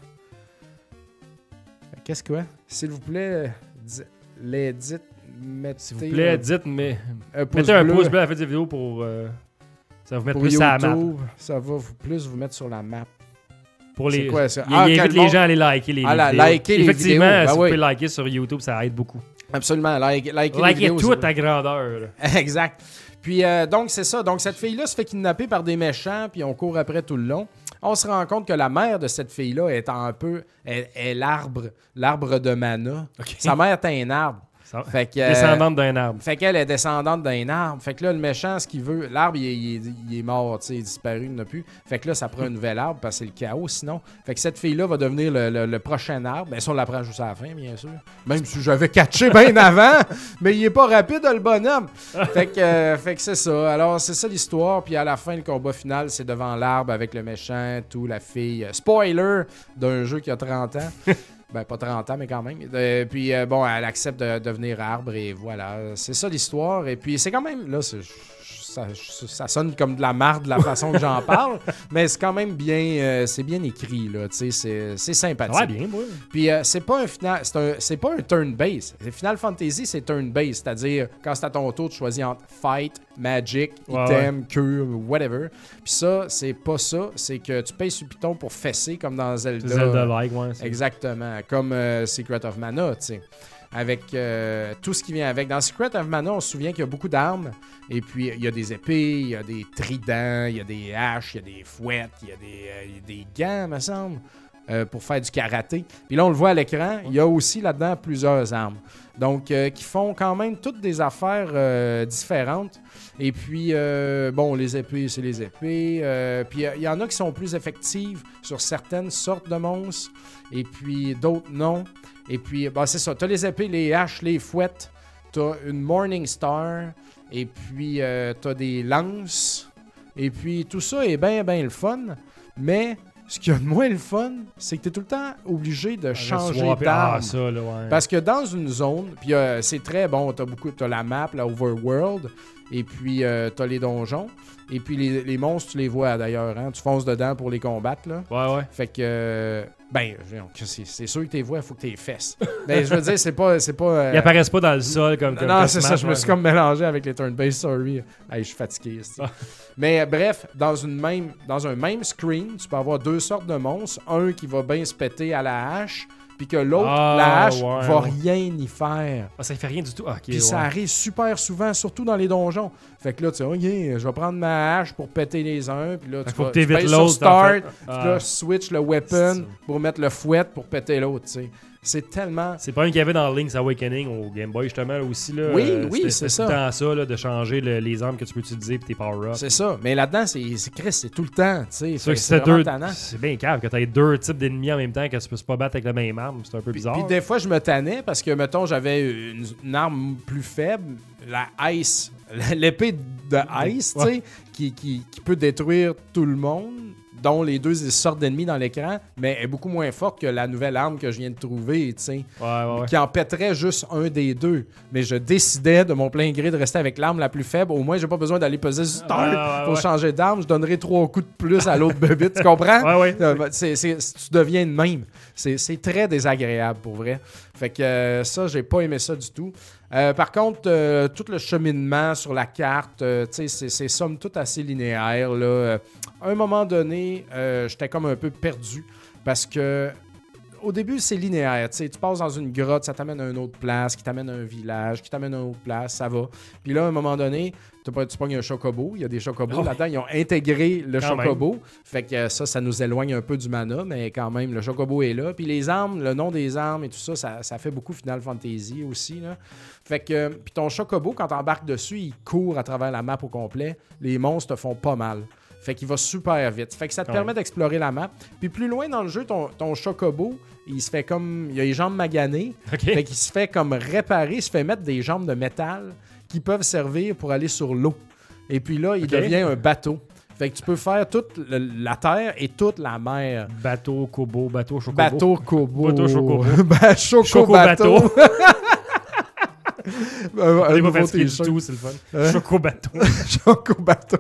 Qu'est-ce que, s'il vous plaît, di- les dites, mettez... S'il vous plaît, dites, mais... un pouce mettez un bleu pouce bleu à la fin de la vidéo pour... Euh, ça va vous mettre pour plus sur la map. YouTube, ça va vous, plus vous mettre sur la map. Pour C'est les... quoi, ça? Il, Ah, il quel invite bon- les gens à aller liker les, Ah, les la- vidéos. liker les Effectivement, vidéos, ben si oui. vous pouvez liker sur YouTube, ça aide beaucoup. Absolument, like, like les Likez vidéos, tout c'est- à grandeur. là. Exact. Puis euh, donc, c'est ça. Donc, cette fille-là se fait kidnapper par des méchants, puis on court après tout le long. On se rend compte que la mère de cette fille-là est un peu... est, est l'arbre, l'arbre de mana. Ok. Sa mère est un arbre. Ça- Fait que, euh, Descendante d'un arbre. Fait qu'elle est descendante d'un arbre. Fait que là, le méchant, ce qu'il veut... L'arbre, il est, il est- il est mort, tu sais, il est disparu, il n'en a plus. Fait que là, ça prend un nouvel arbre, parce que c'est le chaos, sinon. Fait que cette fille-là va devenir le, le- le prochain arbre. Bien, ça, on l'apprend juste à la fin, bien sûr. Même si j'avais catché bien avant. Mais il est pas rapide, le bonhomme. Fait que, euh, fait que c'est ça. Alors, c'est ça l'histoire. Puis à la fin, le combat final, c'est devant l'arbre avec le méchant, tout, la fille. Spoiler d'un jeu qui a trente ans. Ben, pas trente ans, mais quand même. Euh, puis, euh, bon, elle accepte de devenir arbre et voilà. C'est ça l'histoire. Et puis, c'est quand même... Là, c'est- ça, ça sonne comme de la marde de la façon que j'en parle, mais c'est quand même bien... euh, c'est bien écrit, là. Tu sais, c'est, c'est sympathique. Ouais, bien, moi. Puis euh, c'est pas un final, c'est, un, c'est pas un turn-based. Final Fantasy, c'est turn-based, c'est-à-dire quand c'est à ton tour, tu choisis entre fight, magic, Ouais, item, cure, whatever. Puis ça, c'est pas ça. C'est que tu payes sur Python pour fesser comme dans Zelda. Zelda-like, ouais. c'est- Exactement, comme euh, Secret of Mana, tu sais. Avec euh, tout ce qui vient avec. Dans Secret of Mana, on se souvient qu'il y a beaucoup d'armes. Et puis, il y a des épées, il y a des tridents, il y a des haches, il y a des fouettes, il y a des, euh, il y a des gants, me semble, euh, pour faire du karaté. Puis là, on le voit à l'écran, il y a aussi là-dedans plusieurs armes. Donc, euh, qui font quand même toutes des affaires euh, différentes. Et puis, euh, bon, les épées, c'est les épées. Euh, puis, il y en a qui sont plus effectives sur certaines sortes de monstres. Et puis, d'autres non. Et puis, bah, c'est ça. T'as les épées, les haches, les fouettes. T'as une Morning Star. Et puis, euh, t'as des lances. Et puis, tout ça est bien, bien le fun. Mais, ce qu'il y a de moins le fun, c'est que t'es tout le temps obligé de changer Swapper- d'arme. Ah, ça, là, ouais. Parce que dans une zone, puis euh, c'est très bon, t'as beaucoup, t'as la map, la overworld, et puis euh, t'as les donjons, et puis les, les monstres, tu les vois d'ailleurs, hein, tu fonces dedans pour les combattre, là. Ouais, ouais. Fait que, euh, ben, c'est, c'est sûr que t'es vois, il faut que t'es fesses. Ben, je veux dire, c'est pas... C'est pas euh, Ils apparaissent pas dans le sol comme... comme non, comme c'est Smash, ça, je me ouais. suis comme mélangé avec les turn-based, sorry. Hey, je suis fatigué. c'est- Ah. Mais euh, bref, dans, une même, dans un même screen, tu peux avoir deux sortes de monstres. Un qui va bien se péter à la hache, puis que l'autre, Ah, la hache, ouais, va ouais. rien y faire. Ah, ça fait rien du tout. Ah, ok, Puis ouais. ça arrive super souvent, surtout dans les donjons. Fait que là, tu sais, OK, je vais prendre ma hache pour péter les uns, puis là, Fait tu faut vas que t'évites tu pèses sur l'autre, en Start, fait. puis Ah. là, switch le C'est weapon ça. pour mettre le fouet pour péter l'autre, tu sais. C'est tellement... C'est pas un qu'il y avait dans Link's Awakening au Game Boy, justement, là, aussi. Là, Oui, Euh, oui, c'était- c'est c'était ça. tout le temps ça, là, de changer le- les armes que tu peux utiliser puis tes power-ups. C'est ça. Mais là-dedans, c'est, c'est Chris, c'est tout le temps, tu sais. C'est sûr Fait que que c'est vraiment deux. tannant. C'est bien cave que t'aies deux types d'ennemis en même temps que tu peux pas battre avec la même arme. C'est un peu Puis, bizarre. puis des fois, je me tannais parce que, mettons, j'avais une, une arme plus faible, la Ice, l'épée de Ice, tu sais, Ouais. qui, qui, qui peut détruire tout le monde, dont les deux sortes d'ennemis dans l'écran, mais est beaucoup moins forte que la nouvelle arme que je viens de trouver, tu sais, Ouais, ouais, ouais. qui en pèterait juste un des deux. Mais je décidais de mon plein gré de rester avec l'arme la plus faible. Au moins, j'ai pas besoin d'aller peser sur Start Ouais, ouais, pour ouais. changer d'arme. Je donnerai trois coups de plus à l'autre bébite, tu comprends? Ouais, ouais. Euh, bah, c'est, c'est- tu deviens de même. C'est, c'est très désagréable, pour vrai. Fait que euh, ça, j'ai pas aimé ça du tout. Euh, par contre, euh, tout le cheminement sur la carte, euh, tu sais, c'est, c'est somme toute assez linéaire, là. Euh, à un moment donné, euh, j'étais comme un peu perdu parce que au début, c'est linéaire. Tu sais, tu passes dans une grotte, ça t'amène à une autre place, qui t'amène à un village, qui t'amène à une autre place, ça va. Puis là, à un moment donné, tu pas- tu pognes un chocobo. Il y a des chocobos Oh. là-dedans. Ils ont intégré le Quand chocobo. Fait que euh, ça, ça nous éloigne un peu du mana, mais quand même, le chocobo est là. Puis les armes, le nom des armes et tout ça, ça, ça fait beaucoup Final Fantasy aussi, là. Fait que, euh, puis ton chocobo, quand t'embarques dessus, il court à travers la map au complet. Les monstres te font pas mal. Fait qu'il va super vite. Fait que ça te Ouais. permet d'explorer la map. Puis plus loin dans le jeu, ton, ton chocobo, il se fait comme... Il a les jambes maganées. OK. Fait qu'il se fait comme réparer, il se fait mettre des jambes de métal qui peuvent servir pour aller sur l'eau. Et puis là, il OK. devient un bateau. Fait que tu peux faire toute le- la terre et toute la mer. Bateau, Kobo, bateau, Chocobo. Bateau Kobo. Bateau Chocobo. Ba- Choco Choco bateau. bateau. Un On est nouveau pas fatigué du t-shirt. tout, c'est le fun. Hein? Choco bateau. Choco bateau.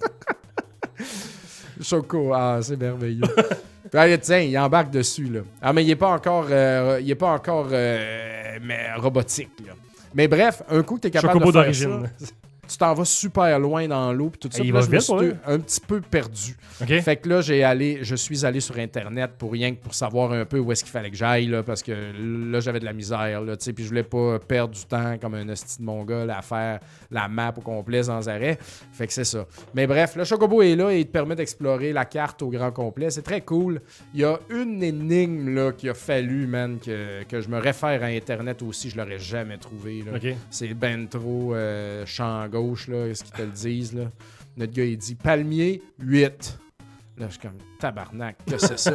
Choco, ah, c'est merveilleux. Ah, tiens, il embarque dessus, là. Ah, mais il est pas encore, euh, il est pas encore euh, mais robotique, là. Mais bref, un coup que tu es capable Chocobo de faire d'origine. ça, tu t'en vas super loin dans l'eau, puis tout ça. Et Puis il là, va je me vite, suis ouais. un petit peu perdu. OK. Fait que là, j'ai allé, je suis allé sur Internet pour rien que pour savoir un peu où est-ce qu'il fallait que j'aille, là, parce que là, j'avais de la misère, là, tu sais, puis je voulais pas perdre du temps comme un hostie de mongol à faire la map au complet sans arrêt. Fait que c'est ça. Mais bref, le Chocobo est là et il te permet d'explorer la carte au grand complet. C'est très cool. Il y a une énigme, là, qu'il a fallu, man, que, que je me réfère à Internet aussi. Je l'aurais jamais trouvé, là. OK. C'est ben trop euh, champ gauche, là, ce qu'ils te le disent, là. Notre gars, il dit palmier huit. Là, je suis comme tabarnak, que c'est ça?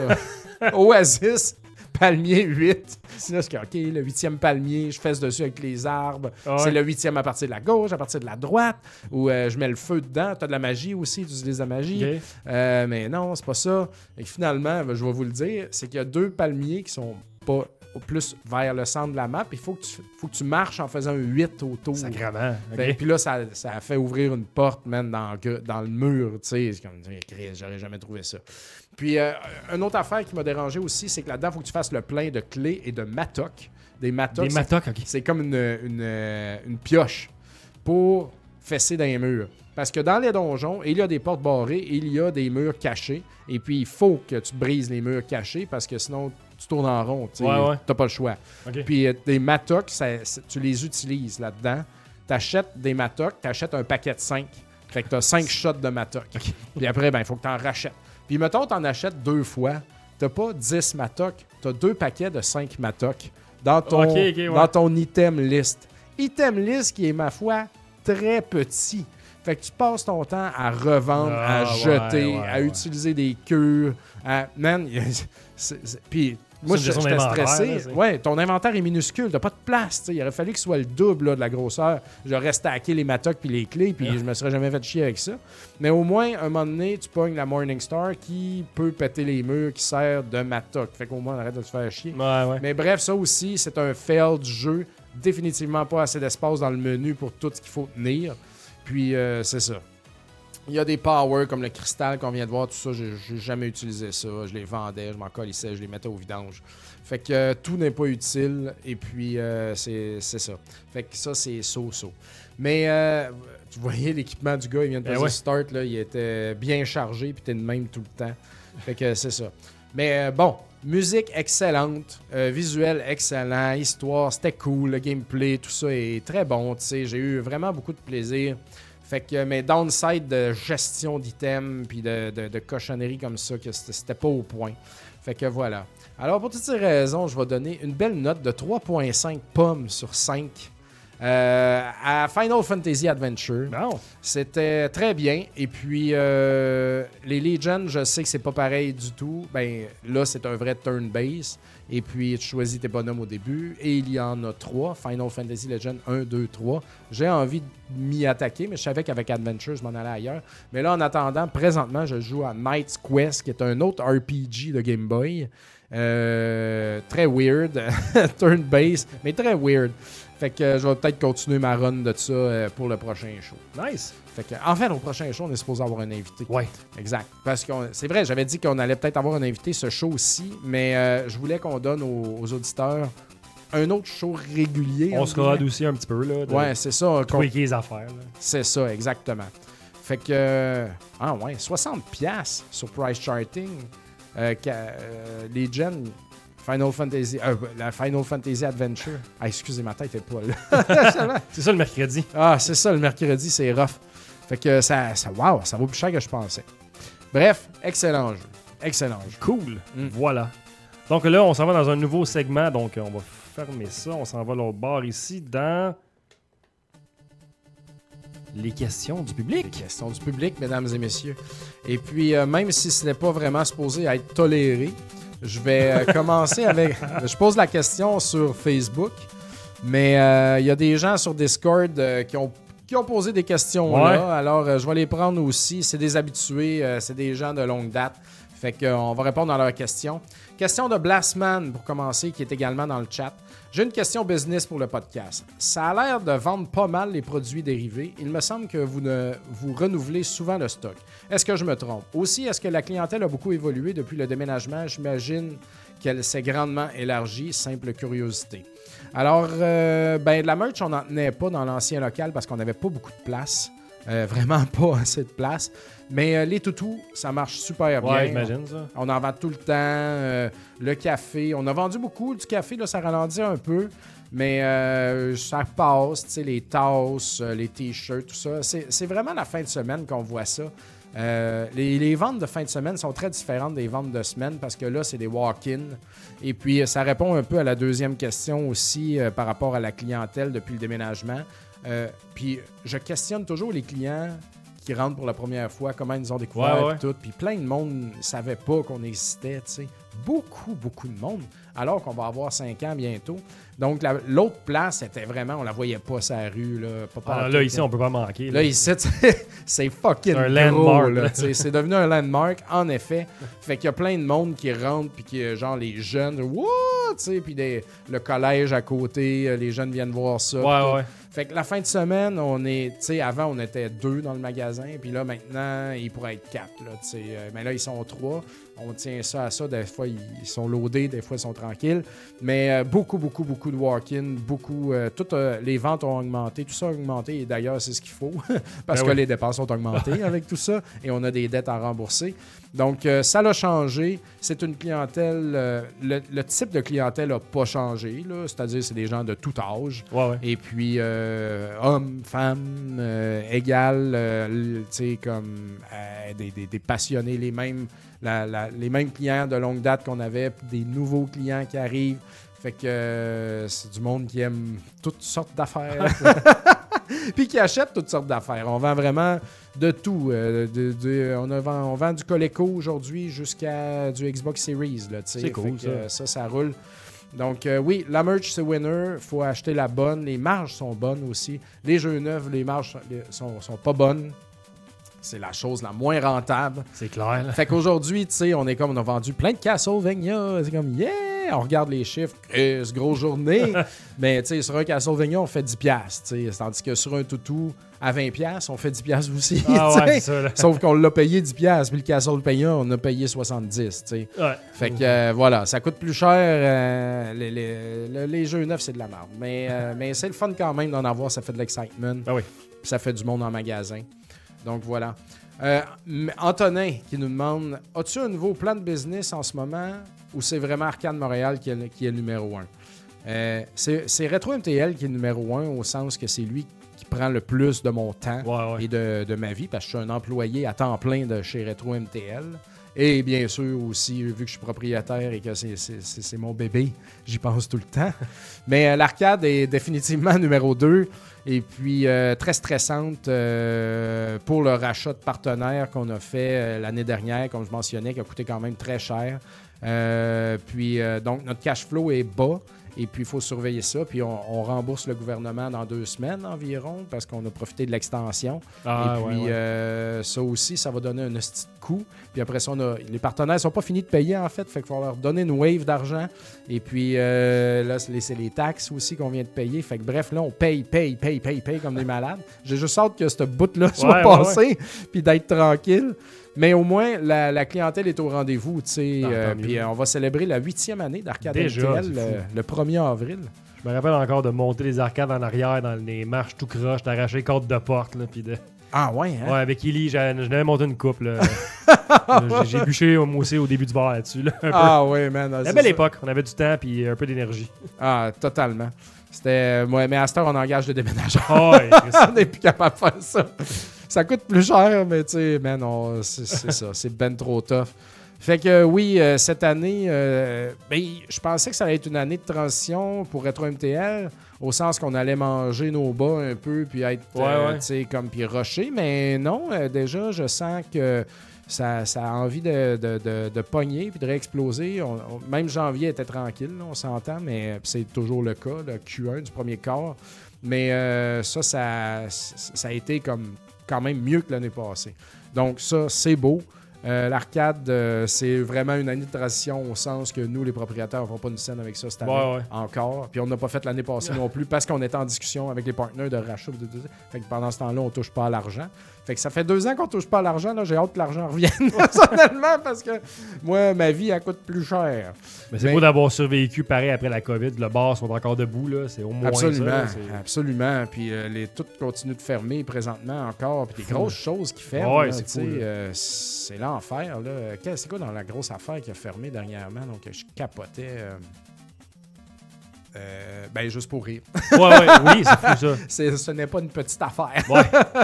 Oasis, palmier huit. Là, je suis comme, OK, le huitième palmier, je fesse dessus avec les arbres. Ah ouais. C'est le huitième à partir de la gauche, à partir de la droite, ou euh, je mets le feu dedans. T'as de la magie aussi, tu utilises de la magie. OK. Euh, mais non, c'est pas ça. Et finalement, ben, je vais vous le dire, c'est qu'il y a deux palmiers qui sont pas au plus vers le centre de la map. Il faut que tu, faut que tu marches en faisant un huit autour. Sacrement. Ben, OK. puis là, ça, ça a fait ouvrir une porte, man, dans, le- dans le mur. Tu sais, c'est comme, Chris, j'aurais jamais trouvé ça. Puis, euh, une autre affaire qui m'a dérangé aussi, c'est que là-dedans, il faut que tu fasses le plein de clés et de matocs. Des matocs, Des c'est- matocs, OK. c'est comme une, une, euh, une pioche pour fesser dans les murs. Parce que dans les donjons, il y a des portes barrées, il y a des murs cachés. Et puis, il faut que tu brises les murs cachés parce que sinon, tu tournes en rond. Tu sais, Ouais, ouais. t'as pas le choix. OK. Puis, euh, des matocs, ça- ça- tu les utilises là-dedans. T'achètes des matocs, t'achètes un paquet de cinq. Fait que t'as cinq shots de matocs. Puis après, ben, il faut que t'en rachètes. Puis, mettons, t'en achètes deux fois. T'as pas dix matocs, t'as deux paquets de cinq matocs dans ton, Ok, ok, ouais. dans ton item list. Item list qui est, ma foi, très petit. Fait que tu passes ton temps à revendre, Ah, à ouais, jeter, ouais, à ouais. utiliser des cures. À... Man, c'est- c'est- puis moi, C'est je- une gestion j'étais d'inventaire, stressé. là, c'est- Ouais, ton inventaire est minuscule, t'as pas de place. T'sais. Il aurait fallu qu'il soit le double là, de la grosseur. J'aurais stacké les matocs puis les clés, puis Yeah. je me serais jamais fait chier avec ça. Mais au moins, un moment donné, tu pognes la Morningstar qui peut péter les murs, qui sert de matoc. Fait qu'au moins, on arrête de se faire chier. Ouais, ouais. Mais bref, ça aussi, c'est un fail du jeu. Définitivement pas assez d'espace dans le menu pour tout ce qu'il faut tenir. Puis, euh, c'est ça. Il y a des powers comme le cristal qu'on vient de voir, tout ça, j'ai j'ai jamais utilisé ça. Je les vendais, je m'en colissais, je les mettais au vidange. Fait que euh, tout n'est pas utile, et puis euh, c'est c'est ça. Fait que ça, c'est so-so. Mais euh, tu voyais l'équipement du gars, il vient de Ben passer ouais. start, là, il était bien chargé, puis t'es de même tout le temps. Fait que c'est ça. Mais euh, bon, musique excellente, euh, visuel excellent, histoire, c'était cool, le gameplay, tout ça est très bon, tu sais, j'ai eu vraiment beaucoup de plaisir. Fait que mes downsides de gestion d'items puis de, de, de cochonneries comme ça, que c'était c'était pas au point. Fait que voilà. Alors pour toutes ces raisons, je vais donner une belle note de trois virgule cinq pommes sur cinq euh, à Final Fantasy Adventure. Non. C'était très bien. Et puis, euh, les Legends, je sais que c'est pas pareil du tout. Ben là, c'est un vrai turn-base. Et puis, tu choisis tes bonhommes au début. Et il y en a trois. Final Fantasy Legend un, deux, trois. J'ai envie de m'y attaquer, mais je savais qu'avec Adventure, je m'en allais ailleurs. Mais là, en attendant, présentement, je joue à Knight's Quest, qui est un autre R P G de Game Boy. Euh, très weird. Turn-base, mais très weird. Fait que euh, je vais peut-être continuer ma run de ça euh, pour le prochain show. Nice. Fait que, enfin, au prochain show, on est supposé avoir un invité. Ouais. Exact. Parce que c'est vrai, j'avais dit qu'on allait peut-être avoir un invité ce show aussi, mais euh, je voulais qu'on donne aux, aux auditeurs un autre show régulier. On entre se rade guillemets. aussi un petit peu, là. De Ouais, c'est ça. qu'on- tweaker les affaires, là. C'est ça, exactement. Fait que, euh, ah ouais, soixante piastres sur Price Charting. Euh, qu'à, euh, les gens, Final Fantasy, euh, la Final Fantasy Adventure. Ah, excusez, ma tête est pas là. C'est ça le mercredi. Ah, c'est ça, le mercredi, c'est rough. Fait que ça, ça, wow, ça vaut plus cher que je pensais. Bref, excellent jeu. Excellent jeu. Cool. Mm. Voilà. Donc là, on s'en va dans un nouveau segment. Donc, on va fermer ça. On s'en va l'autre bord ici dans les questions du Les public. questions du public, mesdames et messieurs. Et puis, euh, même si ce n'est pas vraiment supposé être toléré, je vais euh, commencer avec... Je pose la question sur Facebook, mais il euh, y a des gens sur Discord euh, qui ont qui ont posé des questions Ouais. là. Alors, euh, je vais les prendre aussi. C'est des habitués, euh, c'est des gens de longue date. Fait qu'on va répondre à leurs questions. Question de Blastman, pour commencer, qui est également dans le chat. J'ai une question business pour le podcast. Ça a l'air de vendre pas mal les produits dérivés. Il me semble que vous, ne, vous renouvelez souvent le stock. Est-ce que je me trompe? Aussi, est-ce que la clientèle a beaucoup évolué depuis le déménagement? J'imagine qu'elle s'est grandement élargie. Simple curiosité. Alors, euh, ben, de la merch, on n'en tenait pas dans l'ancien local parce qu'on n'avait pas beaucoup de place. Euh, vraiment pas assez de place. Mais euh, les toutous, ça marche super bien. Ouais, j'imagine ça. On en vend tout le temps. Euh, le café, on a vendu beaucoup du café, là, ça ralentit un peu. Mais euh, ça passe, tu sais, les tasses, euh, les t-shirts, tout ça. C'est, c'est vraiment la fin de semaine qu'on voit ça. Euh, les, les ventes de fin de semaine sont très différentes des ventes de semaine parce que là, c'est des walk-in. Et puis, ça répond un peu à la deuxième question aussi euh, par rapport à la clientèle depuis le déménagement. Euh, puis, je questionne toujours les clients qui rentrent pour la première fois, comment ils nous ont découvert, Ouais, ouais. puis tout. Puis plein de monde ne savait pas qu'on existait, tu sais. Beaucoup, beaucoup de monde, alors qu'on va avoir cinq ans bientôt. Donc, la- l'autre place, c'était vraiment, on la voyait pas sur la rue, là. Pas Ah, partout, là, ici, on peut pas manquer. Là, ici, c'est- c'est fucking C'est un gros, landmark, là. là. Tu sais, c'est devenu un landmark, en effet. Fait qu'il y a plein de monde qui rentre, puis qui, genre, les jeunes, wouh, tu sais, puis des- le collège à côté, euh, les jeunes viennent voir ça. puis Ouais, tout. ouais. Fait que la fin de semaine, on est, tu sais, avant, on était deux dans le magasin, puis là, maintenant, il pourrait être quatre, là, tu sais. Euh, Mais là, ils sont trois. On tient ça à ça. Des fois, ils ils sont loadés, des fois, ils sont tranquilles. Mais euh, beaucoup, beaucoup, beaucoup de walk-in, beaucoup... euh, toutes euh, les ventes ont augmenté, tout ça a augmenté, et d'ailleurs, c'est ce qu'il faut, parce Ben que oui. les dépenses ont augmenté avec tout ça, et on a des dettes à rembourser. Donc, euh, ça l'a changé. C'est une clientèle... euh, le, le type de clientèle n'a pas changé, là. C'est-à-dire, c'est des gens de tout âge. Ouais, ouais. Et puis, euh, hommes, femmes, euh, égales, euh, l- tu sais, comme euh, des, des- des passionnés, les mêmes, la- la- les mêmes clients de longue date qu'on avait, puis des nouveaux clients qui arrivent. Fait que euh, c'est du monde qui aime toutes sortes d'affaires. Puis qui achète toutes sortes d'affaires. On vend vraiment de tout. Euh, de- de- on, a vend, on vend du Coleco aujourd'hui jusqu'à du Xbox Series. Là, tu sais. C'est cool, Fait que, ça. euh, ça, ça roule. Donc, euh, oui, la merch, c'est winner. Il faut acheter la bonne. Les marges sont bonnes aussi. Les jeux neufs, les marges sont, les- sont, sont pas bonnes. C'est la chose la moins rentable. C'est clair, là. Fait qu'aujourd'hui, tu sais, on est comme, on a vendu plein de Castlevania. C'est comme, yeah! On regarde les chiffres. Eh, c'est grosse journée. Mais, tu sais, sur un Castlevania, on fait dix piastres, tu sais. Tandis que sur un toutou, à vingt piastres, on fait dix piastres aussi. Ah tu ouais, sais. c'est ça, là. Sauf qu'on l'a payé dix piastres. Puis le Castlevania, on a payé soixante-dix, tu sais. Ouais. Fait que euh, voilà, ça coûte plus cher. euh, les, les- le- les jeux neufs, c'est de la merde. Mais, euh, mais c'est le fun quand même d'en avoir. Ça fait de l'excitement. Ah oui. Puis ça fait du monde en magasin. Donc voilà. Euh, M- Antonin qui nous demande: as-tu un nouveau plan de business en ce moment ou c'est vraiment Arcade Montréal qui est, le- qui est le numéro un? Euh, c'est c'est Retro M T L qui est le numéro un au sens que c'est lui qui prend le plus de mon temps Ouais, ouais. et de, de ma vie parce que je suis un employé à temps plein de chez Retro M T L. Et bien sûr aussi, vu que je suis propriétaire et que c'est, c'est, c'est- c'est mon bébé, j'y pense tout le temps. Mais euh, l'arcade est définitivement numéro deux. Et puis, euh, très stressante euh, pour le rachat de partenaires qu'on a fait euh, l'année dernière, comme je mentionnais, qui a coûté quand même très cher. Euh, puis, euh, donc, notre cash flow est bas. Et puis, il faut surveiller ça. Puis, on, on rembourse le gouvernement dans deux semaines environ parce qu'on a profité de l'extension. Ah, et puis, ouais, ouais. euh, ça aussi, ça va donner un hostie de coût. Puis après ça, on a, les partenaires ne sont pas finis de payer, en fait. Fait qu'il faut leur donner une wave d'argent. Et puis, euh, là, c'est les, c'est les taxes aussi qu'on vient de payer. Fait que bref, là, on paye, paye, paye, paye, paye comme des malades. J'ai juste hâte que ce bout-là soit Ouais, ouais, passé puis d'être tranquille. Mais au moins, la, la clientèle est au rendez-vous, tu sais. Ah, tant euh, mieux. puis euh, on va célébrer la huitième année d'Arcade Déjà, M T L c'est le, fou. le premier avril. Je me rappelle encore de monter les arcades en arrière dans les marches tout croche, d'arracher les côtes de porte, là, puis de... Ah ouais, hein? Ouais, avec Illy, j'ai- je n'avais monté une coupe, là. J'ai- J'ai bûché moi aussi au début du bar là-dessus, là, un peu. Ah ouais, man. La c'est belle ça. époque, on avait du temps puis un peu d'énergie. Ah, totalement. C'était... Ouais, mais à cette heure, on engage des déménageurs. Ah ouais, Chris. On n'est plus capable de faire ça. Ça coûte plus cher, mais tu sais, man, on- c'est c'est ça. C'est ben trop tough. Fait que oui, euh, cette année, euh, ben, je pensais que ça allait être une année de transition pour Retro M T L, au sens qu'on allait manger nos bas un peu, puis être, Ouais, euh, ouais. tu sais, comme, puis rusher. Mais non, euh, déjà, je sens que ça, ça a envie de, de, de, de pogner puis de réexploser. On- on- même janvier était tranquille, là, on s'entend, mais c'est toujours le cas, le Q un du premier quart. Mais euh, ça, ça, ça a été comme quand même mieux que l'année passée. Donc ça, c'est beau. Euh, L'arcade, euh, c'est vraiment une année de transition au sens que nous, les propriétaires, on ne fera pas une scène avec ça cette année Ouais, ouais. encore. Puis on n'a pas fait l'année passée non plus parce qu'on était en discussion avec les partenaires de rachat. De, de, de. Fait que pendant ce temps-là, on ne touche pas à l'argent. Fait que ça fait deux ans qu'on ne touche pas à l'argent. Là, j'ai hâte que l'argent revienne personnellement parce que moi, ma vie, elle coûte plus cher. Mais c'est Ben- beau d'avoir survécu pareil après la COVID. Le bar sont encore debout, là. C'est au moins Absolument, ça. là, c'est- absolument. Puis euh, les tout continuent de fermer présentement encore. Puis des Fou. grosses choses qui ferment. Ouais, là, c'est tu sais, fou, là. euh, c'est l'enfer. Là. Qu'est- C'est quoi dans la grosse affaire qui a fermé dernièrement? Donc je capotais. euh, euh, ben, juste pour rire. Ouais, ouais, oui, c'est fou ça. C'est- ce n'est pas une petite affaire. Ouais.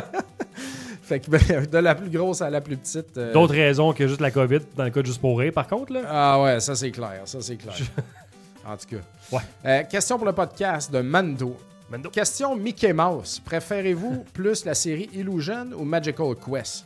Fait que ben, de la plus grosse à la plus petite. euh, D'autres raisons que juste la COVID, dans le cas de Juste pour rire, par contre, là. Ah ouais, ça c'est clair. Ça c'est clair. En tout cas. Ouais. Euh, question pour le podcast de Mando. Mando. Question Mickey Mouse. Préférez-vous plus la série Illusion ou Magical Quest?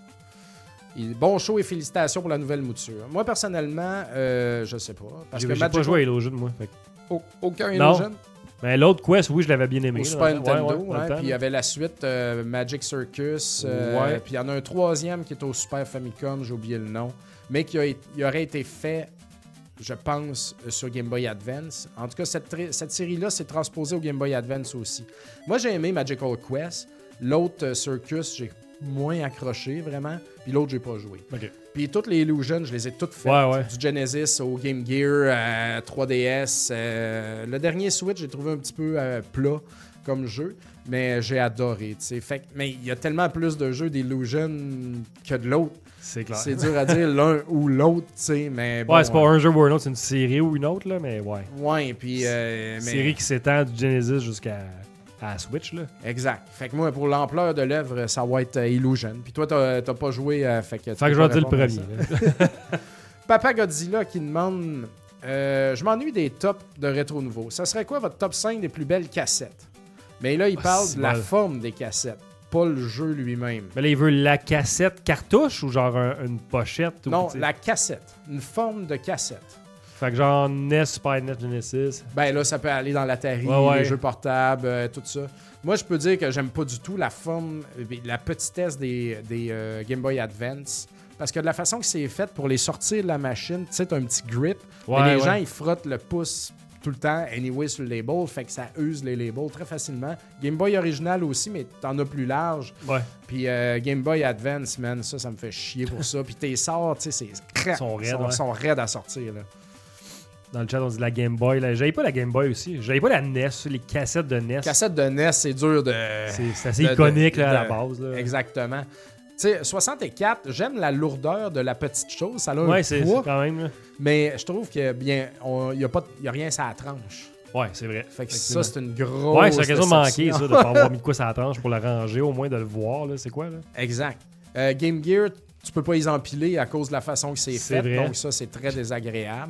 Il- Bon show et félicitations pour la nouvelle mouture. Moi, personnellement, euh, je sais pas. Parce J'ai que j'ai pas Magical... joué à Illusion, moi. Fait que- Au- Aucun Non. Illusion? Mais l'autre Quest, oui, je l'avais bien aimé. Au là, Super dans le temps. Nintendo. Ouais, ouais, dans le hein, temps, puis il y là. avait la suite euh, Magic Circus. euh, Ouais. Puis il y en a un troisième qui est au Super Famicom, j'ai oublié le nom. Mais qui a, été- il aurait été fait, je pense, euh, sur Game Boy Advance. En tout cas, cette, tri- cette série-là s'est transposée au Game Boy Advance aussi. Moi, j'ai aimé Magical Quest. L'autre, euh, Circus, j'ai moins accroché, vraiment. Puis l'autre, j'ai pas joué. Ok. Puis toutes les Illusions, je les ai toutes faites. Ouais, ouais. Du Genesis au Game Gear, à trois D S. euh, le dernier Switch, j'ai trouvé un petit peu euh, plat comme jeu, mais j'ai adoré. tu sais. Fait que- mais il y a tellement plus de jeux d'Illusion que de l'autre. C'est clair. C'est dur à dire l'un ou l'autre, tu sais, mais bon. Ouais, c'est pas un jeu ou un autre, c'est une série ou une autre, là, mais ouais. Ouais, puis... euh, mais- Série qui s'étend du Genesis jusqu'à à la Switch, là. Exact. Fait que moi, pour l'ampleur de l'œuvre, ça va être euh, Illusion. Puis toi, t'as t'as pas joué, euh, fait que... tu Fait que peux je vais pas te dire le répondre à premier. ça. là. Papa Godzilla qui demande euh, je m'ennuie des tops de Rétro Nouveau. Ça serait quoi votre top cinq des plus belles cassettes? Mais là, il Ah, parle c'est de la mal. forme des cassettes, pas le jeu lui-même. Mais là, il veut la cassette cartouche ou genre un- une pochette? Ou, Non, tu sais? la cassette. Une forme de cassette. Fait que genre N E S, Super N E S, Genesis. Ben là, ça peut aller dans l'Atari, Ouais, ouais. les jeux portables, euh, tout ça. Moi, je peux dire que j'aime pas du tout la forme, euh, la petitesse des, des euh, Game Boy Advance. Parce que de la façon que c'est fait pour les sortir de la machine, tu sais, t'as un petit grip. Ouais, mais les ouais. gens, ils frottent le pouce tout le temps, anyway, sur le label. Fait que ça use les labels très facilement. Game Boy original aussi, mais t'en as plus large. Ouais. Puis euh, Game Boy Advance, man, ça, ça me fait chier pour ça. Puis tes sorts, tu sais, c'est... Ils sont raides, sont, ouais. sont raides à sortir, là. Dans le chat, on dit la Game Boy. Là. J'avais pas la Game Boy aussi. J'avais pas la N E S, les cassettes de N E S. Cassette de N E S, c'est dur de... C'est c'est assez de- de- iconique là, à la de- base. Là. Exactement. Tu sais, soixante-quatre, j'aime la lourdeur de la petite chose. Ça a un Ouais, c'est c'est poids, quand même. Là. mais je trouve qu'il bien, il n'y a, pas de- y a rien ça la tranche. Ouais, c'est vrai. Fait que Effectivement. ça, c'est une grosse Ouais, c'est une question manquée, déception. ça, de pas avoir mis de quoi ça tranche pour la ranger, au moins de le voir. là. C'est quoi, là? Exact. Euh, Game Gear, tu peux pas les empiler à cause de la façon que c'est C'est fait. vrai. Donc ça, c'est très désagréable.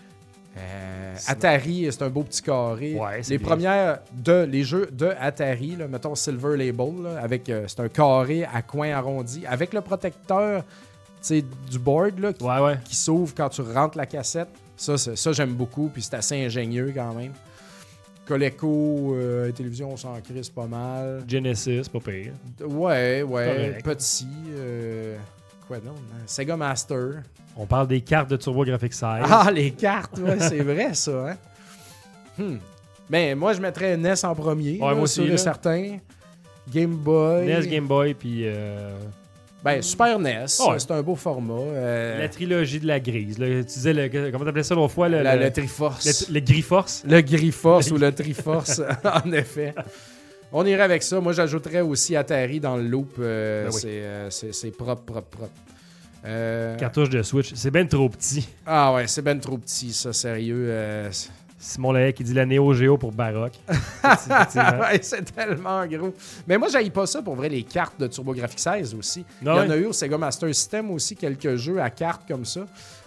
Euh, Sinon- Atari, c'est un beau petit carré. Ouais, c'est les bien. premières de les jeux de Atari, là, mettons Silver Label, là, avec euh, c'est un carré à coin arrondi avec le protecteur, tu sais, du board là, qui, Ouais, ouais. qui s'ouvre quand tu rentres la cassette. Ça, c'est- ça j'aime beaucoup, puis c'est assez ingénieux quand même. Coleco, euh, télévision, on s'en crisse pas mal. Genesis, pas pire. Ouais, ouais, Correct. petit. euh, quoi non? Sega Master. On parle des cartes de TurboGrafx seize. Ah, les cartes, ouais, c'est vrai ça. Hein? Hmm. Ben, moi, je mettrais N E S en premier. Ouais, là, moi aussi, sûr et là. certain. Game Boy. N E S, Game Boy, puis euh, Ben, Super N E S. Ouais. C'est un beau format. euh, la trilogie de la grise. Là. Tu disais, le, comment t'appelais ça l'autre fois? Le, la- le, le Triforce. le, le Griforce. Le Griforce ou le Triforce, en effet. On irait avec ça. Moi, j'ajouterais aussi Atari dans le loop. euh, Ben oui. c'est, euh, c'est, c'est propre, propre, propre. Euh, Cartouche de Switch. C'est ben trop petit. Ah ouais, c'est ben trop petit, ça, sérieux. euh, c'est- Simon Lahey qui dit la Neo Geo pour Baroque. Effectivement. ouais, c'est tellement gros. Mais moi, j'haïs pas ça pour vrai, les cartes de TurboGrafx seize aussi. Non, Il y en ouais. a eu au Sega Master System aussi, quelques jeux à cartes comme ça.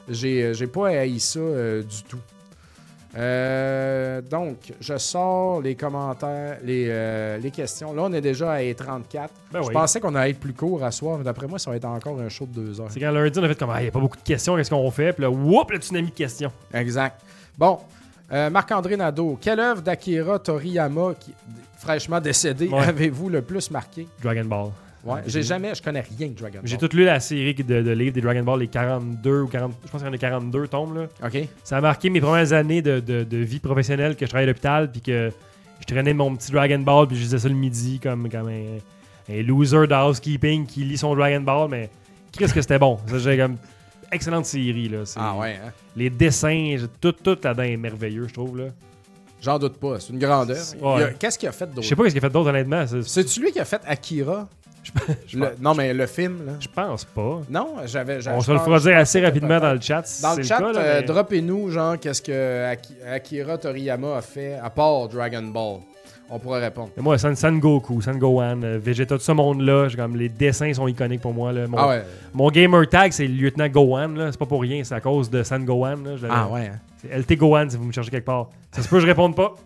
J'ai, j'ai pas haï ça euh, du tout. Euh, donc, je sors les commentaires, les, euh, les questions. Là, on est déjà à trente-quatre. Ben je oui. pensais qu'on allait être plus court à soir, mais d'après moi, ça va être encore un show de deux heures. C'est quand lundi, on a fait comme, il n'y a pas beaucoup de questions, qu'est-ce qu'on fait? Puis là, whoop, le tsunami de questions. Exact. Bon, euh, Marc-André Nadeau, quelle œuvre d'Akira Toriyama, qui, fraîchement décédé, Ouais. avez-vous le plus marqué? Dragon Ball. Ouais, j'ai jamais, je connais rien de Dragon Ball. J'ai tout lu la série de, de livres des Dragon Ball, les quarante-deux ou quarante, je pense qu'il y en a quarante-deux tomes, là. OK. Ça a marqué mes premières années de, de, de vie professionnelle, que je travaillais à l'hôpital, puis que je traînais mon petit Dragon Ball, puis je disais ça le midi comme, comme un, un loser de housekeeping qui lit son Dragon Ball, mais qu'est-ce que c'était bon. Ça, j'ai comme excellente série, là. C'est- Ah ouais, hein? Les dessins, j'ai- tout, tout là-dedans est merveilleux, je trouve, là. J'en doute pas, c'est une grandeur. Ouais. Il y a- Qu'est-ce qu'il a fait d'autre? Je sais pas ce qu'il a fait d'autre, honnêtement. C'est- C'est-tu lui qui a fait Akira? je Le- pense- non, mais le film, là. Je pense pas. Non, j'avais... j'avais- On je se le pense- fera dire assez je pense que rapidement dans peut-être. le chat. Si Dans c'est le le chat, cas, là, euh, mais- droppez-nous, genre, qu'est-ce que Aki- Akira Toriyama a fait à part Dragon Ball. On pourra répondre. Et moi, San, San Goku, San Gohan, euh, Vegeta, tout ce monde-là, j'ai comme les dessins sont iconiques pour moi. Là. Mon, Ah ouais. mon gamer tag, c'est le lieutenant Gohan. Là. C'est pas pour rien, c'est à cause de San Gohan. Là. Je l'avais- Ah ouais, hein? C'est L T Gohan si vous me cherchez quelque part. Ça se peut que je réponde pas.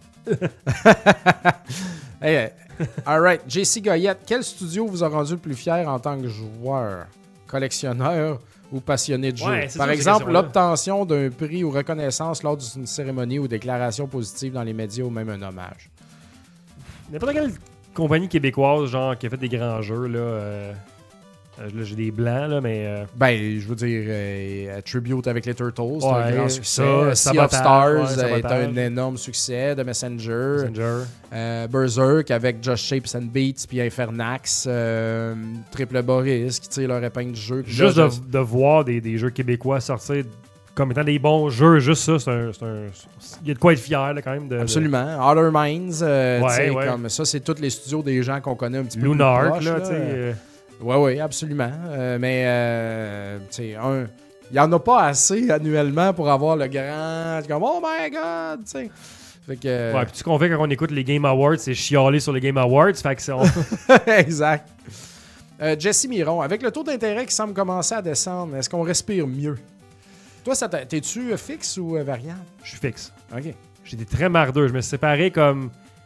Hey, hey. All right. J C Goyette, quel studio vous a rendu le plus fier en tant que joueur, collectionneur ou passionné de jeu? Ouais, c'est Par ça, ces exemple, questions-là. l'obtention d'un prix ou reconnaissance lors d'une cérémonie ou déclaration positive dans les médias ou même un hommage. N'importe quelle compagnie québécoise, genre, qui a fait des grands jeux, là. euh, euh, là, j'ai des blancs, là, mais. euh, Ben, je veux dire, euh, Tribute avec les Turtles, c'est un Ouais, grand ça, succès. Sea of Sabotage, Stars ouais, est Sabotage. un énorme succès. The Messenger. Messenger. Euh, Berserk avec Just Shapes and Beats, puis Infernax. euh, Triple Boris qui tire leur épingle du jeu. Puis Juste là, de, je- de voir des, des jeux québécois sortir comme étant des bons jeux, juste ça, c'est un. c'est un- Il y a de quoi être fier, là, quand même. De, de- Absolument. Outer Minds, euh, Ouais, tu sais, ouais. comme ça, c'est tous les studios des gens qu'on connaît un petit peu Lunark, plus proches, là, là. tu sais. euh, Oui, oui, absolument. Euh, mais, euh, tu sais, un... il n'y en a pas assez annuellement pour avoir le grand... Comme, oh my God, tu sais. Fait que... Ouais, puis ce qu'on fait quand on écoute les Game Awards, c'est chialer sur les Game Awards. Fait que c'est. on- exact. Euh, Jesse Miron, avec le taux d'intérêt qui semble commencer à descendre, est-ce qu'on respire mieux? Toi, ça t'a- t'es-tu euh, fixe ou euh, variable? Je suis fixe. OK. J'étais très mardeux. Je me suis séparé comme.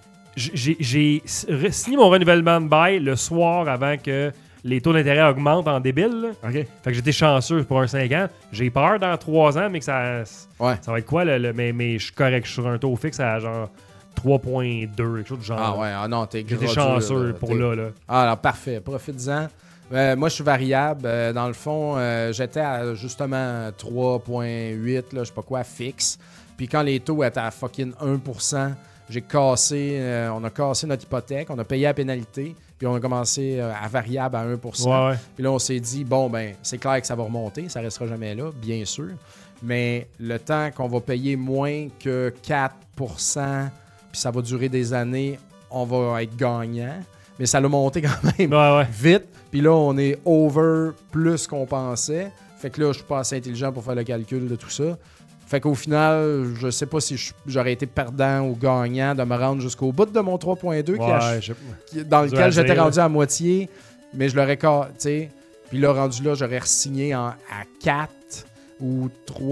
J'ai j'ai re- signé mon renouvellement de bail le soir avant que les taux d'intérêt augmentent en débile. là. OK. Fait que j'étais chanceux pour un cinq ans. J'ai peur dans trois ans, mais que ça. Ouais. Ça va être quoi, le, le- mais, mais je suis correct. Je suis sur un taux fixe à genre trois virgule deux, quelque chose de genre. Ah ouais, ah non, t'es J'étais gros chanceux dur, là. pour T'es- là, là. Ah, alors parfait, profites-en. Euh, moi, je suis variable. Euh, dans le fond, euh, j'étais à justement trois virgule huit, là, je sais pas quoi, fixe. Puis quand les taux étaient à fucking un pour cent, j'ai cassé, euh, on a cassé notre hypothèque, on a payé la pénalité, puis on a commencé euh, à variable à un pour cent. Ouais, ouais. Puis là, on s'est dit, bon, ben, c'est clair que ça va remonter, ça restera jamais là, bien sûr. Mais le temps qu'on va payer moins que quatre pour cent, puis ça va durer des années, on va être gagnant. Mais ça l'a monté quand même Ouais, ouais. vite. Puis là, on est over plus qu'on pensait. Fait que là, je suis pas assez intelligent pour faire le calcul de tout ça. Fait qu'au final, je sais pas si je- j'aurais été perdant ou gagnant de me rendre jusqu'au bout de mon trois virgule deux qui a- Ouais, je- qui- dans Dur à lequel j'étais dire, rendu à moitié, mais je l'aurais ca- tu sais. Puis là, rendu là, j'aurais re-signé en- à quatre ou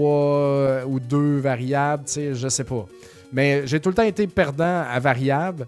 trois ou deux variables, tu sais, je sais pas. Mais j'ai tout le temps été perdant à variable.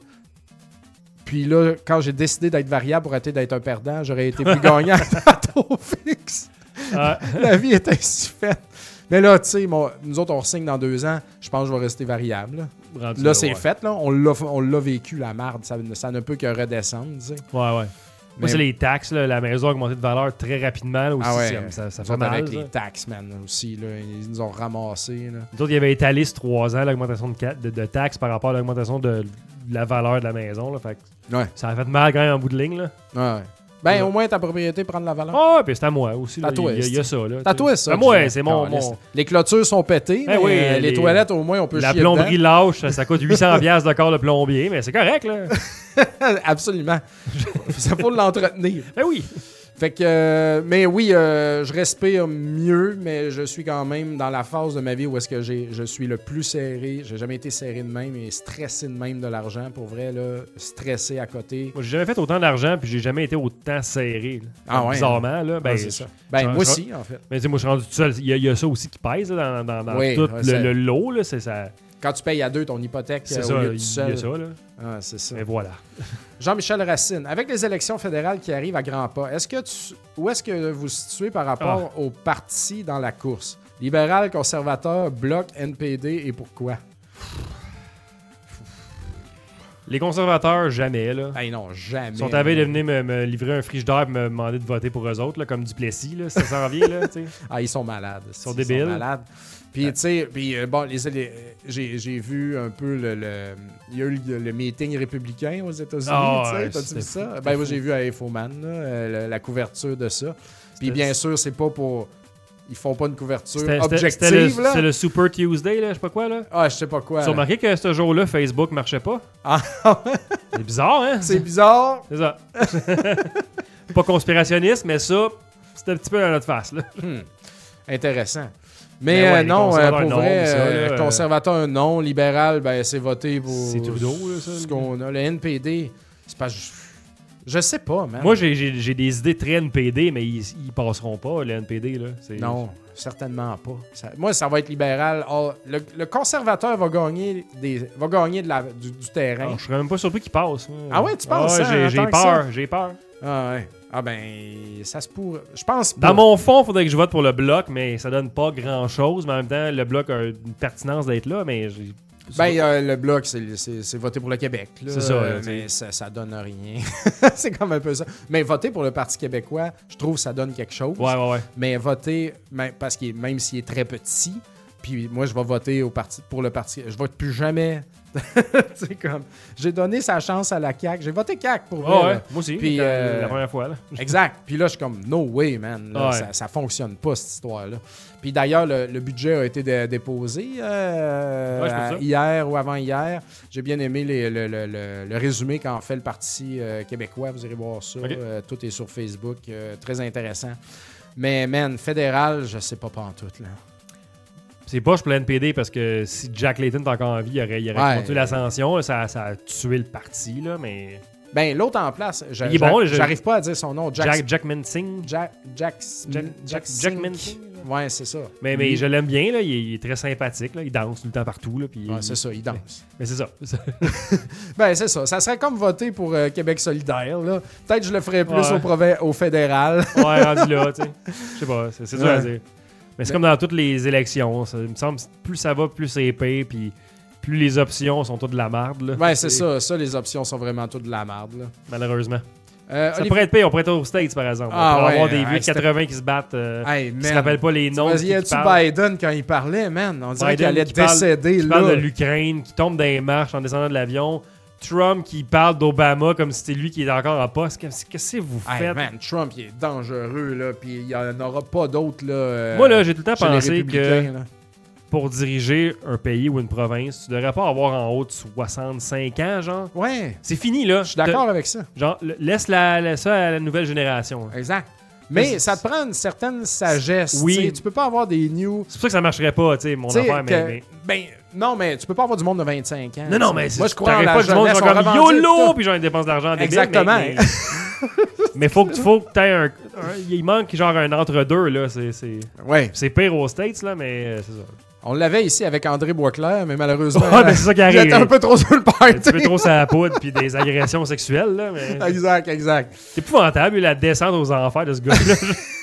Puis là, quand j'ai décidé d'être variable pour arrêter d'être un perdant, j'aurais été plus gagnant à taux fixe. Ah, La vie est ainsi faite. Mais là, tu sais, mon- nous autres, on re-signe dans deux ans. Je pense que je vais rester variable. Là, rendu Là, c'est ouais. fait. Là. On l'a on l'a vécu, la marde. Ça, ça ne peut que redescendre. Tu sais. Ouais, ouais. Mais- Moi, c'est les taxes. Là. La maison a augmenté de valeur très rapidement. Là, aussi, Ah ouais, ça, ça, ça nous fait autres, mal. avec ça. les taxes, man, aussi. Là, ils nous ont ramassés. Là. Nous autres, il y avait étalé sur trois ans l'augmentation de, ca- de, de taxes par rapport à l'augmentation de, de la valeur de la maison. Là. Fait que Ouais. ça a fait mal quand même en bout de ligne. Là. Ouais. Ben, Ouais. au moins, ta propriété prend de la valeur. Ah, puis c'est à moi aussi. Là. À toi, il, y a, il y a ça. Là, T'as toi, ça. À moi, je- c'est mon, Caliste. mon- Les clôtures sont pétées. Eh mais, oui, euh, les... les- toilettes, au moins, on peut La chier plomberie dedans. lâche, ça, ça coûte huit cents dollars de corps de plombier, mais c'est correct. Là. Absolument. Ça faut l'entretenir. Ben oui. Fait que, euh, mais oui, euh, je respire mieux, mais je suis quand même dans la phase de ma vie où est-ce que j'ai, je suis le plus serré. J'ai jamais été serré de même et stressé de même de l'argent. Pour vrai, là, stressé à côté. Moi, j'ai jamais fait autant d'argent, puis j'ai jamais été autant serré. Là. Ah ouais, bizarrement, là. Ben, ouais, c'est ça. Ben, je, moi je, aussi, en fait. Mais tu sais, moi, je suis rendu tout seul. Il y, a, il y a ça aussi qui pèse là, dans, dans, dans oui, tout ouais, le, le lot. Là, c'est ça. Quand tu payes à deux ton hypothèque C'est euh, ça, au lieu de il tout y seul. a ça, là. Ah, c'est ça. Et voilà. Jean-Michel Racine, avec les élections fédérales qui arrivent à grands pas, est-ce que tu, où est-ce que vous vous situez par rapport ah. aux partis dans la course? Libéral, conservateur, Bloc, N P D et pourquoi? Les conservateurs, jamais, là. Hey non, jamais. Ils sont à veille de venir me, me livrer un frigidaire et me demander de voter pour eux autres, là, comme Duplessis, là, ça s'en vient, là, tu sais. Ah, ils sont malades. Ils sont débiles. Ils sont malades. Puis, tu sais, puis, euh, bon, les, les, j'ai, j'ai vu un peu le, le... Il y a eu le, le meeting républicain aux États-Unis, oh, tu sais. ouais, T'as-tu vu fou, ça? Ben, moi, j'ai vu à Infoman, là, euh, la, la couverture de ça. Puis, bien sûr, c'est pas pour... Ils font pas une couverture c'était, objective, c'était le, là. C'est le Super Tuesday, là, je sais pas quoi, là. Ah, je sais pas quoi. Tu as remarqué que ce jour-là, Facebook marchait pas? Ah, c'est bizarre, hein? C'est bizarre. C'est ça. Pas conspirationniste, mais ça, c'est un petit peu à notre face, là. Hmm. Intéressant. Mais, mais ouais, euh, non, euh, pour non, vrai, ça, euh, là, conservateur non, libéral, ben c'est voté pour c'est Trudeau, là, ça, ce qu'on a. Le N P D, c'est pas... Je, je sais pas, man. Moi, j'ai, j'ai, j'ai des idées très N P D, mais ils, ils passeront pas, le N P D, là. C'est... Non, certainement pas. Ça, moi, ça va être libéral. Oh, le, le conservateur va gagner, des, va gagner de la, du, du terrain. Ah, je serais même pas surpris qu'il passe. Hein. Ah ouais, tu penses ah, ça? J'ai, j'ai peur, j'ai peur. Ah ouais. Ah ben, ça se pourrait. Je pense pas. Dans mon fond, il faudrait que je vote pour le Bloc, mais ça donne pas grand-chose. Mais en même temps, le Bloc a une pertinence d'être là, mais... J'ai... Ben, euh, le Bloc, c'est, c'est, c'est voter pour le Québec. Là, c'est ça. Euh, mais ça, ça donne rien. C'est comme un peu ça. Mais voter pour le Parti québécois, je trouve que ça donne quelque chose. Ouais, ouais, ouais. Mais voter, parce que même s'il est très petit, puis moi, je vais voter au parti, pour le Parti... Je vote plus jamais... C'est comme, j'ai donné sa chance à la C A Q. J'ai voté C A Q pour oh, vrai. Ouais, moi aussi. Puis, euh, la première fois. Là. Exact. Puis là, je suis comme, no way, man. Là, ouais. ça, ça fonctionne pas, cette histoire-là. Puis d'ailleurs, le, le budget a été dé- déposé euh, ouais, à, hier ou avant-hier. J'ai bien aimé les, le, le, le, le résumé qu'en fait le Parti euh, québécois. Vous irez voir ça. Okay. Euh, tout est sur Facebook. Euh, très intéressant. Mais, man, fédéral, je sais pas pantoute, là. C'est poche pour le N P D parce que si Jack Layton est encore en vie, il aurait, il aurait ouais. continué l'ascension. Ça, ça a tué le parti, là, mais... Ben, l'autre en place, j'a, il est bon, je... j'arrive pas à dire son nom. Jack, Jack, Jack Mincing. Jack, Jack, Jack, Jack, Jack Mincing. Ouais, c'est ça. Mais, mais je l'aime bien, là. Il, est, il est très sympathique. Là. Il danse tout le temps partout. Là, puis ouais, il... c'est ça, il danse. Mais, mais c'est ça. C'est ça. Ben, c'est ça. Ça serait comme voter pour euh, Québec solidaire. Là. Peut-être que je le ferais plus ouais. au, prov- au fédéral. Ouais, rendu là, tu sais. Je sais pas, c'est, c'est dur ouais. à dire. Mais c'est mais... comme dans toutes les élections. Ça, il me semble plus ça va, plus c'est épais, puis plus les options sont toutes de la marde. Là. Ouais, c'est, c'est ça. Ça, les options sont vraiment toutes de la marde. Là. Malheureusement. Euh, ça Olivier... pourrait être payé, on pourrait être aux States, par exemple. Ah, on pourrait ouais, avoir des ouais, vieux de quatre-vingts qui se battent, euh, hey, qui se rappellent pas les noms. Y a-tu Biden quand il parlait, man? On dirait Biden qu'il allait qui décéder. Parle, qui là. parle de l'Ukraine, qui tombe dans les marches en descendant de l'avion. Trump qui parle d'Obama comme si c'était lui qui est encore en poste. Qu'est-ce que vous faites? Hey, man, Trump, il est dangereux, là, puis il n'y en aura pas d'autres, là. Euh, Moi, là, j'ai tout le temps pensé que là. pour diriger un pays ou une province, tu devrais pas avoir en haut de soixante-cinq ans, genre. Ouais. C'est fini, là. Je suis d'accord avec ça. Genre, laisse la, la, ça à la nouvelle génération. Exact. Mais c'est... ça te prend une certaine sagesse. Oui. T'sais. Tu peux pas avoir des new... C'est pour ça que ça marcherait pas, tu sais, mon affaire. Que... Mais, mais... Ben, non, mais tu peux pas avoir du monde de vingt-cinq ans. Non, non, mais moi, je crois en la pas du monde qui sont comme YOLO, puis genre, ils dépensent de l'argent en débile. Exactement. Mais, mais... mais faut que, faut que tu aies un, un... Il manque genre un entre-deux, là. C'est, c'est... Ouais. C'est pire aux States, là, mais c'est ça. On l'avait ici avec André Boisclair, mais malheureusement, ouais, ben c'est ça qui arrive. Il était un peu trop sur le party. Un petit peu trop sur la poudre puis des agressions sexuelles. Là, mais... Exact, exact. C'est épouvantable, la descente aux enfers de ce gars-là.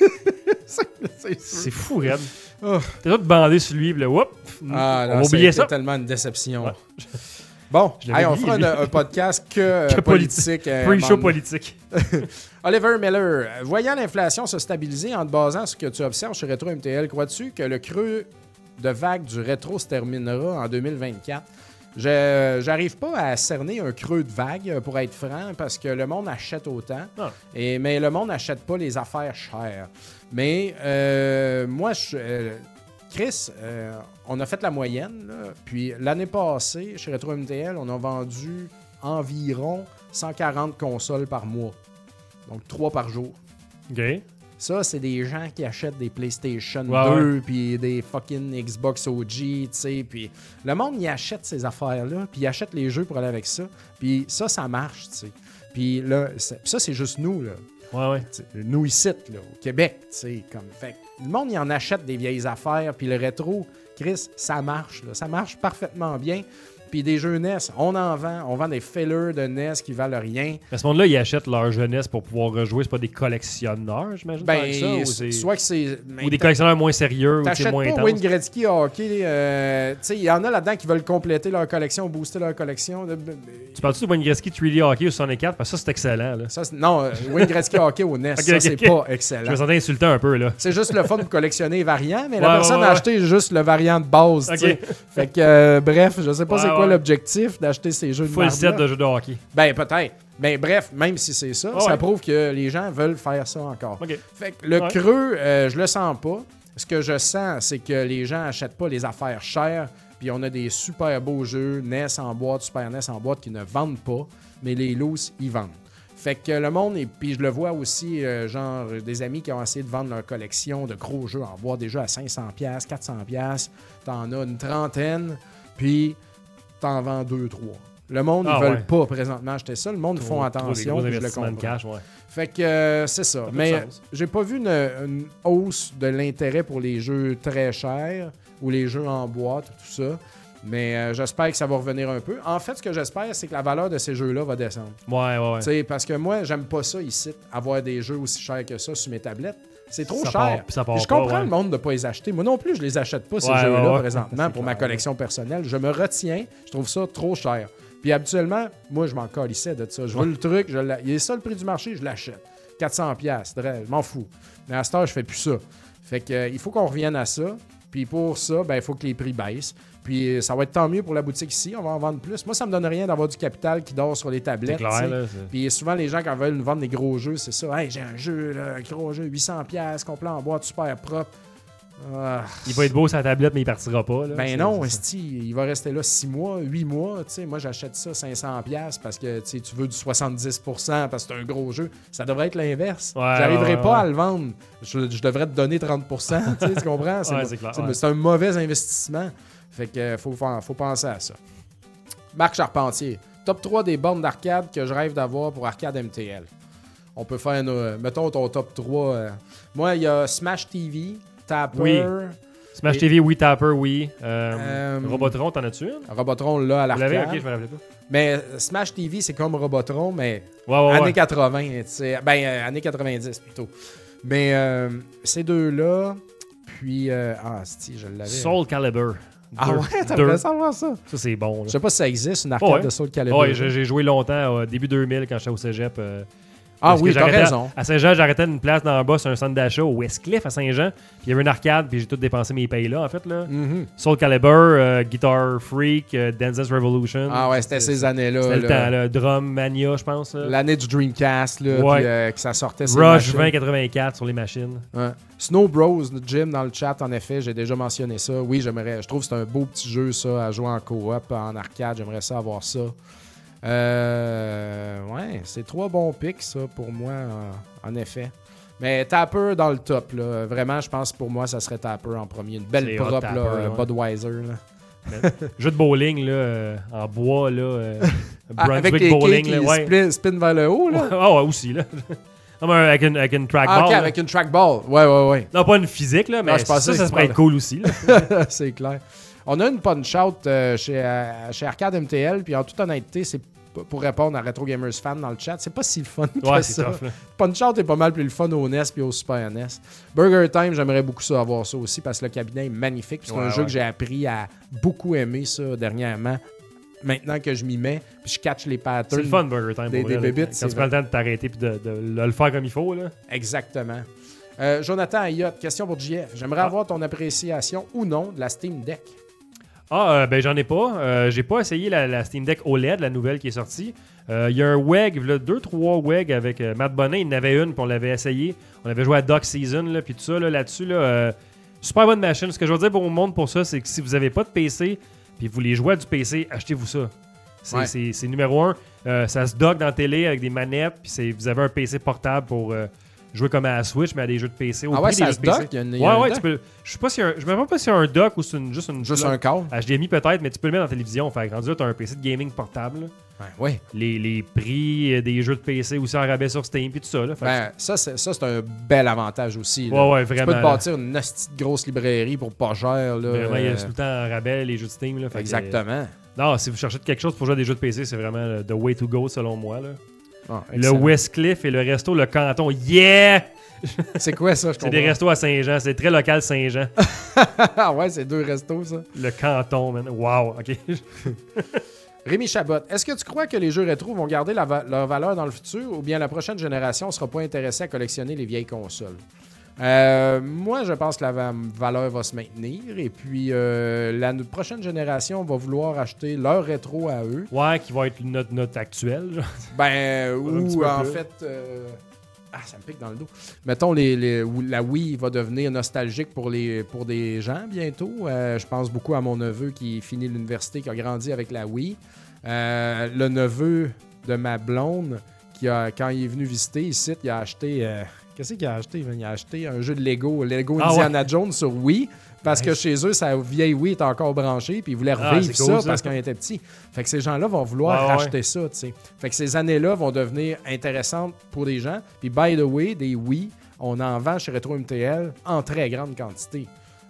c'est, c'est, c'est fou, Red. Oh. T'es tout bandé sur lui, puis là, whoop, ah, on va oublier ça. C'est tellement une déception. Ouais. Bon, hey, on dit, fera un, un podcast que, que politique. Euh, Pre-show politique. Oliver Miller, voyant l'inflation se stabiliser en te basant sur ce que tu observes chez Retro M T L, crois-tu que le creux de vague du rétro se terminera en deux mille vingt-quatre? Je j'arrive pas à cerner un creux de vague, pour être franc, parce que le monde achète autant, ah. et, mais le monde n'achète pas les affaires chères. Mais euh, moi, je, euh, Chris, euh, on a fait la moyenne, là, puis l'année passée, chez Retro M T L, on a vendu environ cent quarante consoles par mois. Donc trois par jour. OK. Ça, c'est des gens qui achètent des PlayStation Ouais, deux puis des fucking Xbox O G, tu sais. Puis le monde, il achète ces affaires-là, puis il achète les jeux pour aller avec ça. Puis ça, ça marche, tu sais. Puis là, ça, c'est juste nous, là. Ouais, ouais. T'sais, nous ici, là, au Québec, tu sais. Comme... Fait le monde, il en achète des vieilles affaires, puis le rétro, Chris, ça marche, là. Ça marche parfaitement bien. Puis des jeux N E S, on en vend. On vend des fillers de N E S qui valent rien. À ce monde-là, ils achètent leur jeunesse pour pouvoir rejouer. C'est pas des collectionneurs, j'imagine? Ben, ça, ou, c'est... soit que c'est... ou des collectionneurs moins sérieux ou T'achètes moins pas intenses. Wayne Gretzky hockey. Euh, tu sais, il y en a là-dedans qui veulent compléter leur collection, booster leur collection. Tu parles-tu de Wayne Gretzky trois D hockey au soixante-quatre? Parce que ça, c'est excellent. Là. Ça, c'est... Non, euh, Wayne Gretzky hockey au N E S, okay, ça, okay, c'est okay. pas excellent. Je me sentais insultant un peu, là. C'est juste le fun pour collectionner les variants, mais ouais, la personne ouais, ouais, a acheté juste le variant de base. Okay. Fait que, euh, bref, je sais pas ouais, c'est quoi ouais. l'objectif d'acheter ces jeux de Full set de jeux de hockey. Ben, peut-être. Ben, bref, même si c'est ça, oh, ça ouais. prouve que les gens veulent faire ça encore. Okay. Fait que le ouais. creux, euh, je le sens pas. Ce que je sens, c'est que les gens achètent pas les affaires chères, puis on a des super beaux jeux N E S en boîte, Super N E S en boîte qui ne vendent pas, mais les loose, ils vendent. Fait que le monde, et puis je le vois aussi, euh, genre des amis qui ont essayé de vendre leur collection de gros jeux en boîte, des jeux à cinq cents dollars, quatre cents dollars, t'en as une trentaine, puis t'en vends deux, trois. Le monde, ah, ils veulent ouais. pas présentement acheter ça. Le monde, ils font Trop, attention. trop Je le comprends. de cash, ouais. Fait que euh, c'est ça. ça Mais j'ai pas vu une, une hausse de l'intérêt pour les jeux très chers ou les jeux en boîte, tout ça. Mais euh, j'espère que ça va revenir un peu. En fait, ce que j'espère, c'est que la valeur de ces jeux-là va descendre. Ouais, ouais, ouais. T'sais, parce que moi, j'aime pas ça ici, avoir des jeux aussi chers que ça sur mes tablettes. C'est trop ça cher. Part, ça part je comprends pas, ouais. le monde de ne pas les acheter. Moi non plus, je les achète pas, ces ouais, jeux-là, ouais, ouais. présentement, pour clair, ma collection personnelle. Je me retiens. Je trouve ça trop cher. Puis habituellement, moi, je m'en calissais de ça. Je veux ouais. le truc, je il est ça le prix du marché, je l'achète. quatre cents dollars, je m'en fous. Mais à cette heure, je fais plus ça. Fait que euh, il faut qu'on revienne à ça. Puis pour ça, ben il faut que les prix baissent. Puis ça va être tant mieux pour la boutique ici, on va en vendre plus. Moi, ça me donne rien d'avoir du capital qui dort sur les tablettes. C'est clair, là, c'est... Puis souvent, les gens, quand ils veulent nous vendre des gros jeux, c'est ça. Hey, j'ai un jeu, là, un gros jeu, huit cents dollars, complet en boîte, super propre. Ah, il va être beau sur la tablette, mais il partira pas. Là. Ben c'est, non, c'est esti, il va rester là six mois, huit mois. T'sais. Moi, j'achète ça cinq cents dollars parce que tu veux du soixante-dix pour cent parce que c'est un gros jeu. Ça devrait être l'inverse. Ouais, J'arriverai ouais, pas ouais. à le vendre. Je, je devrais te donner trente pour cent. Tu comprends? C'est, ouais, c'est, clair, c'est, ouais. c'est un mauvais investissement. Fait que faut, faut penser à ça. Marc Charpentier. Top trois des bornes d'arcade que je rêve d'avoir pour Arcade M T L. On peut faire, nos, mettons, ton top trois. Euh. Moi, il y a Smash T V, Tapper... Oui. Smash Et... T V, oui, Tapper, oui. Euh, euh, Robotron, t'en as-tu une? Robotron, là, à l'arcade. Vous l'avez? Ok, je me rappelais pas. Mais Smash T V, c'est comme Robotron, mais ouais, ouais, années ouais. quatre-vingts. T'sais. Ben, euh, années quatre-vingt-dix, plutôt. Mais euh, ces deux-là, puis... Euh, ah, si, je l'avais. Soul Calibur. Ah deux, ouais, t'aimerais savoir ça? Ça, c'est bon. Là. Je sais pas si ça existe, une arcade oh, ouais. de Soul Calibur. Oui, j'ai, j'ai joué longtemps, euh, début deux mille, quand j'étais au cégep. Euh, ah oui, t'as raison. À, à Saint-Jean, j'arrêtais une place dans le bas sur un centre d'achat au Westcliff à Saint-Jean. Puis il y avait une arcade, puis j'ai tout dépensé mes payes là, en fait. Là. Mm-hmm. Soul Calibur, euh, Guitar Freak, euh, Dance Dance Revolution. Ah ouais, c'était ces années-là. C'était là. le temps, là. Drum Mania, je pense. Là. L'année du Dreamcast, là, ouais. puis euh, que ça sortait sur Rush vingt quatre-vingt-quatre sur les machines. Ouais. Snow Bros, Jim, dans le chat, en effet, j'ai déjà mentionné ça. Oui, j'aimerais. Je trouve que c'est un beau petit jeu, ça, à jouer en coop, en arcade. J'aimerais ça avoir ça. Euh, ouais, c'est trois bons picks, ça, pour moi, en, en effet. Mais Tapper dans le top, là. Vraiment, je pense pour moi, ça serait Tapper en premier. Une belle c'est propre, Tapper, là, là, ouais. Budweiser. Là. Jeu de bowling, là, euh, en bois, là. Euh, Ah, avec Brunswick les bowling, quilles là, qui ouais. spin, spin vers le haut, là. Ah ouais, aussi, là. Non, mais avec une, avec une trackball. Ah, ok, là. avec une trackball. Ouais, ouais, ouais. Non, pas une physique, là, mais Non, je ça, pensais ça, que ça tu pourrait être cool aussi, là. C'est clair. On a une punch-out euh, chez, euh, chez Arcade M T L, puis en toute honnêteté, c'est p- pour répondre à Retro Gamers Fan dans le chat, c'est pas si le fun que Ouais, c'est ça. tough, là. Punch-out est pas mal plus le fun au N E S puis au Super N E S. Burger Time, j'aimerais beaucoup ça avoir ça aussi parce que le cabinet est magnifique. Puis c'est Ouais, un jeu ouais. que j'ai appris à beaucoup aimer ça dernièrement. Maintenant que je m'y mets, puis je catch les patterns. C'est le fun, Burger Time. Des- pour des vrai, là. bébites, Quand c'est tu prends le temps de t'arrêter et de, de, de le faire comme il faut, là. Exactement. Euh, Jonathan Ayotte, question pour J F. J'aimerais Ah. avoir ton appréciation ou non de la Steam Deck. Ah, euh, ben j'en ai pas. Euh, j'ai pas essayé la, la Steam Deck O L E D, la nouvelle qui est sortie. Euh, Il y a un W E G, là, deux, trois W E G avec euh, Matt Bonnet. Il en avait une, puis on l'avait essayé. On avait joué à Dock Season, là, puis tout ça, là, là-dessus. Là, euh, super bonne machine. Ce que je veux dire pour le monde pour ça, c'est que si vous avez pas de P C, puis vous voulez jouer à du P C, achetez-vous ça. C'est, Ouais. c'est, c'est numéro un. Euh, ça se dock dans la télé avec des manettes, puis c'est, vous avez un P C portable pour... Euh, jouer comme à la Switch, mais à des jeux de P C. Au Ah ouais, prix des ça jeux se de P C. dock? Il y a une- il y a Ouais, un ouais, dock? tu peux. Je sais pas si un, je me rappelle pas si c'est un dock ou c'est une, juste une. Juste bloc un câble? H D M I peut-être, mais tu peux le mettre dans la télévision. Fait que rendu là, t'as un P C de gaming portable. Là. Ben, oui. Les, les prix euh, des jeux de P C aussi en rabais sur Steam puis tout ça. Là. Fait que Ben, ça, c'est, ça, c'est un bel avantage aussi. Ouais, là. ouais, Tu peux vraiment, te là. bâtir une hostie de grosse librairie pour pas cher. Là, Vraiment, il y a euh, tout le temps en rabais les jeux de Steam. Là, fait que, Exactement. euh, non, si vous cherchez quelque chose pour jouer à des jeux de P C, c'est vraiment euh, the way to go selon moi. Là. Ah, Le excellent. Westcliff et le resto Le Canton. Yeah! C'est quoi ça? Je C'est des comprends. restos à Saint-Jean. C'est très local Saint-Jean. Ah ouais, c'est deux restos, ça. Le Canton, man. Wow, OK. Rémi Chabot, est-ce que tu crois que les jeux rétro vont garder la va- leur valeur dans le futur ou bien la prochaine génération ne sera pas intéressée à collectionner les vieilles consoles? Euh, moi, je pense que la va- valeur va se maintenir et puis euh, la no- prochaine génération va vouloir acheter leur rétro à eux. Ouais, qui va être notre note actuelle. genre. Ben, Un petit ou peu en plus. fait... euh, Ah, ça me pique dans le dos. Mettons, les, les- où la Wii va devenir nostalgique pour, les, pour des gens bientôt. Euh, je pense beaucoup à mon neveu qui finit l'université, qui a grandi avec la Wii. Euh, le neveu de ma blonde, qui a, quand il est venu visiter ici, il a acheté... euh, Qu'est-ce qu'il a acheté? Il a acheté un jeu de Lego, Lego Ah Indiana Jones sur Wii, parce Nice. que chez eux, sa vieille Wii est encore branchée, puis ils voulaient Ah, revivre c'est ça, cool, ça. parce qu'ils étaient petits. Fait que ces gens-là vont vouloir Ouais, ouais. racheter ça, tu sais. Fait que ces années-là vont devenir intéressantes pour des gens. Puis, by the way, des Wii, on en vend chez Retro M T L en très grande quantité.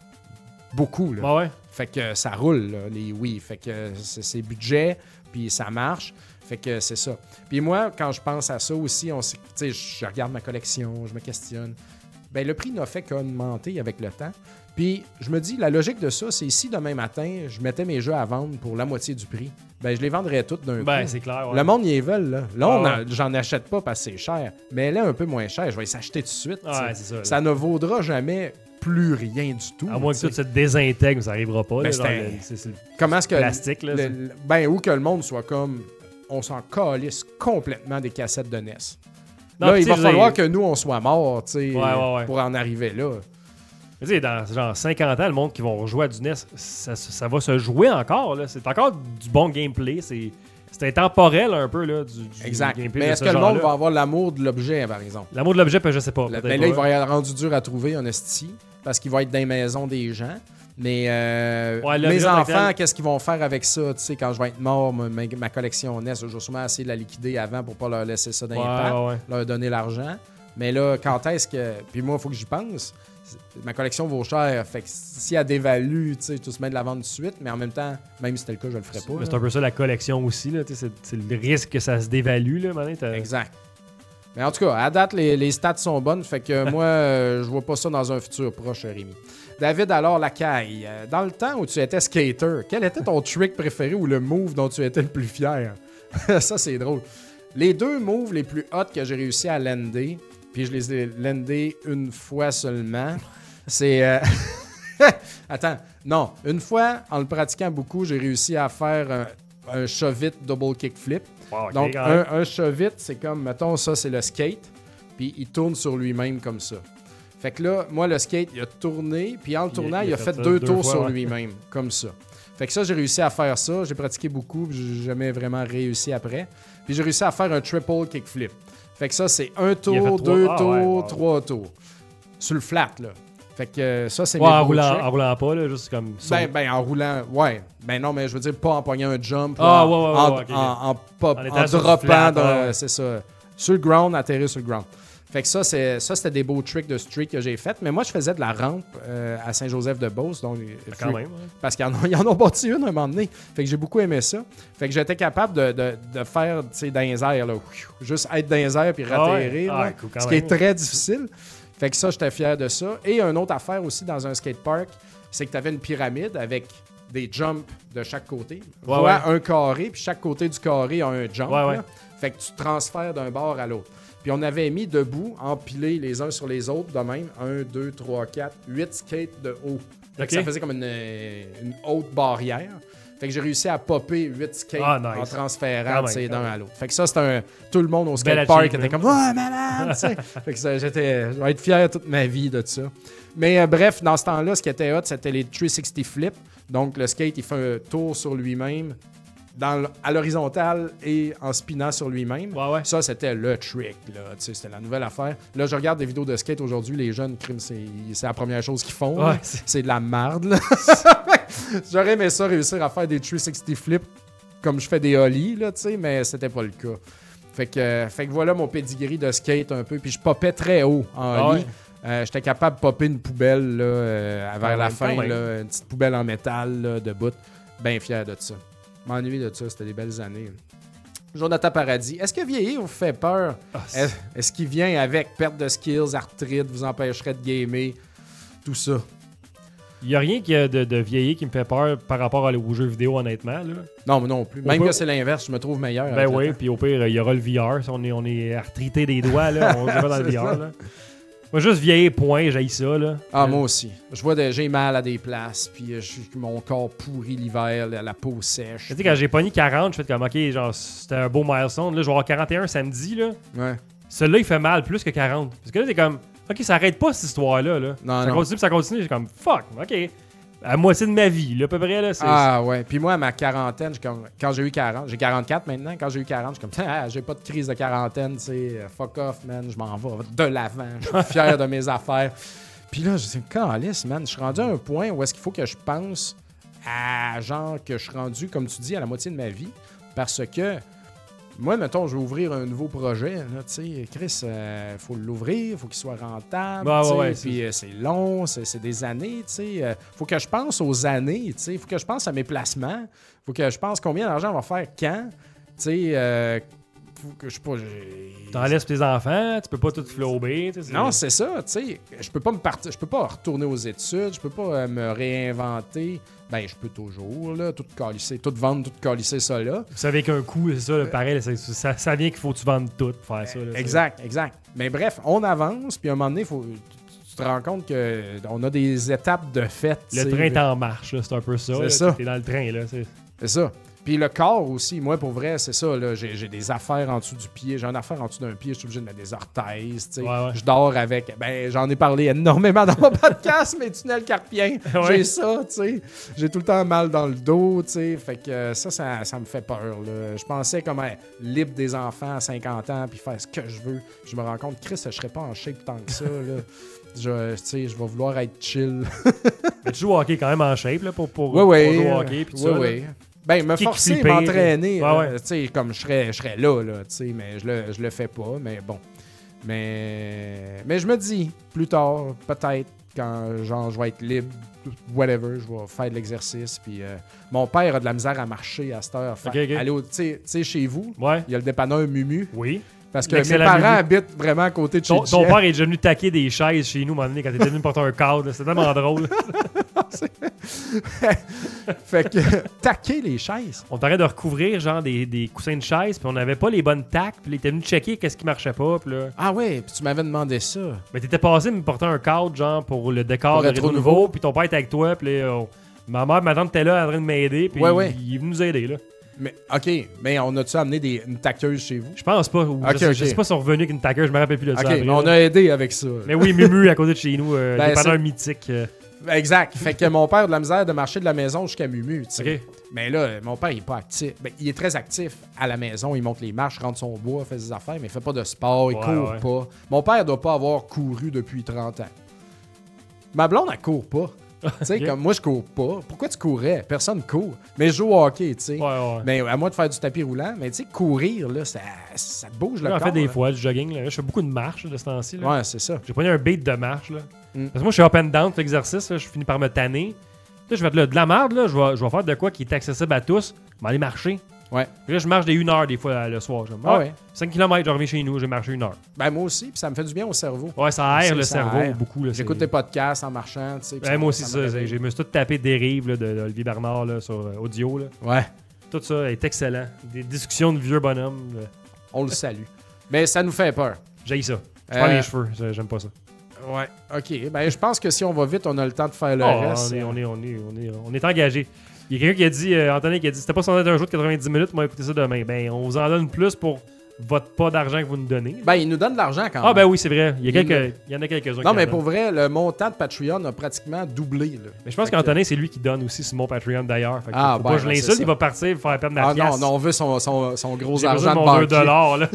Beaucoup, là. Ouais, ouais. Fait que ça roule, là, les Wii. Fait que c'est c'est budget, puis ça marche. Fait que c'est ça. Puis moi, quand je pense à ça aussi, on sait- tu sais, je regarde ma collection, je me questionne. Ben le prix n'a fait qu'augmenter avec le temps. Puis je me dis, la logique de ça, c'est si demain matin, je mettais mes jeux à vendre pour la moitié du prix, ben je les vendrais toutes d'un Ben, coup. c'est clair. Ouais. Le monde, ils les veulent, là. Là, on Ah en- j'en achète pas parce que c'est cher. Mais elle est un peu moins cher. Je vais les s'acheter tout de suite. tu sais. Ouais, c'est ça. là. Ça ne vaudra jamais plus rien du tout. À moins que tu sais. tout se désintègre, ça arrivera pas. Ben, là, c'est genre, un- le- c'est c'est le Comment est-ce que... plastique. Là, Le- c'est- le- ben, ou que le monde soit comme... On s'en calisse complètement des cassettes de N E S. Non, là, puis il tu va sais, falloir je que nous, on soit morts, tu sais, Ouais, ouais, ouais. pour en arriver là. Mais tu sais, dans genre cinquante ans, le monde qui vont rejouer à du N E S, ça, ça va se jouer encore. Là. C'est encore du bon gameplay. C'est, c'est intemporel un peu là, du, du Exact. gameplay Mais de est-ce ce que le monde genre-là. va avoir l'amour de l'objet, par exemple? L'amour de l'objet, ben, je sais pas. Là, peut-être ben là, il pas. va être rendu dur à trouver, un esti, parce qu'il va être dans les maisons des gens. Mais euh, Ouais, là, mes déjà, enfants, maintenant- qu'est-ce qu'ils vont faire avec ça? Tu sais, quand je vais être mort, ma, ma- ma collection N E S, je vais sûrement essayer de la liquider avant pour pas leur laisser ça dans les Ouais, pattes, ouais, ouais. leur donner l'argent. Mais là, quand est-ce que... Puis moi, il faut que j'y pense. Ma collection vaut cher. Fait que si elle dévalue, tu sais, tout se met de la vendre tout de suite. Mais en même temps, même si c'était le cas, je le ferais pas. Mais là. c'est un peu ça la collection aussi. Là, tu sais, c'est, c'est le risque que ça se dévalue. Là, maintenant, t'as- Exact. Mais en tout cas, à date, les, les stats sont bonnes. Fait que moi, euh, je vois pas ça dans un futur proche, Rémi. David, alors, Lacaille, euh, dans le temps où tu étais skater, quel était ton trick préféré ou le move dont tu étais le plus fier? Ça, c'est drôle. Les deux moves les plus hot que j'ai réussi à lander, puis je les ai landés une fois seulement, c'est... euh, Attends, non. Une fois, en le pratiquant beaucoup, j'ai réussi à faire un, un shove-it double kickflip. Wow, ok, Donc, quand même. un, un shove-it, c'est comme, mettons, ça, c'est le skate, puis il tourne sur lui-même comme ça. Fait que là, moi, le skate, il a tourné, puis en le Il- tournant, il il a a fait fait ça deux deux tours fois, sur ouais. lui-même, comme ça. Fait que ça, j'ai réussi à faire ça. J'ai pratiqué beaucoup, puis j'ai jamais vraiment réussi après. Puis j'ai réussi à faire un triple kickflip. Fait que ça, c'est un Il a tour, fait trois- deux ah, tours, ouais, wow. trois tours. Sur le flat, là. Fait que euh, ça, c'est Ouais, mes en, beaux roulant, tricks. en roulant pas, là, juste comme ça. Ben, ben, en roulant, ouais. Ben non, mais je veux dire, pas en pognant un jump. ou Ah, en, ouais, ouais, ouais, en, ouais, ok, ok. en- en pop- En en étant sur le droppant, flat, dans- ouais, ouais. c'est ça. Sur le ground, atterrir sur le ground. Fait que ça, c'est, ça c'était des beaux tricks de street que j'ai fait. Mais moi, je faisais de la rampe euh, à Saint-Joseph-de-Beauce. Donc, Quand même. ouais. parce qu'ils en, ont- ils en ont bâti une à un moment donné. Fait que j'ai beaucoup aimé ça. Fait que j'étais capable de, de, de faire, tu sais, dans les airs, là, juste être dans les airs puis Ah ouais? ratterrir. Ah, là, cool, quand ce qui même. est très difficile. Fait que ça, j'étais fier de ça. Et une autre affaire aussi dans un skatepark, c'est que tu avais une pyramide avec des jumps de chaque côté. Ouais, Vois ouais. un carré, puis chaque côté du carré a un jump. Ouais, ouais. là. Fait que tu transfères d'un bord à l'autre. Puis on avait mis debout, empilés les uns sur les autres, de même. un, deux, trois, quatre, huit skates de haut. Fait que Ok. ça faisait comme une, une haute barrière. Fait que j'ai réussi à popper huit skates Ah, nice. en transférant Quand même, tu sais, quand d'un même. à l'autre. Fait que ça, c'était un... Tout le monde au Bel skatepark achievement. était comme « Ouais, malade! » tu sais. Fait que ça, j'étais... Je vais être fier toute ma vie de ça. Mais euh, bref, dans ce temps-là, ce qui était hot, c'était les trois cent soixante flips. Donc, le skate, il fait un tour sur lui-même, dans, à l'horizontale et en spinant sur lui-même. Ouais, ouais. Ça, c'était le trick. Là. C'était la nouvelle affaire. Là, je regarde des vidéos de skate aujourd'hui. Les jeunes, crime, c'est, c'est la première chose qu'ils font. Ouais, c'est... c'est de la marde. Là. J'aurais aimé ça réussir à faire des trois cent soixante flips comme je fais des ollies, là, mais c'était pas le cas. Fait que, euh, fait que voilà mon pedigree de skate un peu. Puis je popais très haut en Ah ollie. ouais. Euh, j'étais capable de popper une poubelle là, euh, vers Ah la ouais, fin, quand même. là, une petite poubelle en métal là, de bout. Bien fier de ça. M'ennuie de ça, c'était des belles années. Jonathan Paradis, est-ce que vieillir vous fait peur? Ah, Est- Est-ce qu'il vient avec perte de skills, arthrite, vous empêcherait de gamer? Tout ça. Il n'y a rien qui a de, de vieillir qui me fait peur par rapport à- aux jeux vidéo, honnêtement. Là. Non, mais non plus. On Même peut- que c'est l'inverse, je me trouve meilleur. Ben avec le oui, temps. puis au pire, il y aura le V R. Si on est, on est artrité des doigts, là, on va dans le C'est V R. ça. Là. Moi, juste vieillir, point, j'haïs ça. Là. Ah, Euh, moi aussi. Je vois, de- j'ai mal à des places, puis euh, j'ai mon corps pourri l'hiver, la, la peau sèche. Tu sais, quand j'ai pogné quarante, je fais comme, OK, genre, c'était un beau milestone. Là, je vais avoir quarante et un samedi. Là. Ouais. Celui-là, il fait mal plus que quarante. Parce que là, t'es comme, OK, ça arrête pas cette histoire-là. Là. Non, ça non. continue, puis ça continue. J'ai comme, fuck, OK. À moitié de ma vie, là, à peu près. Là, c'est, Ah ouais, puis moi à ma quarantaine, j'ai comme- quand j'ai eu quarante, j'ai quarante-quatre maintenant, quand j'ai eu quarante, je suis comme ah, j'ai pas de crise de quarantaine, tu sais, euh, fuck off man, je m'en vais de l'avant, je suis fier de mes affaires. Puis là, je suis calice man, je suis rendu à un point où est-ce qu'il faut que je pense à genre que je suis rendu comme tu dis à la moitié de ma vie parce que moi, mettons, je vais ouvrir un nouveau projet. Là, tu sais, Chris, il euh, faut l'ouvrir, il faut qu'il soit rentable. Ah, tu sais, ouais, ouais, puis euh, c'est long, c'est, c'est des années. Il euh, faut que je pense aux années. Il faut que je pense à mes placements. Il faut que je pense combien d'argent on va faire quand. Tu sais, euh, faut que je sais pas. j'ai- T'en laisses tes enfants, tu peux pas tout flober. tu sais, c'est- Non, c'est ça, tu sais. Je peux pas me partir, je peux pas retourner aux études, je peux pas euh, me réinventer. Ben, je peux toujours, là, tout calisser, tout vendre, tout calisser ça là. Vous savez qu'un coup, c'est ça, là, pareil, là, c'est- ça, ça vient qu'il faut que tu vendes tout pour faire ça. Là, Exact, exact. Mais bref, on avance, puis à un moment donné, faut, tu, tu te rends compte qu'on a des étapes de fête. c'est- Le tu sais. train est en marche, là, c'est un peu ça. C'est là, ça. T'es dans le train, là. C'est... C'est ça. Puis le corps aussi, moi pour vrai, c'est ça. Là, j'ai, j'ai des affaires en dessous du pied. J'ai une affaire en dessous d'un pied, je suis obligé de mettre des orthèses. tu sais. Ouais, ouais. Je dors avec. Ben, j'en ai parlé énormément dans mon podcast, mes tunnels carpiens. Ouais. J'ai ça, tu sais. J'ai tout le temps mal dans le dos, tu sais. Fait que euh, ça, ça, ça me fait peur. Là. Je pensais comme être libre des enfants à cinquante ans puis faire ce que je veux. Je me rends compte, Chris, je serais pas en shape tant que ça. Là. Je, tu sais, je vais vouloir être chill. Mais tu joues au hockey quand même en shape, là, pour, pour, Oui, pour oui. jouer au hockey. Puis tout oui, ça, oui. là. Ben, me Kick forcer, flipper, m'entraîner, ouais, euh, ouais. tu sais, comme je serais, je serais là, là, tu sais, mais je le, je le fais pas, mais bon. Mais, mais je me dis, plus tard, peut-être, quand genre, je vais être libre, whatever, je vais faire de l'exercice, puis euh, mon père a de la misère à marcher à cette heure. Fait, Ok, ok. aller au- tu sais, tu sais, chez vous, Ouais, il y a le dépanneur Mumu, oui. parce que mes L'excellent parents Mumu. habitent vraiment à côté de chez Ton, ton Jeff. père est déjà venu taquer des chaises chez nous, à un moment donné, quand t'étais venu me porter un cadre. là. C'était tellement drôle. Fait que, taquer les chaises. On t'arrête de recouvrir, genre, des, des coussins de chaise, puis on n'avait pas les bonnes tacs, puis il était venu checker qu'est-ce qui marchait pas, puis là... Ah ouais, puis tu m'avais demandé ça. Mais t'étais passé me porter un cadre, genre, pour le décor Pour de Rétro Rétro Nouveau, Nouveau. puis ton père était avec toi, puis là, on- ma mère, ma tante était là en train de m'aider, puis Ouais, il, ouais. il est venu nous aider, là. Mais, OK, mais on a-tu amené des, une taqueuse chez vous? Je pense pas. ou Ok, je, sais, je ok. sais pas si on est revenu avec une taqueuse, je me rappelle plus de OK, ça. après, mais on là. a aidé avec ça. Mais oui, Mumu à côté de chez nous, euh, Ben, dépanneur c'est- mythique. euh. Exact. Fait que mon père a de la misère de marcher de la maison jusqu'à Mumu, tu sais. Ok. Mais là, mon père, il est pas actif. Ben, il est très actif à la maison. Il monte les marches, rentre son bois, fait ses affaires, mais il fait pas de sport, il Ouais, court ouais. pas. Mon père doit pas avoir couru depuis trente ans. Ma blonde, elle court pas. Tu sais, Ok. comme moi, je cours pas. Pourquoi tu courais? Personne court. Mais je joue au hockey, tu sais. Ouais, ouais. Mais à moi de faire du tapis roulant, mais tu sais, courir, là, ça, ça te bouge le J'en corps. fais des là. fois du jogging. Là. Je fais beaucoup de marche là, de ce temps-ci. là. Ouais, c'est ça. J'ai pris un beat de marche. Là. Mm. Parce que moi, je suis up and down, fait l'exercice. là, Je finis par me tanner. Là, je vais être là, de la merde. Là, je, vais, je vais faire de quoi qui est accessible à tous. Je vais aller marcher. Ouais. Puis là, je marche des une heure des fois euh, le soir. Je me dis, Ah ah, ouais. cinq kilomètres, je reviens chez nous, j'ai marché une heure. Ben moi aussi, puis ça me fait du bien au cerveau. Ouais, ça aère Ça, le ça cerveau aère. beaucoup. Là, J'écoute c'est- des podcasts en marchant, tu sais. puis Ouais, ça- moi aussi, me ça. réveille. Je me suis tout tapé Dérive là, de, de Olivier Bernard là, sur euh, audio. Là. Ouais, Tout ça est excellent. Des discussions de vieux bonhommes. là. on le salue. Mais ça nous fait peur. J'haïs ça. Je Euh, prends les cheveux, ça, j'aime pas ça. Ouais, OK. Ben je pense que si on va vite, on a le temps de faire le Oh, reste. on, est, on, est, on, est, on, est, on est engagé. Il y a quelqu'un qui a dit, euh, Anthony qui a dit, c'était pas censé être un jeu de quatre-vingt-dix minutes, moi écouter ça demain. Ben, on vous en donne plus pour votre pas d'argent que vous nous donnez. Ben, ils nous donnent de l'argent quand même. Ah ben oui, c'est vrai. Il y, a Il quelques, il y en a quelques-uns. Non, qui mais en pour donnent. vrai, le montant de Patreon a pratiquement doublé. Là. Mais je pense Fait que- qu'Antonin, c'est lui qui donne aussi sur mon Patreon d'ailleurs. Fait que Ah, faut ben, pas que je ben, c'est l'insulte, ça. il va partir faire perdre ma Ah pièce. non, non, on veut son, son, son gros J'ai besoin argent de de mon deux banquier. dollars là.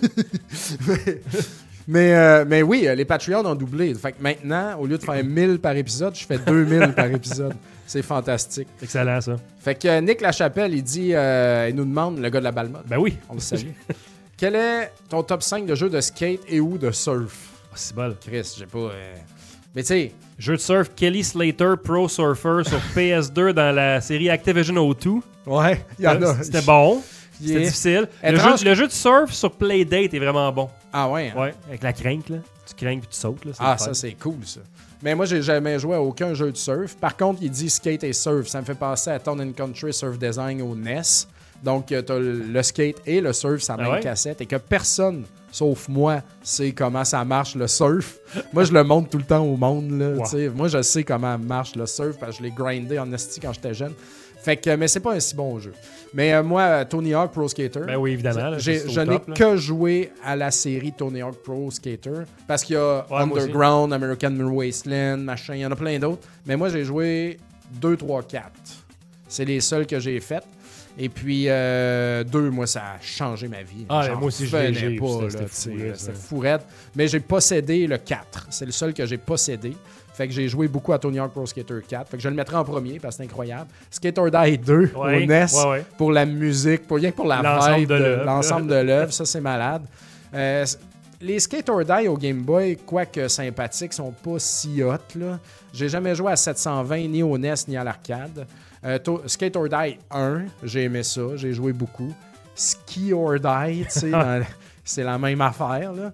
mais, mais, euh, mais oui, les Patreons ont doublé. Fait que maintenant, au lieu de faire mille par épisode, je fais deux mille par épisode. C'est fantastique. Excellent ça. Fait que euh, Nick Lachapelle, il dit, euh, il nous demande, le gars de la balle molle, Ben oui. on le salue. Quel est ton top cinq de jeux de skate et ou de surf? Oh, c'est bol. Chris, j'ai pas... euh, Mais tu sais, Jeu de surf Kelly Slater Pro Surfer sur P S deux dans la série Activision O deux. ouais, il y en a. C'était bon. Il C'était est- difficile. Le Étrange- jeu, le jeu de surf sur Playdate est vraiment bon. Ah ouais? hein? Ouais, avec la crinque là. Tu crinques puis tu sautes là. c'est Ah, le fun. ça, c'est cool, ça. Mais moi, j'ai jamais joué à aucun jeu de surf. Par contre, il dit skate et surf. Ça me fait penser à Town and Country Surf Design au N E S. Donc, tu as le skate et le surf sur la Ah même ouais? cassette et que personne, sauf moi, sait comment ça marche le surf. Moi, je le montre tout le temps au monde. Là, Wow. tu sais. Moi, je sais comment marche le surf parce que je l'ai grindé en esti quand j'étais jeune. Fait que, mais c'est pas un si bon jeu. Mais euh, moi, Tony Hawk Pro Skater, Ben oui, évidemment. là, j'ai- c'est au je n'ai top, là. que joué à la série Tony Hawk Pro Skater parce qu'il y a Ouais, moi aussi. Underground, American Wasteland, machin, il y en a plein d'autres. Mais moi, j'ai joué deux, trois, quatre. C'est les seuls que j'ai faits. Et puis, euh, deux, moi, ça a changé ma vie. Ah, J'en moi aussi, je l'ai- revenais j'ai- pas. c'était- là, c'était tu sais, fou, là, C'était ça. fou raide. Mais j'ai possédé le quatre. C'est le seul que j'ai possédé. Fait que j'ai joué beaucoup à Tony Hawk Pro Skater quatre. Fait que je le mettrai en premier parce que c'est incroyable. Skate or Die deux Ouais, au N E S ouais, ouais. pour la musique, pour rien que pour la L'ensemble vibe, de de- l'œuvre. l'ensemble de l'œuvre. Ça, c'est malade. Euh, c- les Skate or Die au Game Boy, quoique sympathiques, sont pas si hot. Là. J'ai jamais joué à sept cent vingt, ni au N E S, ni à l'arcade. Euh, to- Skate or Die un, j'ai aimé ça. J'ai joué beaucoup. Ski or Die, tu sais, dans le- c'est la même affaire. Là.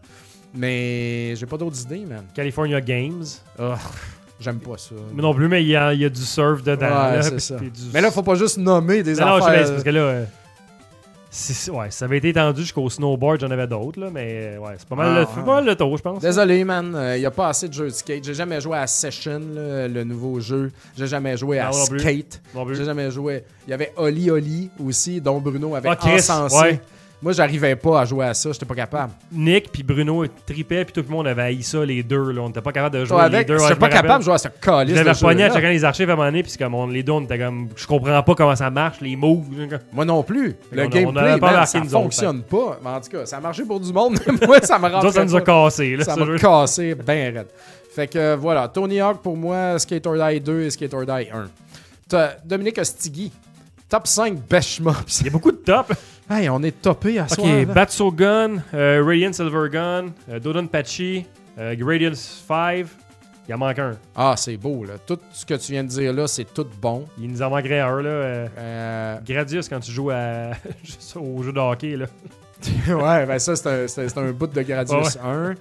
Mais j'ai pas d'autres idées, man. California Games. Ah, j'aime pas ça. Mais non plus, mais il y a, il y a du surf dedans. Ouais, là, c'est puis- ça. puis du- Mais là, faut pas juste nommer des Non, non, je affaires. sais, parce que là, euh, si- ouais, ça avait été étendu jusqu'au snowboard, j'en avais d'autres, là, mais euh, ouais, c'est pas mal, Ah, le, c'est ouais. pas mal le tour, je pense. Désolé, man. Il n'y a pas assez de jeux de skate. J'ai jamais joué à Session, là, le nouveau jeu. J'ai jamais joué à Non, non plus. Skate. Non plus. J'ai jamais joué. Il y avait Oli Oli aussi, dont Bruno avait Ah, Chris, encensé. ouais. Moi, j'arrivais pas à jouer à ça. J'étais pas capable. Nick puis Bruno tripaient, puis tout le monde avait haï ça, les deux. Là. On n'était pas capable de jouer Toi, les avec, deux. Ouais, j'étais je pas me capable de rappelle. jouer à ce calice Je l'avais de repogné à jeu-là. chacun les archives à un moment donné, puis c'est comme on, les deux, on était comme, je comprends pas comment ça marche, les moves. Moi non plus. Le On a- on gameplay, avait pas man, marqué, ça nous autres, fonctionne pas. Mais en tout cas, ça a marché pour du monde. mais Moi, ça me Nous rentrait autres, ça nous a pas. cassé. Là, Ça ce m'a jeu. cassé bien raide. Fait que euh, voilà, Tony Hawk pour moi, Skate or Die deux et Skate or Die un. T'as Dominique Ostigui, top cinq best shmups. Il y a beaucoup de top. Hey, on est topé à soir. Ok, là. Batsogun, euh, Radiant Silver Gun, euh, Dodonpachi, euh, Radiant cinq. Il en manque un. Ah, c'est beau, là. Tout ce que tu viens de dire là, c'est tout bon. Il nous en manquerait un, là. euh, Euh, Gradius, quand tu joues à... juste au jeu de hockey, là. ouais, ben ça, c'est un, c'est- c'est un bout de Gradius un.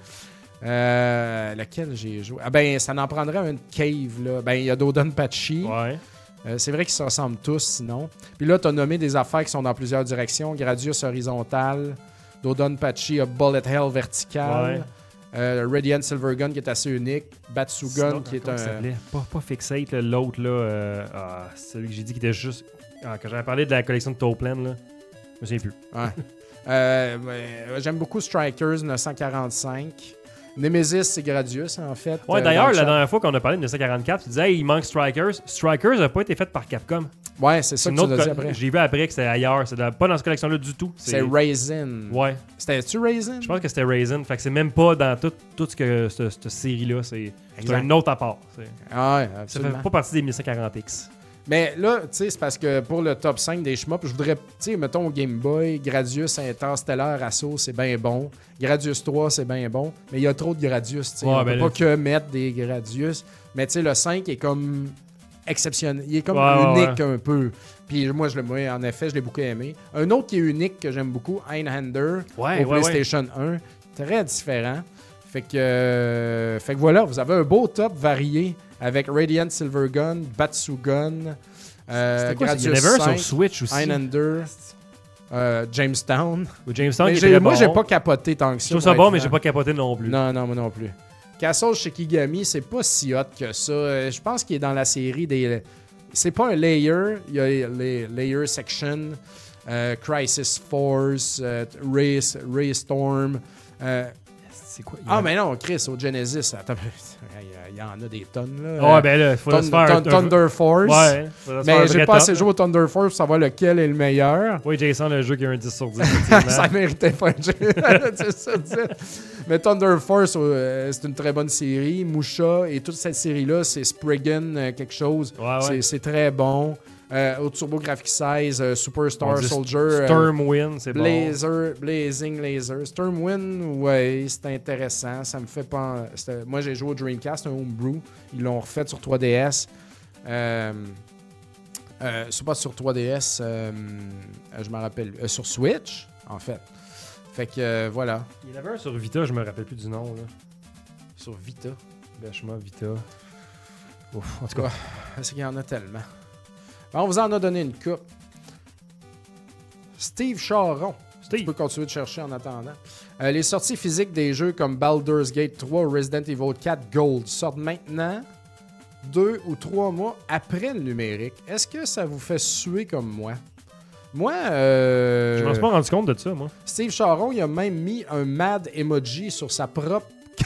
Euh, lequel j'ai joué? Ah ben, ça n'en prendrait un de Cave, là. Ben, il y a Dodonpachi. Ouais. Euh, c'est vrai qu'ils se ressemblent tous, sinon. Puis là, tu as nommé des affaires qui sont dans plusieurs directions. Gradius horizontal, Dodonpachi a Bullet Hell vertical, Ouais. euh, Radiant Silver Gun qui est assez unique, Batsugun Sinon, qui est comment ça un... s'appelait? Pas, pas Fixate, là, l'autre, là. euh, ah, celui que j'ai dit qui était juste... Ah, quand j'avais parlé de la collection de Toplan, là. Je me souviens plus. Ouais. Euh, ouais, j'aime beaucoup Strikers mille neuf cent quarante-cinq. Nemesis, c'est Gradius, en fait. Ouais, euh, d'ailleurs, dans le la chat. dernière fois qu'on a parlé de dix-neuf cent quarante-quatre, tu disais, hey, il manque Strikers. Strikers n'a pas été fait par Capcom. Ouais, c'est ça C'est que une tu autre as dit co- après. J'ai vu après que c'était ailleurs. C'est dans- pas dans cette collection-là du tout. C'est Raisin. Ouais. C'était-tu Raisin? Je pense que c'était Raisin. Fait que c'est même pas dans tout, tout ce que cette, cette série-là. C'est c'est Exact. un autre à part. C'est- Ah ouais, Ça absolument. fait pas partie des mille cent quarante X. Mais là, tu sais, c'est parce que pour le top cinq des shmups, je voudrais, tu sais, mettons au Game Boy, Gradius Interstellar Assault, c'est bien bon. Gradius trois, c'est bien bon. Mais il y a trop de Gradius, tu sais. Ouais, on ben peut là, pas que mettre des Gradius. Mais tu sais, le cinq est comme exceptionnel. Il est comme Ouais, ouais, unique un peu. Puis moi, je le, moi, en effet, je l'ai beaucoup aimé. Un autre qui est unique que j'aime beaucoup, Einhander, Ouais, au ouais, ouais. PlayStation un. Très différent. Fait que, euh, fait que voilà, vous avez un beau top varié avec Radiant Silver Gun, Batsugun, euh, C'était quoi, ça? Il y en Gradius avait un cinq, sur Switch aussi. Einhander, euh, Jamestown. Ou Jamestown Mais qui j'ai- était moi, bon. j'ai pas capoté tant que ça. Je trouve pour ça bon, être mais franc. j'ai pas capoté non plus. Non, non, moi non plus. Castle Shikigami, c'est pas si hot que ça. Euh, Je pense qu'il est dans la série des... C'est pas un layer, il y a les layer section. euh, Crisis Force, euh, Ray, Ray Storm. Euh, c'est quoi? ah, mais non, Chris, au Genesis, attends, il y en a des tonnes. Là. Ah, ouais, ben là, il faudrait Thun- se faire... Thun- Thunder Force. Ouais, faudrait se faire Mais un j'ai vrai pas top, assez là. joué au Thunder Force pour savoir lequel est le meilleur. Oui, Jason, le jeu qui a un dix sur dix. effectivement. Ça méritait pas un jeu. C'est ça, c'est ça. Mais Thunder Force, euh, c'est une très bonne série. Musha et toute cette série-là, c'est Spriggan euh, quelque chose. Ouais, ouais. C'est, c'est très bon. Euh, au Turbo Graphic seize, euh, Superstar On dit Soldier. euh, Stormwind, c'est bon. Blazer, Blazing Laser. Stormwind, ouais, c'est intéressant. Ça me fait pas. c'était- Moi, j'ai joué au Dreamcast, un homebrew. Ils l'ont refait sur trois D S. Euh, euh, c'est pas sur trois D S, euh, euh, je me rappelle. euh, sur Switch, en fait. Fait que euh, voilà. Il y en avait un sur Vita, je me rappelle plus du nom. Là. Sur Vita. Vachement Vita. Ouf, en tout cas. C'est qu'il y en a tellement. Ben, on vous en a donné une coupe. Steve Charon. Tu Steve. peux continuer de chercher en attendant. Euh, les sorties physiques des jeux comme Baldur's Gate trois ou Resident Evil quatre Gold sortent maintenant, deux ou trois mois après le numérique. Est-ce que ça vous fait suer comme moi? Moi, euh, Je m'en suis pas rendu compte de ça, moi. Steve Charon, il a même mis un mad emoji sur sa propre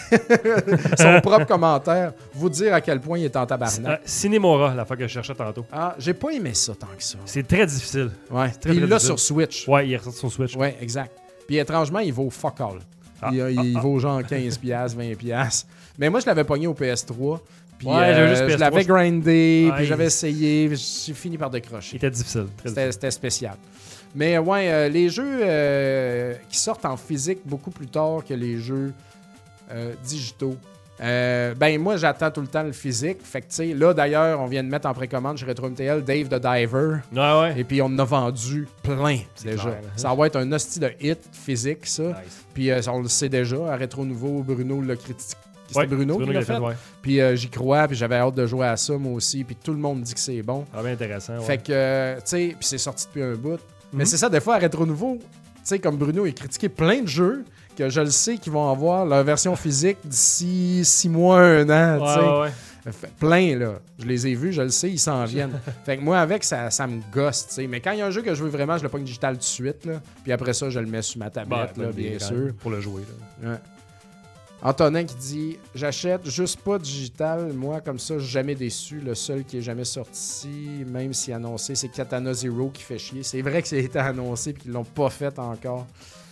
son propre commentaire. Vous dire à quel point il est en Euh, tabarnak. Cinemora, la fois que je cherchais tantôt. Ah, j'ai pas aimé ça tant que ça. C'est très difficile. Ouais, très, puis il très l'a difficile. sur Switch. Ouais, il est ressorti sur Switch. Ouais, exact. Puis étrangement, il vaut fuck all. Ah, il il, ah, il ah. vaut genre quinze piastres, vingt piastres. Mais moi, je l'avais pogné au P S trois. Puis Ouais, euh, j'avais juste P S je trois. l'avais grindé, Ouais, puis il- j'avais essayé, puis j'ai fini par Il décrocher. était difficile. Très C'était, difficile. c'était spécial. Mais ouais, euh, les jeux euh, qui sortent en physique beaucoup plus tard que les jeux euh, digitaux. Euh, ben moi j'attends tout le temps le physique. Fait que tu sais, là d'ailleurs, on vient de mettre en précommande chez Retro M T L Dave the Diver. Ouais, ouais. Et puis on en a vendu plein C'est déjà. clair, hein. Ça va être un hostie de hit physique, ça. Nice. Puis euh, on le sait déjà, à Rétro Nouveau, Bruno l'a critiqué. C'était Ouais, Bruno, qui l'a fait. ouais. Puis euh, j'y crois, puis j'avais hâte de jouer à ça moi aussi. Puis tout le monde dit que c'est bon. Ah, bien intéressant. Ouais. Fait que, euh, tu sais, puis c'est sorti depuis un bout. Mais Mhm. c'est ça, des fois, à Rétro Nouveau, tu sais, comme Bruno, il a critiqué plein de jeux que je le sais qu'ils vont avoir leur version physique d'ici six mois, un an, tu Ouais, sais. ouais, ouais. Fait- Plein, là. Je les ai vus, je le sais, ils s'en viennent. Fait que moi, avec, ça, ça me gosse, tu sais. Mais quand il y a un jeu que je veux vraiment, je le pogne digital tout de suite, là. Puis après ça, je le mets sur ma tablette, Bah, là, bonne bien idée, quand sûr. même, pour le jouer. Là. Ouais. Antonin qui dit « J'achète juste pas digital. Moi, comme ça, je suis jamais déçu. Le seul qui est jamais sorti, même si annoncé, c'est Katana Zero qui fait chier. » C'est vrai que ça a été annoncé et qu'ils l'ont pas fait encore.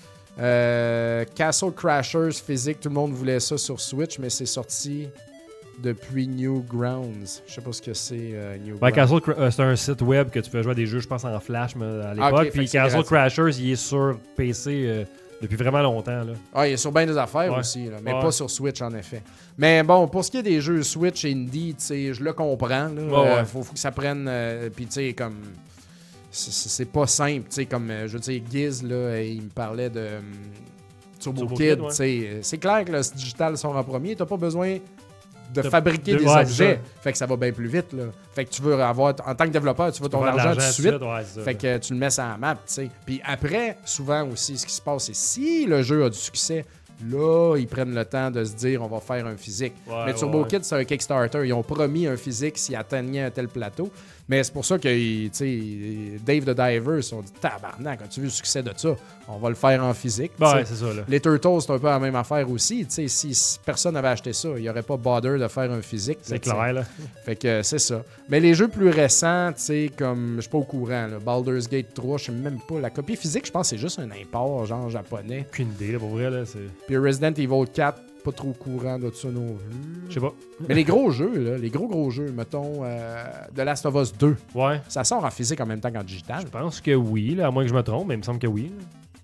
Euh, Castle Crashers physique, tout le monde voulait ça sur Switch, mais c'est sorti depuis Newgrounds. Je sais pas ce que c'est, euh, Newgrounds. Ben, Castle Cra- euh, c'est un site web que tu peux jouer à des jeux, je pense, en Flash mais à l'époque. Ah, ok, fait Puis que c'est Castle gratuit. Crashers, il est sur P C euh, depuis vraiment longtemps. Là. Ah, il est sur bien des affaires Ouais. aussi, là, mais Ouais. pas sur Switch en effet. Mais bon, pour ce qui est des jeux Switch indie, tu sais, je le comprends. Là, Ouais, Euh, ouais. faut, faut que ça prenne. euh, Puis tu sais, comme. C'est c'est pas simple, tu sais, comme euh, je veux dire, Giz, là, il me parlait de euh, Turbo, Turbo Kid, Kid, ouais. tu sais. C'est clair que le digital sort en premier, t'as pas besoin de De- fabriquer de- des ouais, objets. c'est Fait que ça va bien plus vite, là. Fait que tu veux avoir, en tant que développeur, tu veux ton Faire de argent tout de l'argent suite. ouais, c'est ça, Fait là. que euh, tu le mets sur la map, tu sais. Puis après, souvent aussi, ce qui se passe, c'est si le jeu a du succès, là, ils prennent le temps de se dire on va faire un physique. Ouais, Mais ouais, Turbo ouais. Kid, c'est un Kickstarter. Ils ont promis un physique s'ils atteignaient un tel plateau. Mais c'est pour ça que tu sais, Dave the Diver, ils se sont dit tabarnak, quand tu veux le succès de ça, on va le faire en physique. tu sais. Ouais, c'est ça. Là. Les Turtles, c'est un peu la même affaire aussi. Tu sais, si, si personne n'avait acheté ça, il n'y aurait pas bother de faire un physique. là, C'est tu sais. clair. Là. Fait que euh, c'est ça. Mais les jeux plus récents, tu sais, comme, je suis pas au courant, là, Baldur's Gate trois, je sais même pas. La copie physique, je pense que c'est juste un import, genre japonais. Aucune idée, là, pour vrai. Là, c'est... Puis Resident Evil quatre, pas trop au courant de ça non plus. Je sais pas. Mais les gros jeux, là, les gros gros jeux, mettons, euh, The Last of Us deux, Ouais. ça sort en physique en même temps qu'en digital. Je pense que oui, là, à moins que je me trompe, mais il me semble que oui.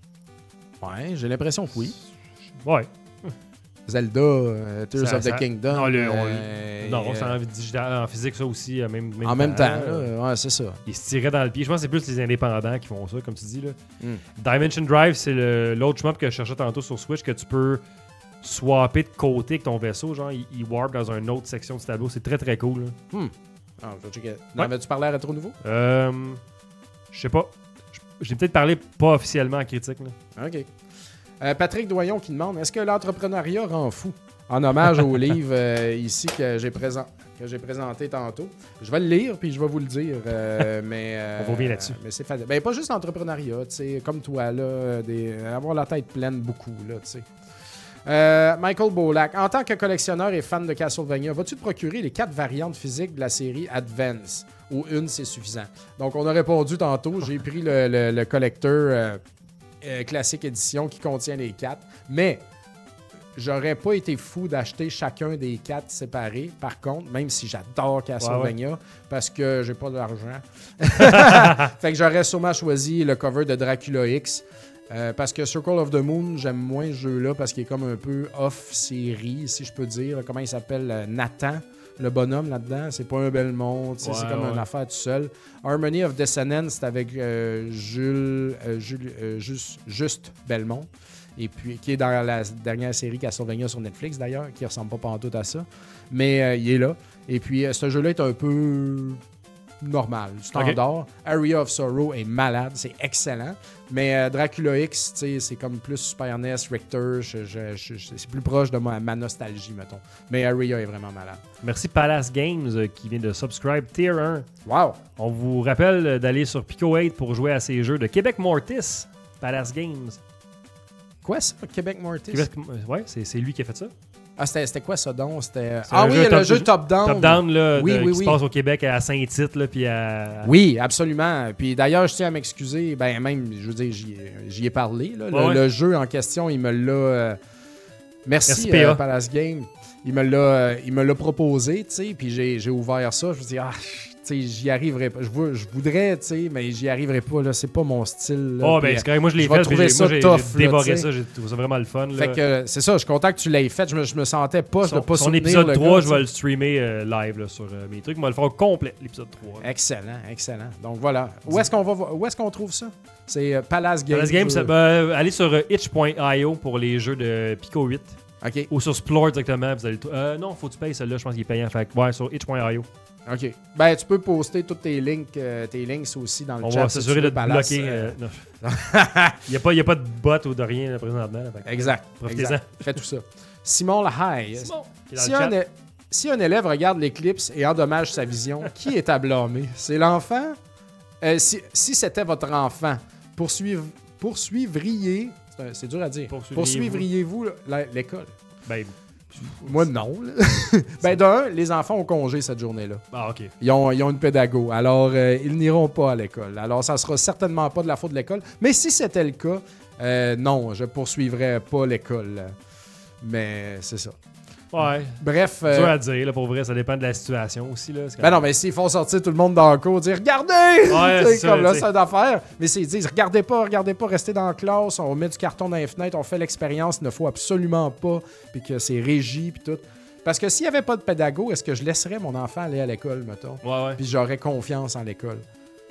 Ouais, j'ai l'impression que oui. là. Ouais. Zelda, euh, Tears Ça- of the ça- Kingdom. Non, le- on- euh, non, euh, c'est en, digital, en physique, ça aussi, euh, même, même en même temps, là. là, ouais, c'est ça. Ils se tiraient dans le pied. Je pense que c'est plus les indépendants qui font ça, comme tu dis. Là. Mm. Dimension Drive, c'est le- l'autre shmup que je cherchais tantôt sur Switch que tu peux swapper de côté avec ton vaisseau. Genre, il, il warp dans une autre section du tableau. C'est très très cool. là. Hmm. Ah, je vais checker. En avais-tu parlé à Retro Nouveau? Euh, je sais pas. Je- J'ai peut-être parlé pas officiellement en critique. Là. OK. Euh, Patrick Doyon qui demande est-ce que l'entrepreneuriat rend fou en hommage au livre euh, ici que j'ai présent, que j'ai présenté tantôt. Je vais le lire puis je vais vous le dire. Euh, mais, euh, On revient là-dessus. Mais c'est fa- ben, pas juste l'entrepreneuriat, tu sais, comme toi, là, des, avoir la tête pleine beaucoup, là, tu sais. Euh, Michael Bolak, en tant que collectionneur et fan de Castlevania, vas-tu te procurer les quatre variantes physiques de la série Advance ou une, c'est suffisant? Donc, on a répondu tantôt. J'ai pris le, le, le collector euh, euh, classique édition qui contient les quatre. Mais j'aurais pas été fou d'acheter chacun des quatre séparés. Par contre, même si j'adore Castlevania, ouais, ouais. parce que j'ai pas d'argent, fait que j'aurais sûrement choisi le cover de Dracula X. Euh, parce que Circle of the Moon, j'aime moins ce jeu-là parce qu'il est comme un peu off-série, si je peux dire. Comment il s'appelle? Euh, Nathan, le bonhomme là-dedans. C'est pas un Belmont, ouais, c'est comme ouais. une affaire tout seul. Harmony of Dissonance, c'est avec euh, Jules, euh, Jules euh, Just, Juste Belmont, et puis, qui est dans la dernière série Castlevania sur Netflix d'ailleurs, qui ressemble pas pantoute à ça. Mais euh, il est là. Et puis, euh, ce jeu-là est un peu normal, standard. Okay. Area of Sorrow est malade, c'est excellent. Mais euh, Dracula X, c'est comme plus Super N E S, Richter, je, je, je, c'est plus proche de ma, ma nostalgie, mettons. Mais Area est vraiment malade. Merci Palace Games euh, qui vient de subscribe Tier un. Wow! On vous rappelle d'aller sur Pico huit pour jouer à ces jeux de Québec Mortis. Palace Games. Quoi ça, Québec Mortis? Québec, ouais, c'est lui qui a fait ça. Ah, c'était quoi ça donc? Ah oui, le top, jeu top-down. Top-down, là, oui, de, oui, qui oui. se passe au Québec à Saint-Tite, là, puis à... Oui, absolument. Puis d'ailleurs, je tiens à m'excuser. Ben même, je veux dire, j'y ai parlé. Là. Le, ouais, ouais. le jeu en question, il me l'a... Euh... Merci, Merci euh, Palace Game. Il me l'a euh, proposé, tu sais, puis j'ai ouvert ça. Je me dis, ah... j'y arriverai pas. Je, veux, je voudrais, tu sais, mais j'y arriverai pas. Là. C'est pas mon style. Là. Oh, ben c'est correct. Moi, je l'ai fait. J'ai dévoré ça. J'ai trouvé ça vraiment le fun. Là. Fait que c'est ça. Je suis content que tu l'aies fait. Je me, je me sentais pas son, de pas son épisode trois, je vais le streamer euh, live là, sur euh, mes trucs. On va le faire complet, l'épisode trois. Là. Excellent, excellent. Donc voilà. Où est-ce qu'on va Où est-ce qu'on trouve ça? C'est euh, Palace Games. Palace Games, ben, allez sur euh, itch point i o pour les jeux de Pico huit. OK. Ou sur Splore directement. Vous allez t- euh, non, faut que tu payes celle-là. Je pense qu'il est payant. Fait que, ouais, sur itch point i o. OK. Ben, tu peux poster tous tes links, euh, tes links aussi dans le on chat. On va s'assurer de te bloquer. Euh... Euh, Il n'y a, a pas de bot ou de rien là, présentement. Là, fait. Exact. Profitez-en. Fais tout ça. Simon Lahaye. Simon, si, un é... si un élève regarde l'éclipse et endommage sa vision, qui est à blâmer? C'est l'enfant? Euh, si si c'était votre enfant, poursuivre... poursuivriez... C'est dur à dire. Poursuivriez-vous l'école? Ben... Moi, non. ben, d'un, les enfants ont congé cette journée-là. Ah, OK. Ils ont, ils ont une pédago. Alors, euh, ils n'iront pas à l'école. Alors, ça sera certainement pas de la faute de l'école. Mais si c'était le cas, euh, non, je poursuivrais pas l'école. Mais c'est ça. Ouais. Bref. C'est dur à dire, là, pour vrai, ça dépend de la situation aussi. Là, ben non, mais s'ils font sortir tout le monde dans le cours, dire regardez! Ouais, c'est comme là, c'est une affaire. Mais s'ils disent regardez pas, regardez pas, restez dans la classe, on met du carton dans les fenêtres, on fait l'expérience, il ne faut absolument pas, puis que c'est régi, puis tout. Parce que s'il n'y avait pas de pédago, est-ce que je laisserais mon enfant aller à l'école, mettons? Ouais, ouais. Puis j'aurais confiance en l'école.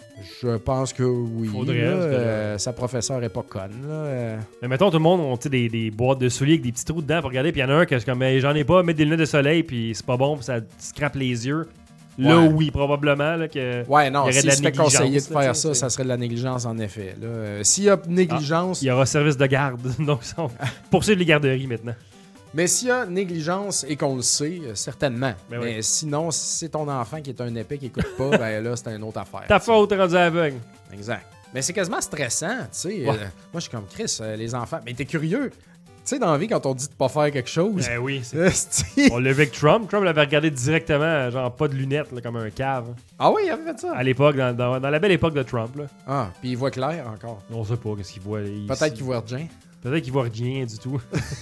Je pense que oui. Faudrait, là, que euh, là. Sa professeure est pas conne. Là, euh. Mais mettons, tout le monde a des, des boîtes de souliers avec des petits trous dedans pour regarder. Puis il y en a un qui est comme, j'en ai pas, mettre des lunettes de soleil, puis c'est pas bon, puis ça scrape les yeux. Là, ouais. Oui, probablement. Là, que ouais, non, s'il se fait conseiller de là, faire ça, ça serait de la négligence, en effet. Euh, S'il y a négligence... Ah, il y aura service de garde. Donc, on poursuivre les garderies maintenant. Mais s'il y a négligence et qu'on le sait, euh, certainement. Ben mais oui. Sinon, si c'est ton enfant qui est un épais qui écoute pas, ben là, c'est une autre affaire. Ta faute, t'es rendu aveugle. Exact. Mais c'est quasiment stressant, tu sais. Ouais. Euh, moi, je suis comme Chris, euh, les enfants. Mais t'es curieux. Tu sais, dans la vie, quand on dit de pas faire quelque chose. Ben oui. Euh, on l'a vu avec Trump. Trump l'avait regardé directement, genre pas de lunettes, là, comme un cave. Ah oui, il avait fait ça. À l'époque, dans, dans, dans la belle époque de Trump. Là. Ah, puis il voit clair encore. On sait pas qu'est-ce qu'il voit. Il... Peut-être qu'il voit rien. Peut-être qu'il voit rien du tout.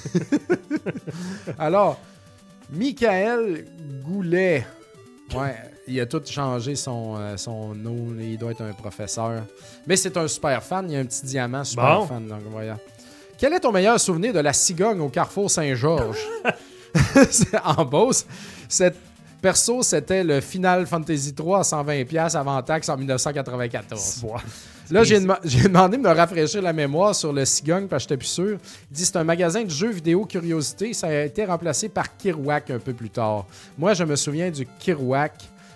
Alors, Michael Goulet. Ouais, il a tout changé son, euh, son nom. Il doit être un professeur. Mais c'est un super fan. Il y a un petit diamant super bon. fan. Donc, voilà. Quel est ton meilleur souvenir de la cigogne au Carrefour Saint-Georges? En Beauce, cette perso, c'était le Final Fantasy trois à cent vingt dollars avant taxe en dix-neuf cent quatre-vingt-quatorze. Wow. Là, j'ai dem- demandé de me rafraîchir la mémoire sur le Cigogne parce que j'étais plus sûr. Il dit c'est un magasin de jeux vidéo curiosité. Ça a été remplacé par Kerouac un peu plus tard. Moi, je me souviens du Kerouac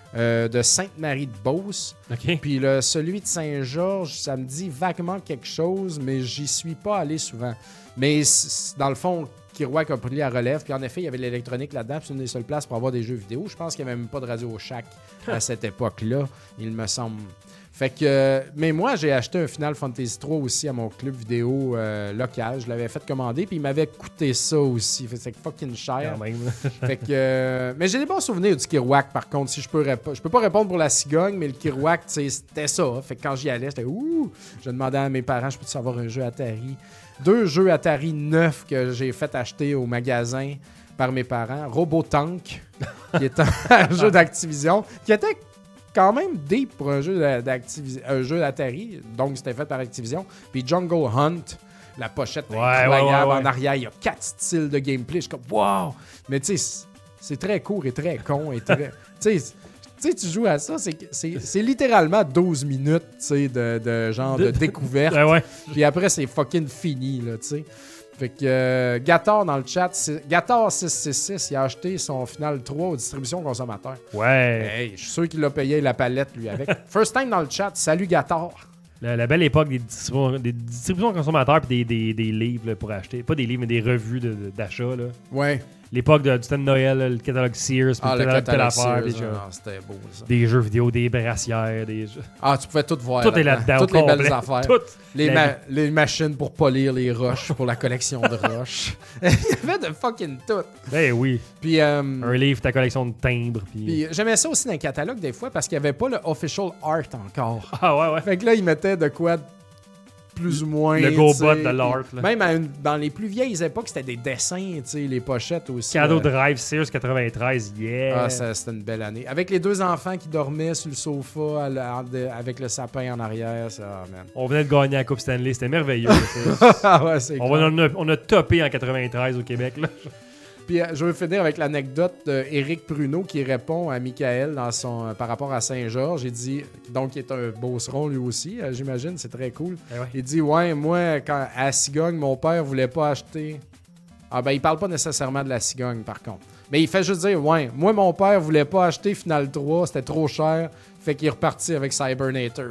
euh, de Sainte-Marie-de-Beauce. OK. Puis le, celui de Saint-Georges, ça me dit vaguement quelque chose, mais j'y suis pas allé souvent. Mais c- dans le fond, Kerouac a pris la relève. Puis en effet, il y avait l'électronique là-dedans. Puis c'est une des seules places pour avoir des jeux vidéo. Je pense qu'il n'y avait même pas de Radio Shack à cette époque-là, il me semble. Fait que, euh, mais moi, j'ai acheté un Final Fantasy trois aussi à mon club vidéo euh, local. Je l'avais fait commander, puis il m'avait coûté ça aussi. Fait que c'est fucking cher. Quand même. Fait que, euh, mais j'ai des bons souvenirs du Kerouac, par contre. Si je peux rép- je peux pas répondre pour la cigogne, mais le Kerouac, tu sais, c'était ça. Fait que quand j'y allais, j'étais ouh. Je demandais à mes parents, je peux-tu avoir un jeu Atari? Deux jeux Atari neufs que j'ai fait acheter au magasin par mes parents. Robotank, qui est un jeu d'Activision, qui était quand même deep pour un jeu d'Activision, un jeu d'Atari, donc c'était fait par Activision. Puis Jungle Hunt, la pochette Ouais, incroyable ouais, ouais, ouais. en arrière, il y a quatre styles de gameplay. Je suis comme wow! Mais tu sais, c'est très court et très con et très. Tu sais, tu sais, tu joues à ça, c'est, c'est, c'est littéralement douze minutes, tu sais, de, de genre de, De- découverte. Ouais, ouais. Puis après, c'est fucking fini, là, tu sais. Fait que euh, Gator dans le chat, c'est- Gator six six six, il a acheté son Final trois aux distributions consommateurs. Ouais. Hey, je suis sûr qu'il a payé la palette, lui, avec. First time dans le chat, salut Gator. La, la belle époque des distributions, des distributions consommateurs puis des, des, des livres là, pour acheter. Pas des livres, mais des revues de- de- d'achat. Là. Ouais. L'époque de, du temps de Noël, là, le catalogue Sears, puis Ah, le le catalogue telle catalogue affaire, Sears, des, jeux, ah, c'était beau, ça. des jeux vidéo, des brassières, des jeux. Ah, tu pouvais tout voir. Tout est là-dedans. Toutes au les complet. belles affaires. Tout. Les, La ma- vie. les machines pour polir les roches, pour la collection de roches. Il y avait de fucking tout. Ben oui. Puis, euh, Un livre, ta collection de timbres. Puis... puis j'aimais ça aussi dans le catalogue des fois parce qu'il n'y avait pas le official art encore. Ah ouais, ouais. Fait que là, ils mettaient de quoi de plus ou moins. Le tu go sais, bot de l'art. là. Même à une- dans les plus vieilles époques, c'était des dessins, tu sais, les pochettes aussi. Cadeau euh, Drive Sears quatre-vingt-treize, yeah. Ah, ça, c'était une belle année. Avec les deux enfants qui dormaient sur le sofa à la- en- de- avec le sapin en arrière, ça, ah, man. On venait de gagner la Coupe Stanley, c'était merveilleux. c'est- Ah ouais, c'est on, clair. va- on, a, on a topé en quatre-vingt-treize au Québec. Là. Puis euh, je veux finir avec l'anecdote d'Éric Pruneau qui répond à Michael dans son, euh, par rapport à Saint-Georges. Il dit, donc il est un beauceron lui aussi, euh, j'imagine, c'est très cool. Eh ouais. Il dit, ouais, moi, quand, à Cigogne, mon père voulait pas acheter... Ah ben, il parle pas nécessairement de la Cigogne, par contre. Mais il fait juste dire, ouais, moi, mon père voulait pas acheter Final trois, c'était trop cher, fait qu'il est reparti avec Cybernator.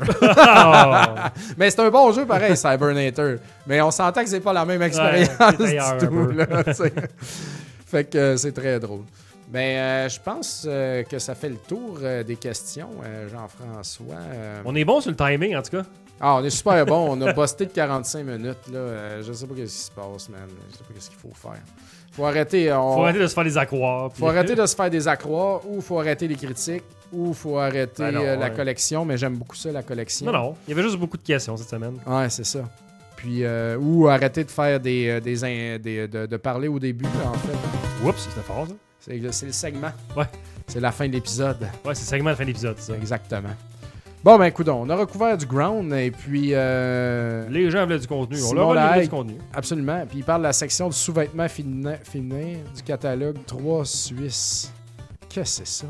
Ah, Mais c'est un bon jeu pareil, Cybernator. Mais on s'entend que c'est pas la même expérience c'est ailleurs du un tout. peu. Là, tu sais. Fait que euh, c'est très drôle. Ben, euh, je pense euh, que ça fait le tour euh, des questions, euh, Jean-François. Euh, on est bon sur le timing, en tout cas. Ah, on est super bon. On a busté de quarante-cinq minutes. Là. Euh, je sais pas ce qui se passe, man. Je sais pas ce qu'il faut faire. Faut arrêter. On... Faut arrêter de se faire des accroires. puis- Faut arrêter de se faire des accroires, ou faut arrêter les critiques, ou faut arrêter Ben non, euh, la ouais. collection. Mais j'aime beaucoup ça, la collection. Non, non. Il y avait juste beaucoup de questions cette semaine. Ouais, c'est ça. Puis, euh, ou arrêter de faire des, euh, des, in- des- de, de parler au début, là, en fait. Oups, c'était fort, ça. C'est, c'est le segment. Ouais. C'est la fin de l'épisode. Ouais, c'est le segment de fin d'épisode, ça. Exactement. Bon, ben, écoute, on a recouvert du ground et puis. Euh, Les gens voulaient du contenu. On Simon leur a livré Lahaye. du contenu. Absolument. Puis il parle de la section du sous-vêtement féminin, féminin du catalogue trois Suisse. Qu'est-ce que c'est ça?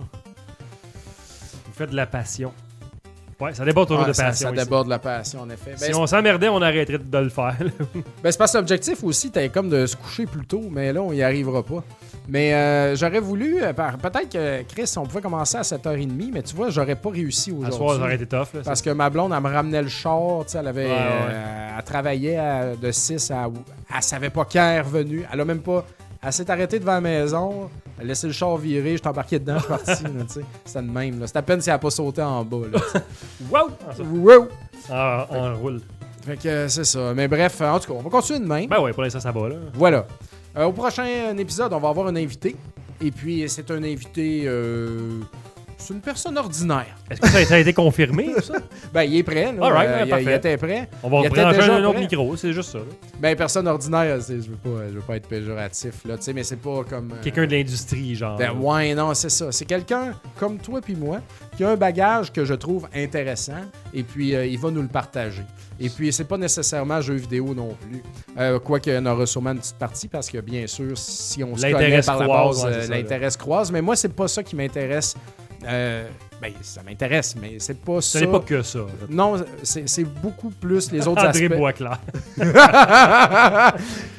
Vous faites de la passion. Ouais, ça déborde toujours Ouais, de ça, passion. ça ici. déborde la passion, en effet. Ben, Si c'est, on s'emmerdait, on arrêterait de le faire. là. ben, c'est parce que l'objectif aussi, t'avais comme de se coucher plus tôt, mais là, on y arrivera pas. Mais euh, j'aurais voulu, euh, par- peut-être que Chris, on pouvait commencer à sept heures trente, mais tu vois, j'aurais pas réussi À aujourd'hui. soir, ça aurait été tough. Là, Parce que ma blonde, elle me ramenait le char, tu sais, elle avait. Ouais, ouais. euh, elle travaillait à- de six à. Elle savait pas quand elle est revenue. Elle a même pas. Elle s'est arrêtée devant la maison, elle a laissé le char virer, je t'embarquais dedans, je suis parti, là, tu sais. C'était le même, là. C'était à peine si elle a pas sauté en bas, là. tu sais. Wow! Ah, ça. Wow! Ah, on roule. Fait que euh, c'est ça. Mais bref, en tout cas, on va continuer demain. Ben ouais, pour l'instant, ça va. Là. Voilà. Euh, au prochain épisode, on va avoir un invité. Et puis, c'est un invité. euh, C'est une personne ordinaire. Est-ce que ça a, ça a été confirmé, ça? Ben, il est prêt, là. All right, Euh, ouais, il, il parfait. était prêt. On va Il était brancher déjà un autre prêt. micro, c'est juste ça. là. Ben, personne ordinaire, c'est- je veux pas, je veux pas être péjoratif, là, tu sais, mais c'est pas comme. euh, Quelqu'un de l'industrie, genre. Ben, ouais, non, c'est ça. C'est quelqu'un comme toi puis moi qui a un bagage que je trouve intéressant et puis euh, il va nous le partager. Et puis, c'est pas nécessairement jeu vidéo non plus. Euh, Quoique, il y en aura sûrement une petite partie parce que, bien sûr, si on se connaît L'intérêt par la croise, base, ouais, euh, c'est ça, l'intérêt se croise. Mais moi, c'est pas ça qui m'intéresse. Euh, ben, ça m'intéresse, mais c'est pas Ce ça. n'est pas que ça. en fait. Non, c'est c'est beaucoup plus les autres André aspects. Boisclair.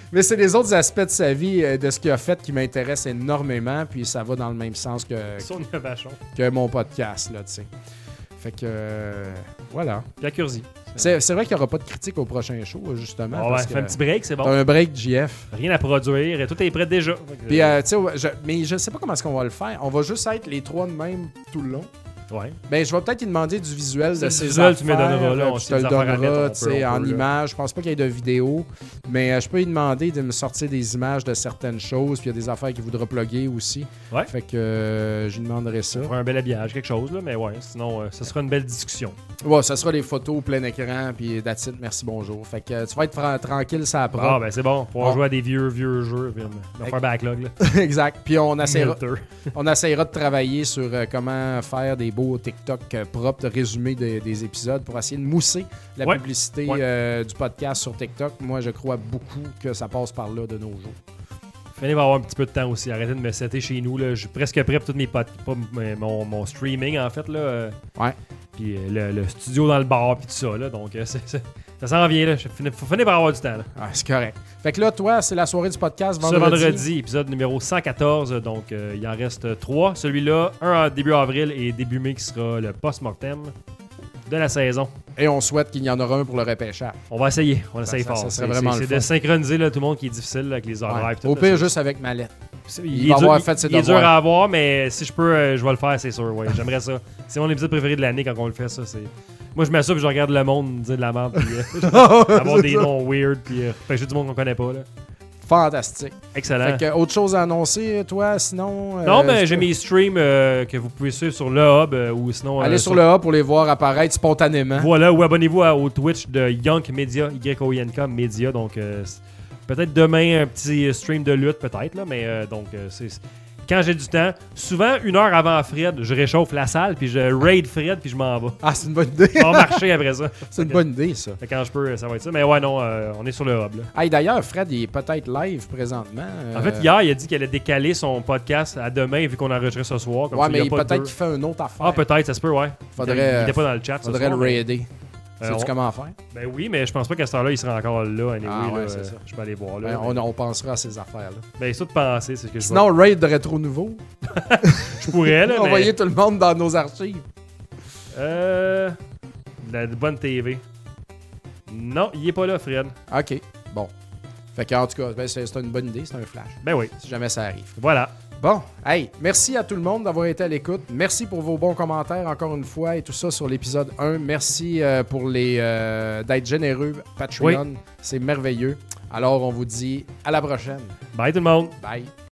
Mais c'est les autres aspects de sa vie, euh, de ce qu'il a fait, qui m'intéressent énormément. Puis ça va dans le même sens que, Sonia Vachon. que mon podcast, là, tu sais. Fait que, euh, voilà. Puis la Curzi. C'est, c'est vrai qu'il n'y aura pas de critique au prochain show, justement. Ah ouais, parce fais que un petit break, c'est bon. t'as un break, J F. Rien à produire, tout est prêt déjà. Puis, euh, tu sais, je- mais je sais pas comment est-ce qu'on va le faire. On va juste être les trois de même tout le long. Ouais. Ben, je vais peut-être lui demander du visuel C'est de le ses visuel, affaires. tu me donneras, là, on je te sait le des affaires à mettre, donneras, on tu peut, sais, on en peut, là. images. Je pense pas qu'il y ait de vidéo, mais euh, je peux lui demander de me sortir des images de certaines choses, puis il y a des affaires qu'il voudra plugger aussi. Ouais. Fait que euh, je lui demanderai ça. On fera un bel habillage, quelque chose, là, mais ouais, sinon, euh, ce sera une belle discussion. Ouais, ça sera les photos plein écran, puis that's it, merci, bonjour. Fait que euh, tu vas être fra- tranquille, ça apprend. Ah, ben c'est bon, pour On- jouer à des vieux, vieux jeux, puis on va faire un backlog, là. Exact. Puis on essaiera, Melter. on essaiera de travailler sur euh, comment faire des beaux TikTok euh, propres, de résumé des, des épisodes pour essayer de mousser la Ouais. publicité Ouais. euh, du podcast sur TikTok. Moi, je crois beaucoup que ça passe par là de nos jours. Fallait avoir un petit peu de temps aussi. Arrêtez de me setter chez nous. Là. Je suis presque prêt pour tous mes pod... pas m- mon, mon streaming, en fait. Là. euh, Ouais. Puis euh, le, le studio dans le bar, puis tout ça. Là. Donc, euh, c'est, c'est- ça s'en vient. Là. Il faut finir par avoir du temps. Là. Ah, c'est correct. Fait que là, toi, c'est la soirée du podcast Ce vendredi. vendredi, épisode numéro cent quatorze. Donc, euh, il en reste trois. Celui-là, un en début avril et début mai qui sera le post-mortem de la saison. Et on souhaite qu'il y en aura un pour le repêchage. On va essayer. On essaye ça- fort. ça serait C'est- vraiment c'est, le c'est de fun. synchroniser là, tout le monde qui est difficile là, avec les horaires. Ouais. puis tout, Au là, pire, c'est- juste avec Mallette. C'est- Il est va dur- avoir il- fait ses il est devoirs. dur à avoir, mais si je peux, euh, je vais le faire, c'est sûr. Ouais. J'aimerais ça. C'est mon épisode préféré de l'année quand on le fait, ça. C'est... Moi, je mets ça puis je regarde le monde dire de la merde. Puis, euh, avoir des noms weird puis euh, repêcher du monde qu'on connaît pas. Là. Fantastique. Excellent. Fait que, autre chose à annoncer, toi, sinon? non, euh, mais c'est j'ai pas- mes streams euh, que vous pouvez suivre sur le hub euh, ou sinon. Allez euh, sur le A pour les voir apparaître spontanément. Voilà, ou abonnez-vous à- au Twitch de Yonk Media, Y O I N K Media. Donc, euh, c'est- peut-être demain, un petit stream de lutte, peut-être, là, mais euh, donc, euh, c'est. c'est- Quand j'ai du temps, souvent une heure avant Fred, je réchauffe la salle, puis je raid Fred, puis je m'en vais. Ah, c'est une bonne idée. Je vais marcher après ça. C'est une bonne idée, ça. Fait que quand je peux, ça va être ça. Mais ouais, non, euh, on est sur le hub. Là. Hey, d'ailleurs, Fred, il est peut-être live présentement. En euh, fait, hier, il a dit qu'il allait décaler son podcast à demain, vu qu'on enregistrait ce soir. Comme Ouais, ça, il mais y a pas peut-être deux. qu'il fait une autre affaire. Ah, peut-être, ça se peut, ouais. Faudrait, il était pas dans le chat. ce Faudrait soir, le mais- raider. Euh, Sais-tu on- comment faire? Ben oui, mais je pense pas qu'à cette heure-là, il sera encore là. Anyway, Ah ouais, là, c'est euh, ça. Je peux aller voir là. Ben, mais- on, on pensera à ces affaires-là. Ben, ça de penser, c'est ce que je Sinon, raid de Rétro Nouveau. vois. Je pourrais, là, mais... Envoyer tout le monde dans nos archives. Euh... La bonne T V. Non, il est pas là, Fred. OK, bon. Fait que, en tout cas, ben, c'est, c'est une bonne idée, c'est un flash. Ben oui. Si jamais ça arrive. Voilà. Bon, hey, merci à tout le monde d'avoir été à l'écoute. Merci pour vos bons commentaires encore une fois et tout ça sur l'épisode un. Merci euh, pour les euh, d'être généreux. Patreon, c'est merveilleux. Alors, on vous dit à la prochaine. Bye tout le monde. Bye.